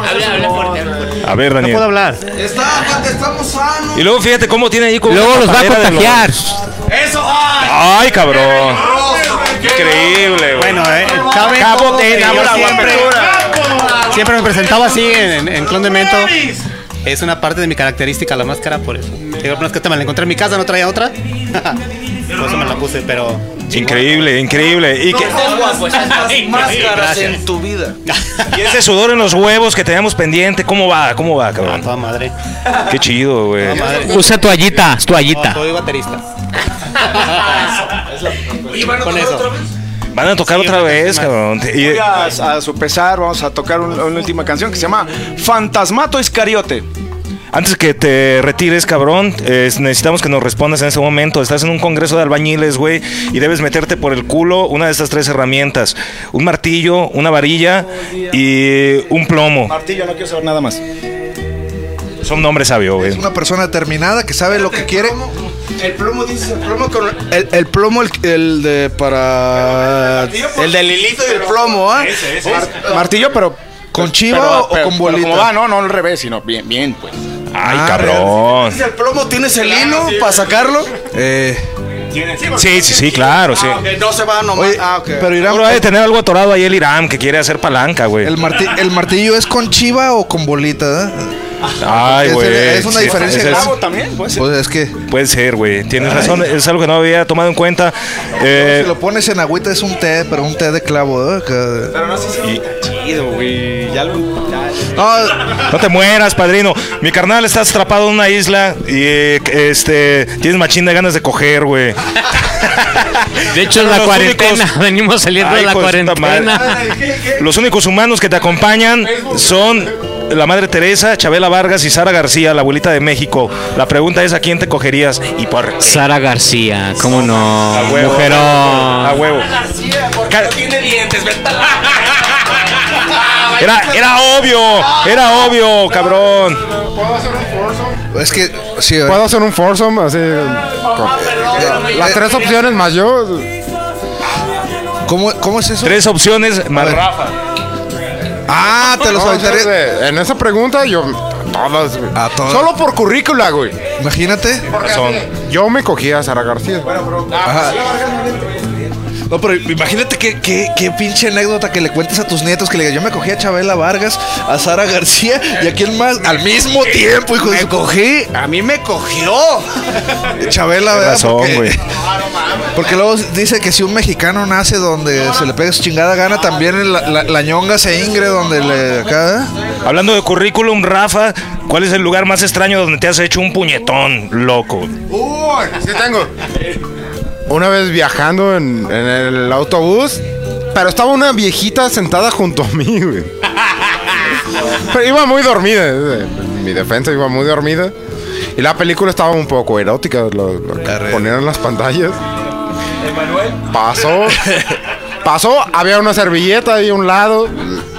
A ver, No Daniel. puedo hablar. Está, estamos sanos. Y luego fíjate cómo tiene ahí como Luego una los va a tapadera de los- contagiar. Eso, ay. Ay, cabrón. Increíble, güey. Bueno, eh, saben Cabo cómo de que yo la siempre, siempre me presentaba así en, en Clon de Mento. Es una parte de mi característica la máscara, por eso. Digo, no es que te me la encontré en mi casa, no traía otra. Por eso me la puse, pero... Increíble, increíble. Y, que, Máscaras Gracias. en tu vida. y ese sudor en los huevos que teníamos pendiente, ¿cómo va? ¿Cómo va, A cabrón? toda madre. Qué chido, güey. Toda madre. Usa toallita, No, toallita. soy baterista. Con eso. Van a tocar otra vez, cabrón. Y- Voy a, a su pesar, vamos a tocar un- una última canción que se llama Fantasmato Iscariote. Antes que te retires, cabrón, eh, necesitamos que nos respondas en ese momento. Estás en un congreso de albañiles, güey, y debes meterte por el culo una de estas tres herramientas. Un martillo, una varilla y un plomo. Martillo, no quiero saber nada más. Es un nombre sabio, güey. Es una persona determinada que sabe lo que quiere. El plomo, dice, el plomo con el, el plomo, el, el de para el del hilito y el plomo, ¿ah? Mar- martillo, pero ¿Con chiva pero- o pero- con pero bolita? como va, no, no al revés, sino bien, bien, pues. Ay, Ah, cabrón. Dice, el plomo, ¿tienes el hilo para sacarlo? Eh, Sí, sí, sí, claro, sí. Ah, ok, no se va nomás. oye, ah, ok. pero Irán, Seguro ha de tener algo atorado ahí el Irán que quiere hacer palanca, güey. el, marti- el martillo es con chiva o con bolita, ¿eh? Ay, Es- güey. es una Sí, diferencia ese es- grave. También, pues. Pues es que Puede ser, güey. Tienes razón. Es algo que no había tomado en cuenta. Eh, si lo pones en agüita es un té, pero un té de clavo, ¿eh? Que- Pero no sé si está chido, güey. Ya lo. ya- No, No te mueras, padrino. Mi carnal, estás atrapado en una isla y eh, este tienes machín de ganas de coger, güey. De hecho, en la Los cuarentena. únicos- Venimos saliendo Ay, de la hijo de su puta cuarentena. Los únicos humanos que te acompañan son la Madre Teresa, Chabela Vargas y Sara García, la abuelita de México. La pregunta es: ¿a quién te cogerías y por qué? Sara García, ¿cómo no? A huevo. Mujerón. A huevo. Ca- Tiene dientes, ¿verdad? Era, era obvio, era obvio, cabrón. es que sí, ¿eh? Puedo hacer un foursome así. con- las tres opciones más yo. ¿Cómo, ¿Cómo es eso? Tres opciones más ver. Rafa. Ah, te los No, aventaré. entonces, en esa pregunta yo. Todas, güey. A todas. Solo por currícula, güey. Imagínate. Razón. Yo me cogí a Sara García. Ajá. No, pero imagínate qué, qué, qué pinche anécdota que le cuentes a tus nietos, que le digas, yo me cogí a Chabela Vargas, a Sara García y a quién más al mismo tiempo, hijo de Me cogí, a mí me cogió. Chabela, ¿verdad? razón, Porque, güey. porque luego dice que si un mexicano nace donde se le pega su chingada gana, también la, la, la ñonga se ingre donde le acá. Hablando de currículum, Rafa, ¿cuál es el lugar más extraño donde te has hecho un puñetón, loco? Uy, sí tengo. Una vez viajando en, en el autobús, pero estaba una viejita sentada junto a mí, güey. Pero iba muy dormida, en mi defensa iba muy dormida. Y la película estaba un poco erótica, lo, lo que ponían en las pantallas. Pasó, pasó, había una servilleta ahí a un lado.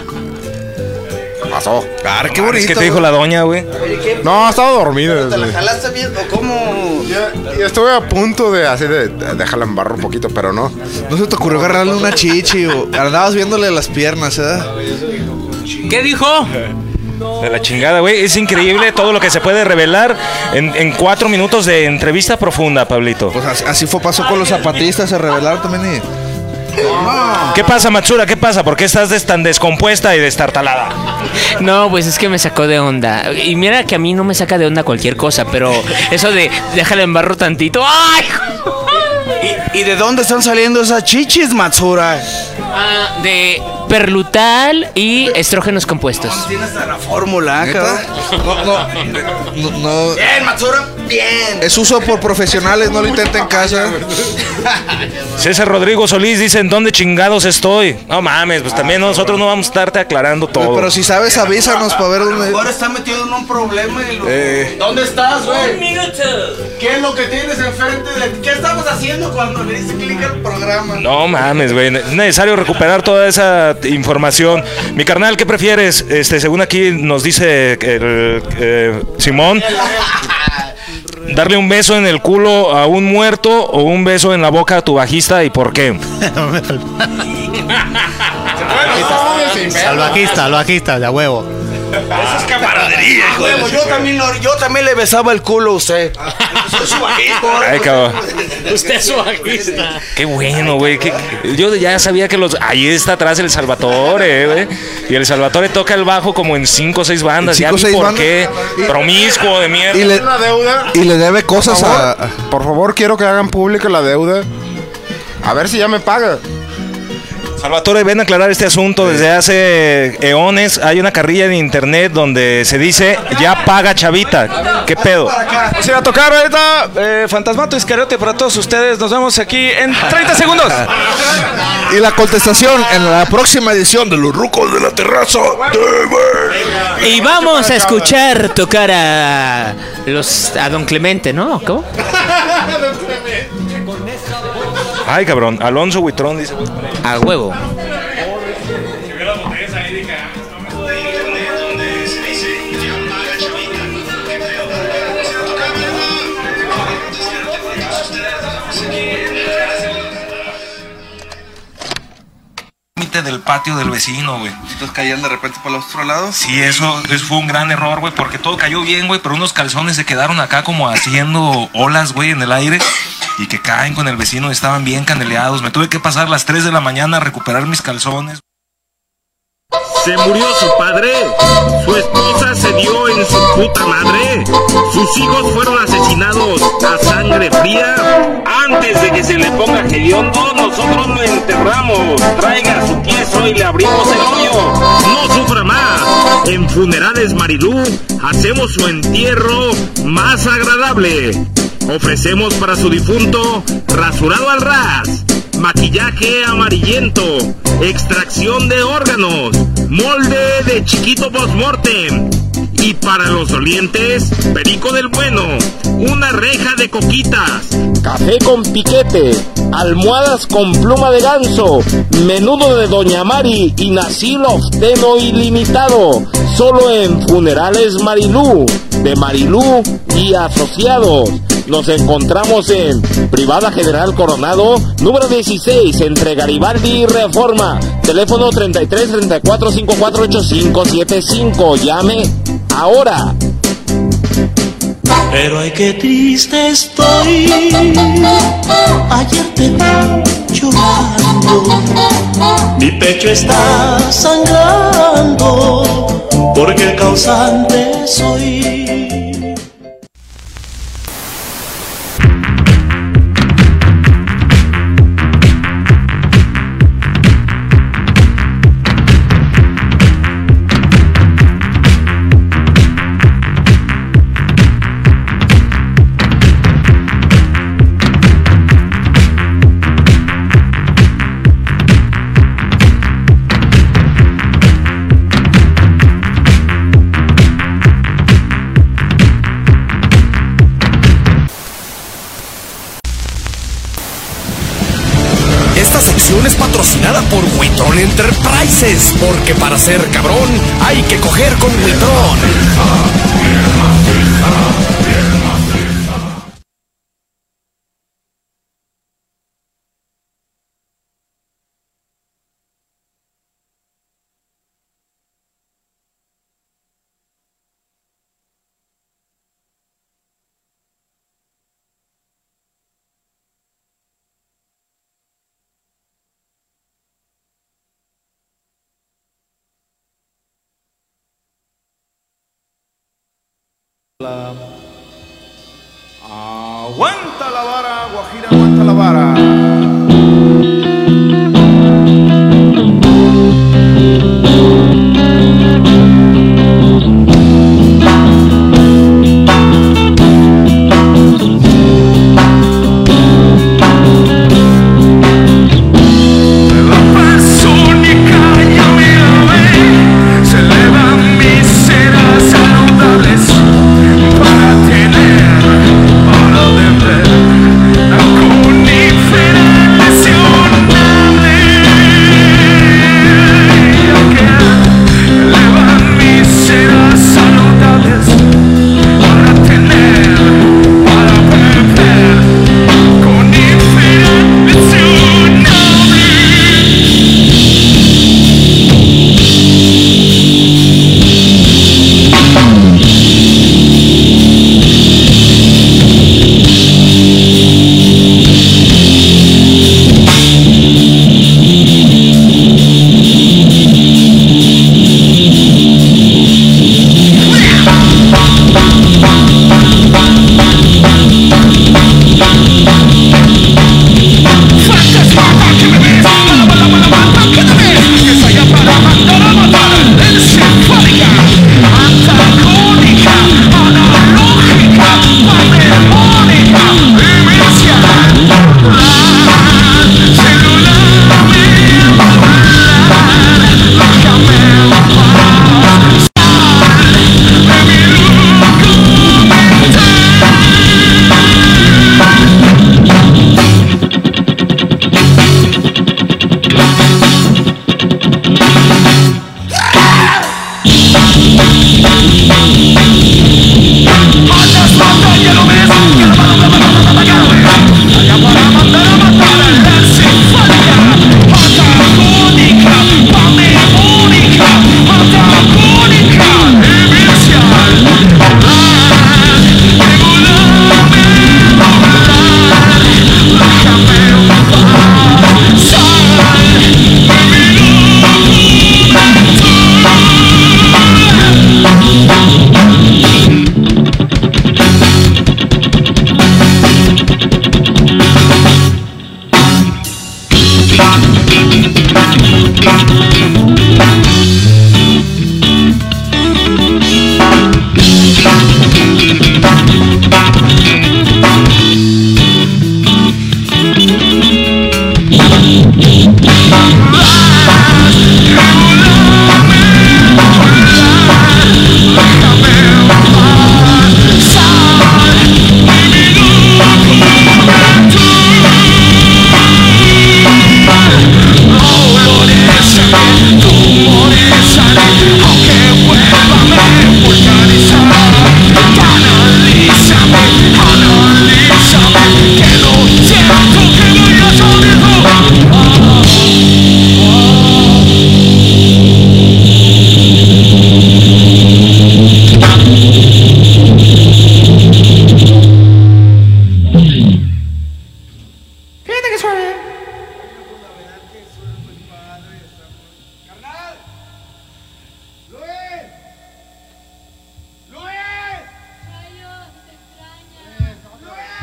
Pasó. Ah, qué bonito. ¿Qué te dijo la doña, güey? No, estaba dormida. ¿Te la jalaste bien o cómo? Y estuve a punto de así de, de dejarla en barro un poquito, pero no. ¿No se te ocurrió agarrarle una chichi o andabas viéndole las piernas, eh? ¿Qué dijo? De la chingada, güey. Es increíble todo lo que se puede revelar en, en cuatro minutos de entrevista profunda, Pablito. Pues así, así fue, pasó con los zapatistas, se revelaron también y... ¿Qué pasa, Matsura? ¿Qué pasa? ¿Por qué estás des- tan descompuesta y destartalada? No, pues es que me sacó de onda. Y mira que a mí no me saca de onda cualquier cosa, pero eso de déjala en barro tantito. ¡Ay! ¿Y, ¿Y de dónde están saliendo esas chichis, Matsura? Ah, de perlutal y estrógenos compuestos. Tienes la fórmula, cabrón. No, no, no, no. Bien, Matsura, bien. Es uso por profesionales, no lo intenten en casa. César Rodrigo Solís dice, ¿en dónde chingados estoy? No mames, pues también nosotros no vamos a estarte aclarando todo. Pero si sabes, avísanos para ver dónde... Ahora está metido en un problema y lo... Eh. ¿Dónde estás, güey? Un minuto. ¿Qué es lo que tienes enfrente de ti? ¿Qué estamos haciendo cuando le dice clic al programa? No mames, güey. Es necesario recuperar toda esa información. Mi carnal, ¿qué prefieres? Este, según aquí nos dice el, eh, Simón, darle un beso en el culo a un muerto o un beso en la boca a tu bajista, ¿y por qué? Salvajista, salvajista, de a huevo. Eso es camaradería, hijo de yo también lo- Yo también le besaba el culo a usted. Soy su bajista. Ay, cabrón. Usted es su bajista. Qué bueno, güey. qué- Yo ya sabía que los... Ahí está atrás el Salvatore, güey. Y el Salvatore toca el bajo como en cinco o seis bandas. ¿En Ya cinco vi o seis por bandas? qué. Promiscuo de mierda. Y le, Una deuda. y le debe cosas Por a... favor, por favor, quiero que hagan pública la deuda. A ver si ya me paga. Salvatore, ven a aclarar este asunto. Desde hace eones hay una carrilla en internet donde se dice ya paga Chavita. ¿Qué pedo? Vamos a ir a tocar ahorita eh, Fantasmato Iscariote para todos ustedes. Nos vemos aquí en treinta segundos. Y la contestación en la próxima edición de Los Rucos de la Terraza. Y vamos a escuchar tocar a los a Don Clemente, ¿no? ¿Cómo? Ay, cabrón. Alonso Huitrón dice. A huevo. Del patio del vecino, güey. ¿Entonces caían de repente para el otro lado? Sí, eso, eso fue un gran error, güey, porque todo cayó bien, güey, pero unos calzones se quedaron acá como haciendo olas, güey, en el aire y que caen con el vecino, estaban bien caneleados. Me tuve que pasar las tres de la mañana a recuperar mis calzones. Se murió su padre, su esposa se dio en su puta madre, sus hijos fueron asesinados a sangre fría. Antes de que se le ponga hediondo, nosotros lo enterramos. Traiga su tieso y le abrimos el hoyo. No sufra más. En Funerales Marilú hacemos su entierro más agradable. Ofrecemos para su difunto rasurado al ras, maquillaje amarillento, extracción de órganos, molde de chiquito postmortem. Y para los dolientes, perico del bueno, una reja de coquitas, café con piquete, almohadas con pluma de ganso, menudo de Doña Mari y nacil ofteno ilimitado. Solo en Funerales Marilú, de Marilú y Asociados. Nos encontramos en Privada General Coronado, número dieciséis, entre Garibaldi y Reforma. Teléfono treinta y tres, treinta y cuatro, cincuenta y cuatro, ochenta y cinco setenta y cinco. Llame ahora. Pero ay, qué triste estoy. Ayer te vi llorando, mi pecho está sangrando, porque el causante soy. Es patrocinada por Witron Enterprises, porque para ser cabrón hay que coger con Witron. La... Aguanta la vara, Guajira, aguanta la vara. Para tener, para beber, la conífera.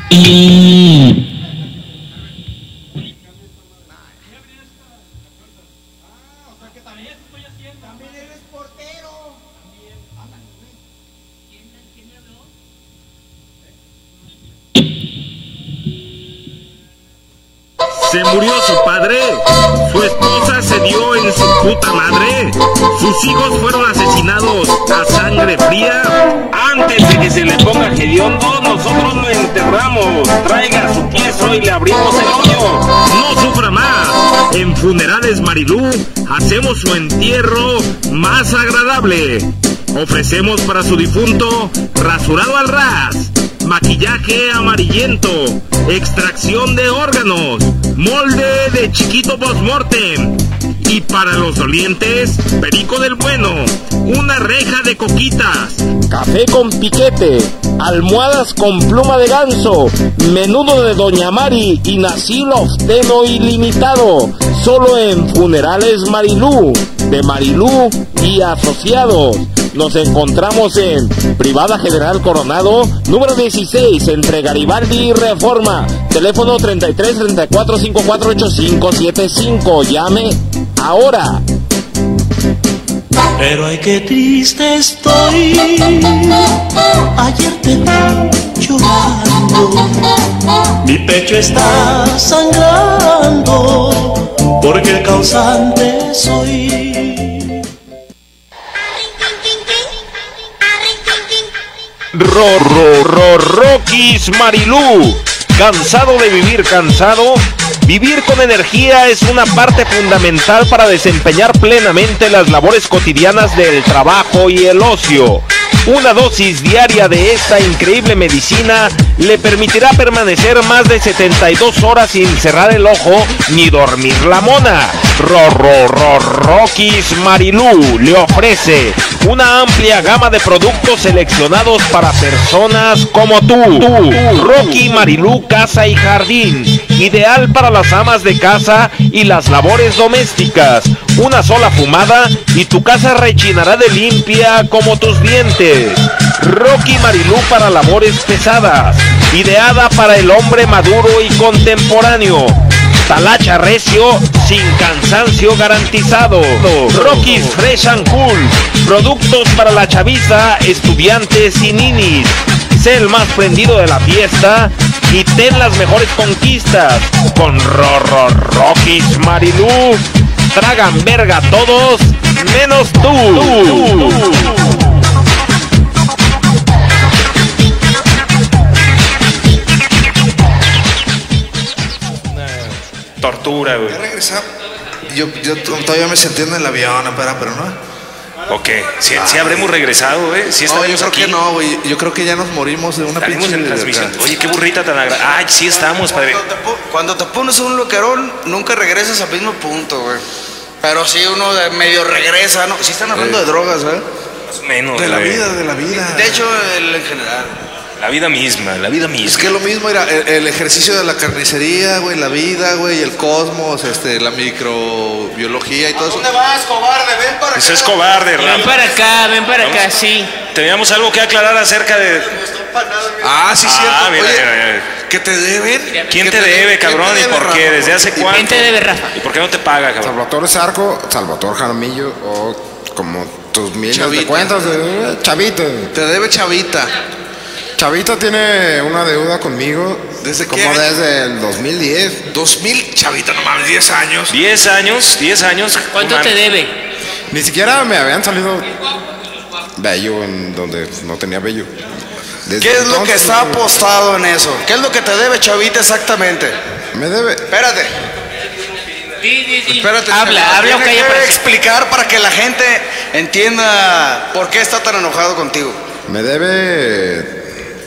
Se murió su padre, su esposa se dio en su puta madre, sus hijos fueron asesinados a sangre fría. Antes de que se le ponga hediondo, nosotros lo enterramos. Traiga su tieso y le abrimos el hoyo. No sufra más. En Funerales Marilú hacemos su entierro más agradable. Ofrecemos para su difunto rasurado al ras, maquillaje amarillento, extracción de órganos, molde de chiquito postmortem. Y para los dolientes, perico del bueno, una reja de coquitas, café con piquete, almohadas con pluma de ganso, menudo de Doña Mari y nacilo obteno ilimitado. Solo en Funerales Marilú, de Marilú y Asociados. Nos encontramos en Privada General Coronado, número dieciséis, entre Garibaldi y Reforma. Teléfono treinta y tres, treinta y cuatro, cincuenta y cuatro, ochenta y cinco setenta y cinco. Llame ahora. Pero ay, qué triste estoy. Ayer te vi llorando. Mi pecho está sangrando, porque el causante soy. Ro, ro, ro, Rockies Marilú. ¿Cansado de vivir cansado? Vivir con energía es una parte fundamental para desempeñar plenamente las labores cotidianas del trabajo y el ocio. Una dosis diaria de esta increíble medicina le permitirá permanecer más de setenta y dos horas sin cerrar el ojo ni dormir la mona. Ro, ro, ro, Rockies Marilú le ofrece una amplia gama de productos seleccionados para personas como tú. tú. Rocky Marilú Casa y Jardín, ideal para las amas de casa y las labores domésticas. Una sola fumada y tu casa rechinará de limpia como tus dientes. Rocky Marilú para labores pesadas, ideada para el hombre maduro y contemporáneo. Talacha recio, sin cansancio garantizado. Rockies Fresh and Cool, productos para la chaviza, estudiantes y ninis. Sé el más prendido de la fiesta y ten las mejores conquistas. Con Rorro Rockies Marilú, tragan verga todos, menos tú. tú. Tortura, güey. Ya regresamos. Yo, yo todavía me sentí en el avión, espera, pero no. Ok, si sí, sí habremos regresado, güey. Sí, no, yo creo aquí. que no, güey. Yo creo que ya nos morimos de una pinche en transmisión. Oye, qué burrita tan agradable. Ay, sí estamos, padre. Cuando te, cuando te pones un loquerón, nunca regresas al mismo punto, güey. Pero sí uno de medio regresa, ¿no? Sí están hablando eh. de drogas, ¿eh? Más o menos. De la vida, de la vida. De hecho, el, en general. La vida misma, la vida misma. Es que es lo mismo, era el, el ejercicio de la carnicería, güey, la vida, güey, el cosmos, este, la microbiología y todo eso. ¿Dónde vas, cobarde? Ven para acá. Ese es cobarde, Rafa. Ven para acá, ven para Vamos. acá, sí. Teníamos algo que aclarar acerca de... Ah, sí, cierto. Ah, mira, Oye, mira, mira. ¿Qué te deben? ¿Quién te debe, cabrón? ¿Y por qué? ¿Desde hace cuánto? ¿Quién te debe, Rafa? ¿Y por qué no te paga, cabrón? Salvatore Zarco, Salvatore Jaramillo o como tus miles de cuentas de Chavita. Te debe Chavita. Chavita tiene una deuda conmigo. ¿Desde como qué año? desde el dos mil diez. dos mil, Chavita, no mames, diez años. diez años, diez años. ¿Cuánto te debe? Ni siquiera me habían salido vello en donde no tenía vello. Desde ¿Qué es entonces, lo que está apostado en eso? ¿Qué es lo que te debe, Chavita, exactamente? Me debe. Espérate. Di, di, di. Espérate. Habla, habla, que para explicar para que la gente entienda por qué está tan enojado contigo. Me debe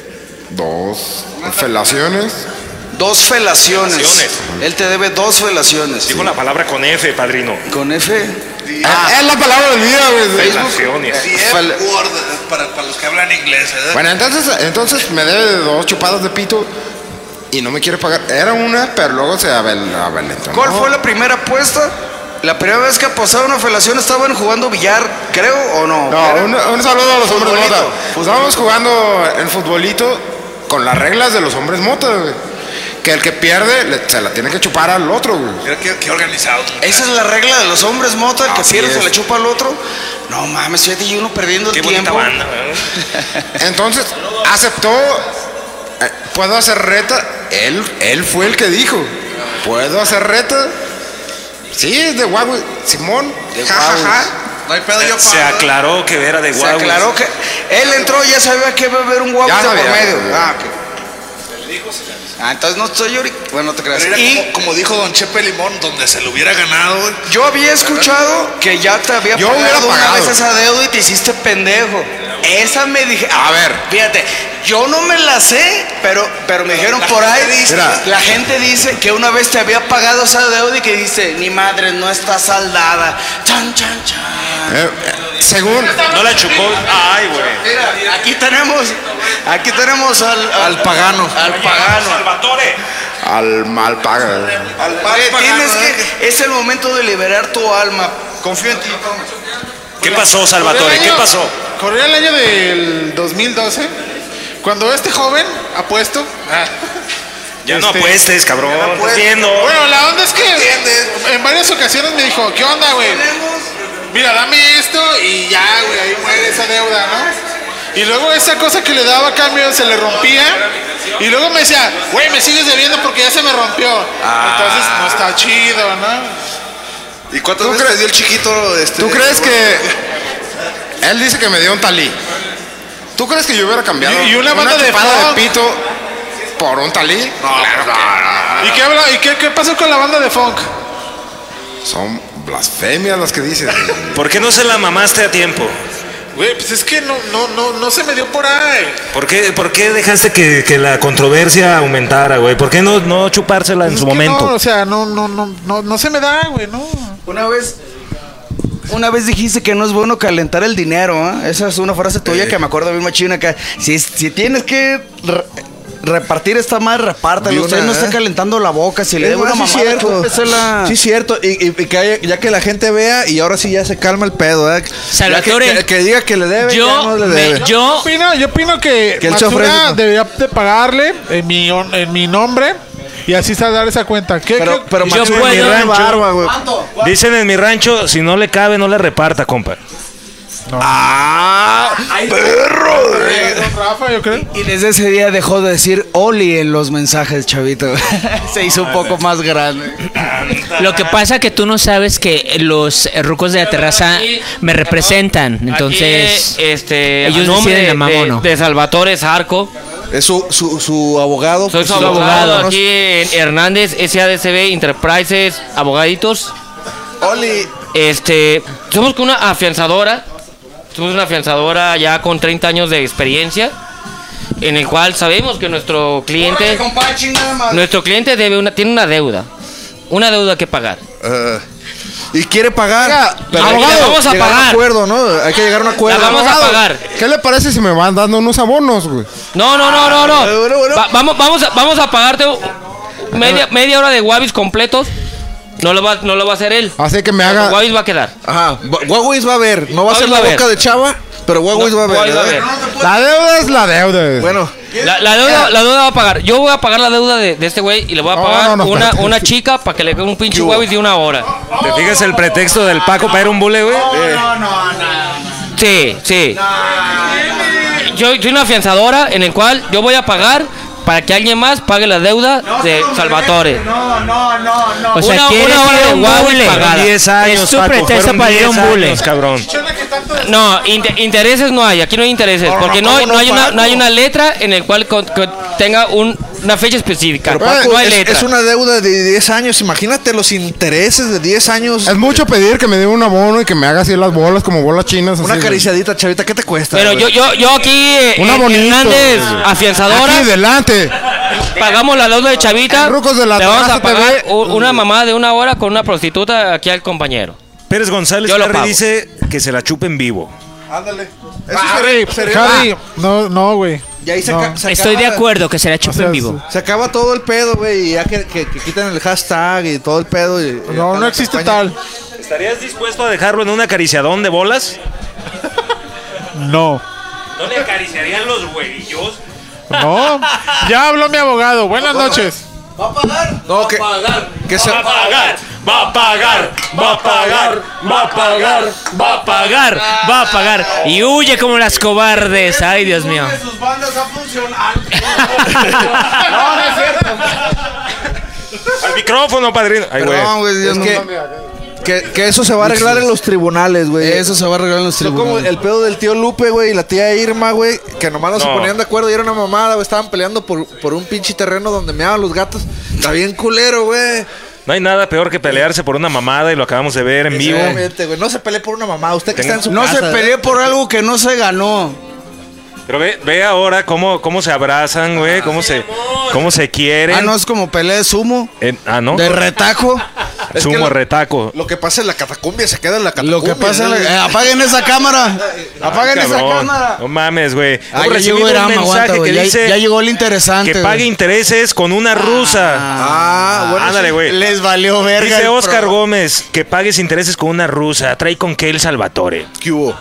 dos felaciones. Dos felaciones. felaciones. Él te debe dos felaciones. Dijo sí. La palabra con F, padrino. ¿Con F? Ah, es la palabra del día, güey. Felaciones. Sí, Fel word, para, para los que hablan inglés, ¿eh? Bueno, entonces, entonces me debe de dos chupadas de pito y no me quiere pagar. Era una, pero luego se avalentó. ¿Cuál fue la primera apuesta? La primera vez que apostaron una felación estaban jugando billar, creo, o no. No, un, un saludo a los hombres de moda. Estábamos jugando el futbolito con las reglas de los hombres motos, güey. Que el que pierde le- se la tiene que chupar al otro, güey. Mira qué, qué organizado. Esa es la regla de los hombres moto, el que Así pierde se es. le chupa al otro. No mames, fíjate, y uno perdiendo el tiempo. Entonces, aceptó. eh, ¿Puedo hacer reta? Él, él fue el que dijo. ¿Puedo hacer reta? Sí, es de Huawei. Simón. Ja, ja, ja. No hay pedo, yo Se pago. aclaró que era de Se Huawei. aclaró que él entró, ya sabía que iba a haber un guapo Ya de por sabía, medio. ya. Ah, ok. Ah, entonces no estoy ahorita. Bueno, no te creas. Pero era Y como, como dijo Don Chepe Limón, donde se lo hubiera ganado, güey. yo había escuchado que ya te había Yo hubiera pagado una pagado. vez esa deuda y te hiciste pendejo. Esa me dije. A ver. Fíjate, yo no me la sé, pero, pero me dijeron por ahí. Mira. La gente dice que una vez te había pagado esa deuda y que dice, ni madre, no está saldada. Chan, chan, chan. Eh, eh, según. No la chupó. Ay, güey. Mira, aquí tenemos, aquí tenemos al, Al pagano. Al pagano. Salvatore. Al mal paga. Al Oye, tienes que, es el momento de liberar tu alma. Confío en ti. ¿Qué pasó, Salvatore? ¿Qué pasó? Corría el año del dos mil doce, cuando este joven apuesto. Ya no Este, apuestes, cabrón. ya no Estás viendo. Bueno, la onda es que en varias ocasiones me dijo, ¿qué onda, güey? Mira, dame esto y ya, güey, ahí muere esa deuda, ¿no? Y luego esa cosa que le daba a cambio se le rompía. Y luego me decía, güey, me sigues debiendo porque ya se me rompió. Entonces no está chido, ¿no? ¿Y cuántas veces le dio el chiquito? Este, ¿Tú crees que él dice que me dio un talí? ¿Tú crees que yo hubiera cambiado Y- y una banda de chupada funk. de pito por un talí? No, claro que no. ¿Y qué, habla- y qué, qué pasó con la banda de funk? Son blasfemias las que dices. ¿Por qué no se la mamaste a tiempo? Güey, pues es que no, no, no, no se me dio por ahí. ¿Por qué, por qué dejaste que, que la controversia aumentara, güey? ¿Por qué no, no chupársela en Es su que momento? No, o sea, no, no, no, no, no se me da, güey, no. Una vez, una vez dijiste que no es bueno calentar el dinero, ¿eh? Esa es una frase tuya que me acuerdo bien machina acá. Si, si tienes que re- repartir esta madre, repártelo. Vi Usted una, no está ¿eh? calentando la boca. Si le Es debe una más, sí mamada, cierto. chúpesela. Sí, cierto. Y, y- y que haya- ya que la gente vea y ahora sí ya se calma el pedo, ¿eh? Salvatore, Ya que, que- que diga que le debe, yo ya no le me- debe. yo- Yo opino, yo opino que, Que él se Matsura ofrece- debería de pagarle en mi, on- en mi nombre y así saldar esa cuenta. ¿Qué, Pero, qué- pero Yo Matsura, puedo- mi rancho, barba, güey. Dicen en mi rancho, si no le cabe, no le reparta, compa. ¡Ah! ¡Perro! Don Rafa, yo creo. Y desde ese día dejó de decir Oli en los mensajes, chavito. Se hizo un poco más grande. Lo que pasa que tú no sabes que los eh, rucos de la terraza me representan, entonces Aquí, este, ellos a nombre deciden la de, mamono. de Salvatore Zarco. Es su, su, su abogado. Soy pues, su sí, abogado no- aquí en Hernández, S A D C B Enterprises, abogaditos. Oli. Este, somos una afianzadora. Somos una afianzadora ya con treinta años de experiencia, en el cual sabemos que nuestro cliente, nuestro cliente debe una, tiene una deuda, una deuda que pagar. Eh, y quiere pagar. pero y hay la que vamos a llegar un pagar. acuerdo, ¿no? Hay que llegar a un acuerdo. La vamos a pagar. ¿Qué le parece si me van dando unos abonos, güey? No, no, no, no, no. bueno, bueno. Va- vamos, vamos, a, vamos a pagarte media, media hora de Wabis completos. No lo va, no lo va a hacer él. Así que me haga. Wabis va a quedar. Ajá. Huawei va a ver. No va a ser Huawei la va a ver. boca de Chava, pero Huawei No, va a ver. Huawei va a ¿verdad? ver. La deuda es la deuda. Bueno, La, la deuda, la deuda va a pagar. Yo voy a pagar la deuda de, de este güey y le voy a No, pagar no, no, una, espérate. una chica para que le haga un pinche Wabis de una hora. ¿Te fijas el pretexto del Paco para ir a un bule, güey? Sí, sí. Yo soy una afianzadora en el cual yo voy a pagar para que alguien más pague la deuda de Salvatore. No, no, no, no. O sea, Una- quieres una hora ir de a un Huawei bule. pagada. diez años, Es tu Paco, pretexto fueron para ir a un diez bule. años, cabrón. No, inte- intereses no hay, aquí no hay intereses, No, porque no, no, hay- ¿cómo no no, hay una, Paco? no hay una letra en el cual con- con- tenga un- una fecha específica. pero Paco, no hay es, letra. es una deuda de diez años. Imagínate los intereses de diez años. Es mucho pedir que me dé un abono y que me haga así las bolas como bolas chinas. Una así, acariciadita, chavita, ¿qué te cuesta? Pero güey? yo, yo, yo aquí, eh, Una en bonito. Hernández, afianzadora, Aquí delante. pagamos la deuda de Chavita, Rucos de la le vamos a Terraza pagar T V. u- una mamá de una hora con una prostituta aquí al compañero. Pérez González Yo lo Harry pago. dice que se la chupe en vivo. Ándale. Eso Harry, sería- sería- Harry, no, no, güey. Y ahí se, No. aca- se Estoy de acaba- acuerdo que será chupa O sea, en vivo. Se acaba todo el pedo, güey. Y ya que, que, que quitan el hashtag y todo el pedo. y- y No, acá no la existe campaña. tal. ¿Estarías dispuesto a dejarlo en un acariciadón de bolas? No. ¿No le acariciarían los huevillos? No, ya habló mi abogado. Buenas noches. ¿Va a pagar? No, que, que se... Va a pagar, va a pagar, va a pagar, va a pagar, va a pagar, va a pagar. Y huye como las cobardes. Ay, Dios mío. Sus bandas a funcionar. No, no es cierto. Al micrófono, padrino. Ay, güey. Perdón, güey, Dios Es mío. Que, que eso se va a arreglar en los tribunales, güey. Eso se va a arreglar en los Fue tribunales. como el pedo del tío Lupe, güey, y la tía Irma, güey, que nomás no, se No. ponían de acuerdo y era una mamada, güey. Estaban peleando por, por un pinche terreno donde meaban los gatos. Está bien culero, güey. No hay nada peor que pelearse por una mamada y lo acabamos de ver en vivo. Exactamente, güey. No se pelee por una mamada. Usted que Tengo- está en su No casa. se pelee por algo que no se ganó. Pero ve, ve ahora cómo, cómo se abrazan, güey, cómo se, cómo se quieren. Ah, no, es como pelea de sumo. En- ah, ¿no? De retaco. Es Sumo que lo- retaco. Lo que pasa en la catacumbia se queda en la Lo catacumbia. que pasa es ¿no? la- eh, apaguen esa cámara. Apaguen Ah, esa cabrón. cámara. No mames, güey. Ah, Hemos ya recibido llegó un Irama, mensaje aguanta, güey. que Ya- dice ya llegó el interesante, que güey. pague intereses con una rusa. Ah, bueno. Ándale, sí. güey. Les valió verga. Dice el Oscar pro- Gómez que pagues intereses con una rusa. Trae con qué el Salvatore. ¿Qué hubo?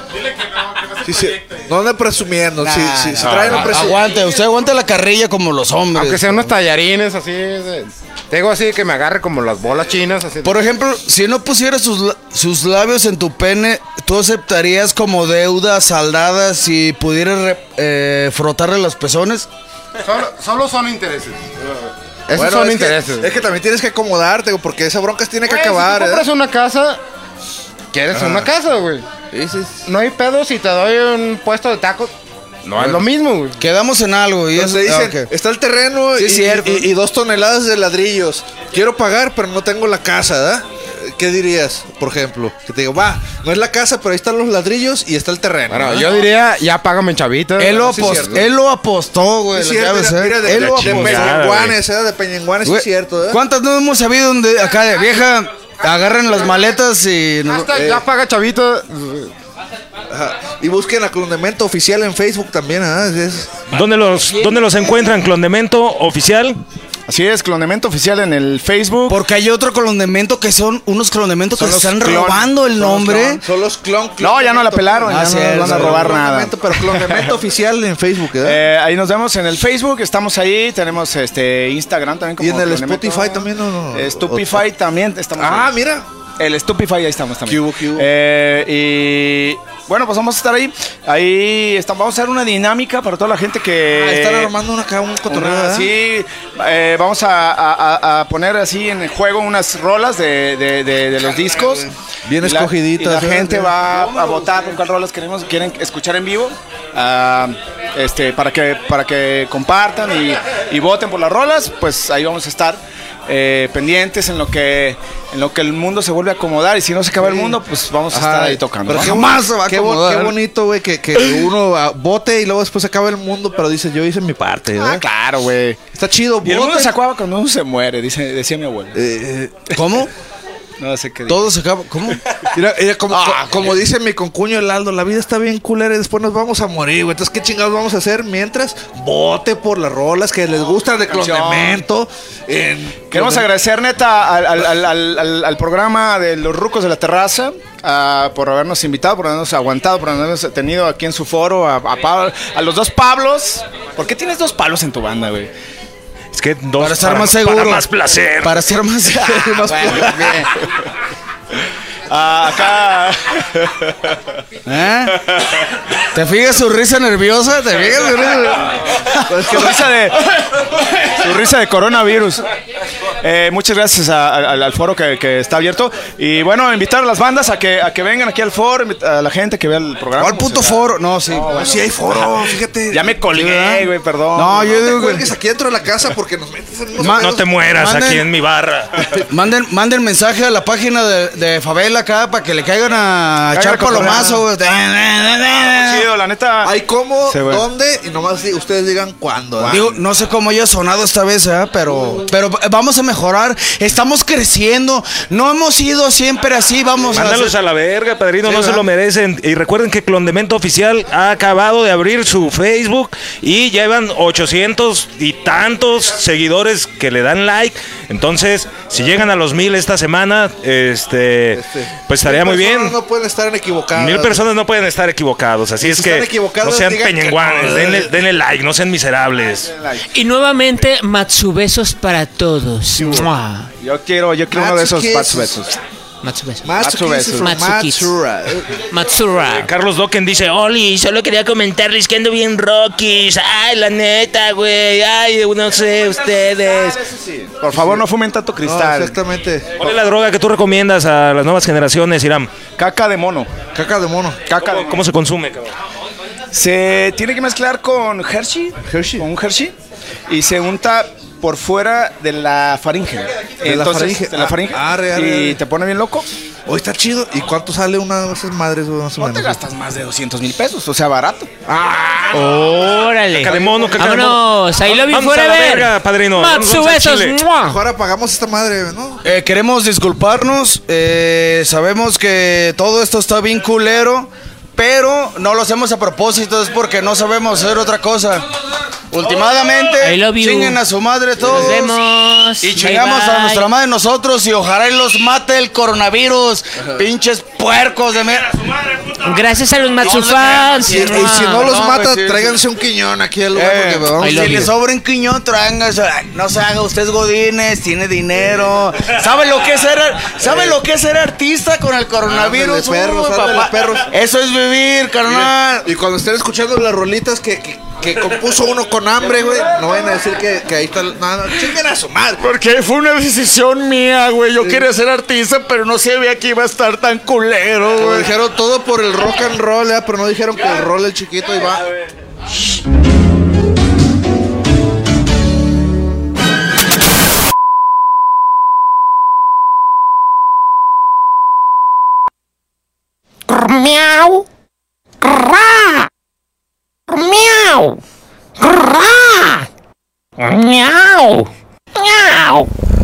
Sí, sí. No ande presumiendo. Nah, sí, sí, se no, traen no, un presu- aguante, usted aguante la carrilla como los hombres. Aunque sean unos tallarines así. de- Tengo así que me agarre como las bolas chinas. Así. Por ejemplo, si no pusiera sus, la- sus labios en tu pene, ¿tú aceptarías como deuda saldada si pudieras re- eh, frotarle los pezones? Solo, solo son intereses. Esos Bueno, son es intereses. Que, es que también tienes que acomodarte, güey, porque esa bronca tiene que Güey, acabar. Si tú ¿eh? compras una casa, quieres Ah. una casa, güey. Sí, sí. No hay pedo si te doy un puesto de tacos. No es lo mismo, güey. Quedamos en algo y Entonces eso le dicen, ah, ok. está el terreno Sí, y, es cierto. y- y dos toneladas de ladrillos. Quiero pagar, pero no tengo la casa, ¿verdad? ¿Qué dirías, por ejemplo? Que te digo, va, no es la casa, pero ahí están los ladrillos y está el terreno. Bueno, ¿no? yo diría, ya págame chavita. Él lo, sí, apos- cierto. él lo apostó, güey. Sí, las cierto, llaves, mira, ¿eh? mira, de, Él lo de apostó. Peñenguanes, ¿eh? De Peñenguanes, sí Güey, es cierto, ¿eh? ¿Cuántas no hemos sabido donde acá de vieja agarran las maletas y... nos- Hasta eh. ya paga chavita. Ajá. Y busquen a Clondemento Oficial en Facebook también, ¿ah? Es- ¿Dónde los, ¿Dónde los encuentran? Clondemento Oficial. Así es, Clondemento Oficial en el Facebook. Porque hay otro clondemento que son unos clondementos que Son se los están clon. robando el son los nombre. clon- Son los clon. No, ya no la pelaron, Ah, ya sí, no nos van a sí, robar nada. Clondemento, pero Clondemento Oficial en Facebook, ¿eh? Eh, ahí nos vemos en el Facebook, estamos ahí, tenemos este Instagram también como y en el Clondemento. Spotify también, ¿no? no, no. Stupify también estamos Ah, ahí. mira. El Stupify ahí estamos también. ¿Qué hubo, qué hubo? Eh, y bueno, pues vamos a estar ahí. Ahí estamos, vamos a hacer una dinámica para toda la gente que. Ah, están armando una, acá un cotorreo, Una- ¿verdad? sí, eh, vamos a, a- a- a poner así en el juego unas rolas de, de- de- de los discos. Bien Y la- escogiditas, Y la, ¿eh? gente va a votar con cuál rolas queremos, quieren escuchar en vivo. Ah, este, para que para que compartan y, y voten por las rolas, pues ahí vamos a estar eh, pendientes en lo que en lo que el mundo se vuelve a acomodar, y si no se acaba el mundo, pues vamos a Ajá. estar ahí tocando. Pero ¿no? qué Jamás boni- se va a qué bo- acomodar. Qué bonito, güey, que, que uno ah, vote y luego después se acaba el mundo, pero dice, yo hice mi parte, Ah, ¿eh? claro, güey. Está chido, Y el mundo voten. se acaba cuando uno se muere, dice, decía mi abuelo. Eh, ¿Cómo? No sé qué dice. Todo se acaba. ¿Cómo? Mira, mira, como, Ah, co- como dice mi concuño el Aldo, la vida está bien culera y después nos vamos a morir, güey. Entonces, ¿qué chingados vamos a hacer mientras? Vote por las rolas que les gustan de Canción. Clondemento. En Queremos Clondem- agradecer neta al, al- al- al- al- al programa de los Rucos de la Terraza, ah, por habernos invitado, por habernos aguantado, por habernos tenido aquí en su foro, a, a Pablo- a los dos Pablos. ¿Por qué tienes dos Pablos en tu banda, güey? Es que dos Para estar más seguro. Para más placer. Para estar más, más Bueno, bien. Ah, acá. ¿Eh? ¿Te fijas su risa nerviosa? ¿Te fijas su risa? Pues que risa de, su risa de coronavirus. Eh, muchas gracias a- a- al, al foro que, que está abierto. Y bueno, invitar a las bandas a que, a que vengan aquí al foro, invit- a la gente que vea el programa. ¿Cuál puto Pues, foro? No, sí. No, sí hay foro, fíjate. Ya me colgué, güey, perdón. No, yo No te digo que cuelgues aquí dentro de la casa porque nos metes en unos Ma- No pedos. te mueras Manden- aquí en mi barra. manden, manden mensaje a la página de, de Favela acá para que le caigan a Caigan echar a cotorrear. palomazo, güey. Muy chido, la neta. Hay cómo, Sí, güey. dónde y nomás di- ustedes digan cuándo. ¿eh? Digo, no sé cómo haya sonado esta vez, ¿eh? pero, pero vamos a mejorar. Estamos creciendo. No hemos sido siempre así. Vamos a. Mándalos hacer- a la verga, padrino, Sí, no se ¿verdad? lo merecen. Y recuerden que Clondemento Oficial ha acabado de abrir su Facebook y llevan ochocientos y tantos seguidores que le dan like. Entonces, si llegan a los mil esta semana, este, pues estaría muy bien. Mil personas no pueden estar equivocadas. Mil personas no pueden estar equivocados, así Si es están que equivocados, no sean digan que peñenguanes, no. denle, denle like, no sean miserables. Y nuevamente, Matsubesos para todos. ¡Mua! Yo quiero, yo quiero uno de esos Matsubesos. Matsubesos. Matsubesos. Matsura. Matsura. Eh, Carlos Dokken dice, Oli, solo quería comentarles que ando bien rockies. Ay, la neta, güey. Ay, no sé, ustedes. Por favor, no fumen tanto cristal. No, exactamente. ¿cuál es la droga que tú recomiendas a las nuevas generaciones, Iram? Caca de mono. Caca de mono. Caca de ¿Cómo, cómo se consume, cabrón? Se tiene que mezclar con Hershey, Hershey. con un Hershey, y se unta por fuera de la faringe. De la faringe. De la faringe. Ah, arre, arre, y arre. te pone bien loco. Hoy está chido. ¿Y cuánto sale una de esas madres, güey, más o No menos? te gastas más de doscientos mil pesos, o sea, barato. Órale. Caca de mono, caca de mono. Vámonos. I love you Vamos a la forever. verga, padrino. Vamos al Matsubesos. Chile. ¡Mua! Ahora pagamos esta madre, ¿no? Eh, queremos disculparnos. eh, sabemos que todo esto está bien culero, pero no lo hacemos a propósito, es porque no sabemos hacer otra cosa. Últimamente, I love you. chinguen a su madre todos. Nos vemos. Y chingamos Bye, a bye. nuestra madre nosotros y ojalá y los mate el coronavirus. Pinches puercos de mierda. Gracias a los Matsufans. Y, y si no los No, mata, pues, sí, tráiganse un quiñón aquí al lugar Eh, porque vamos si a le sobra un quiñón, tráiganse. Ay, no se haga, usted es godines, tiene dinero. ¿Sabe lo que es ser, sabe lo que es ser artista con el coronavirus? Ándale, perros, Uy, ándale, papá. perros. Eso es vivir, carnal. Y cuando estén escuchando las rolitas que, que, que compuso uno con hambre, güey, no vayan a decir que, que ahí está. Nada, no, chinguen a su madre. Porque fue una decisión mía, güey. Yo quería ser artista, pero no sabía que iba a estar tan culero, Como güey. dijeron todo por el rock and roll, ¿eh? Pero no dijeron que el roll el chiquito iba. Miau. Ra. Miau. Ra. Miau. Miau.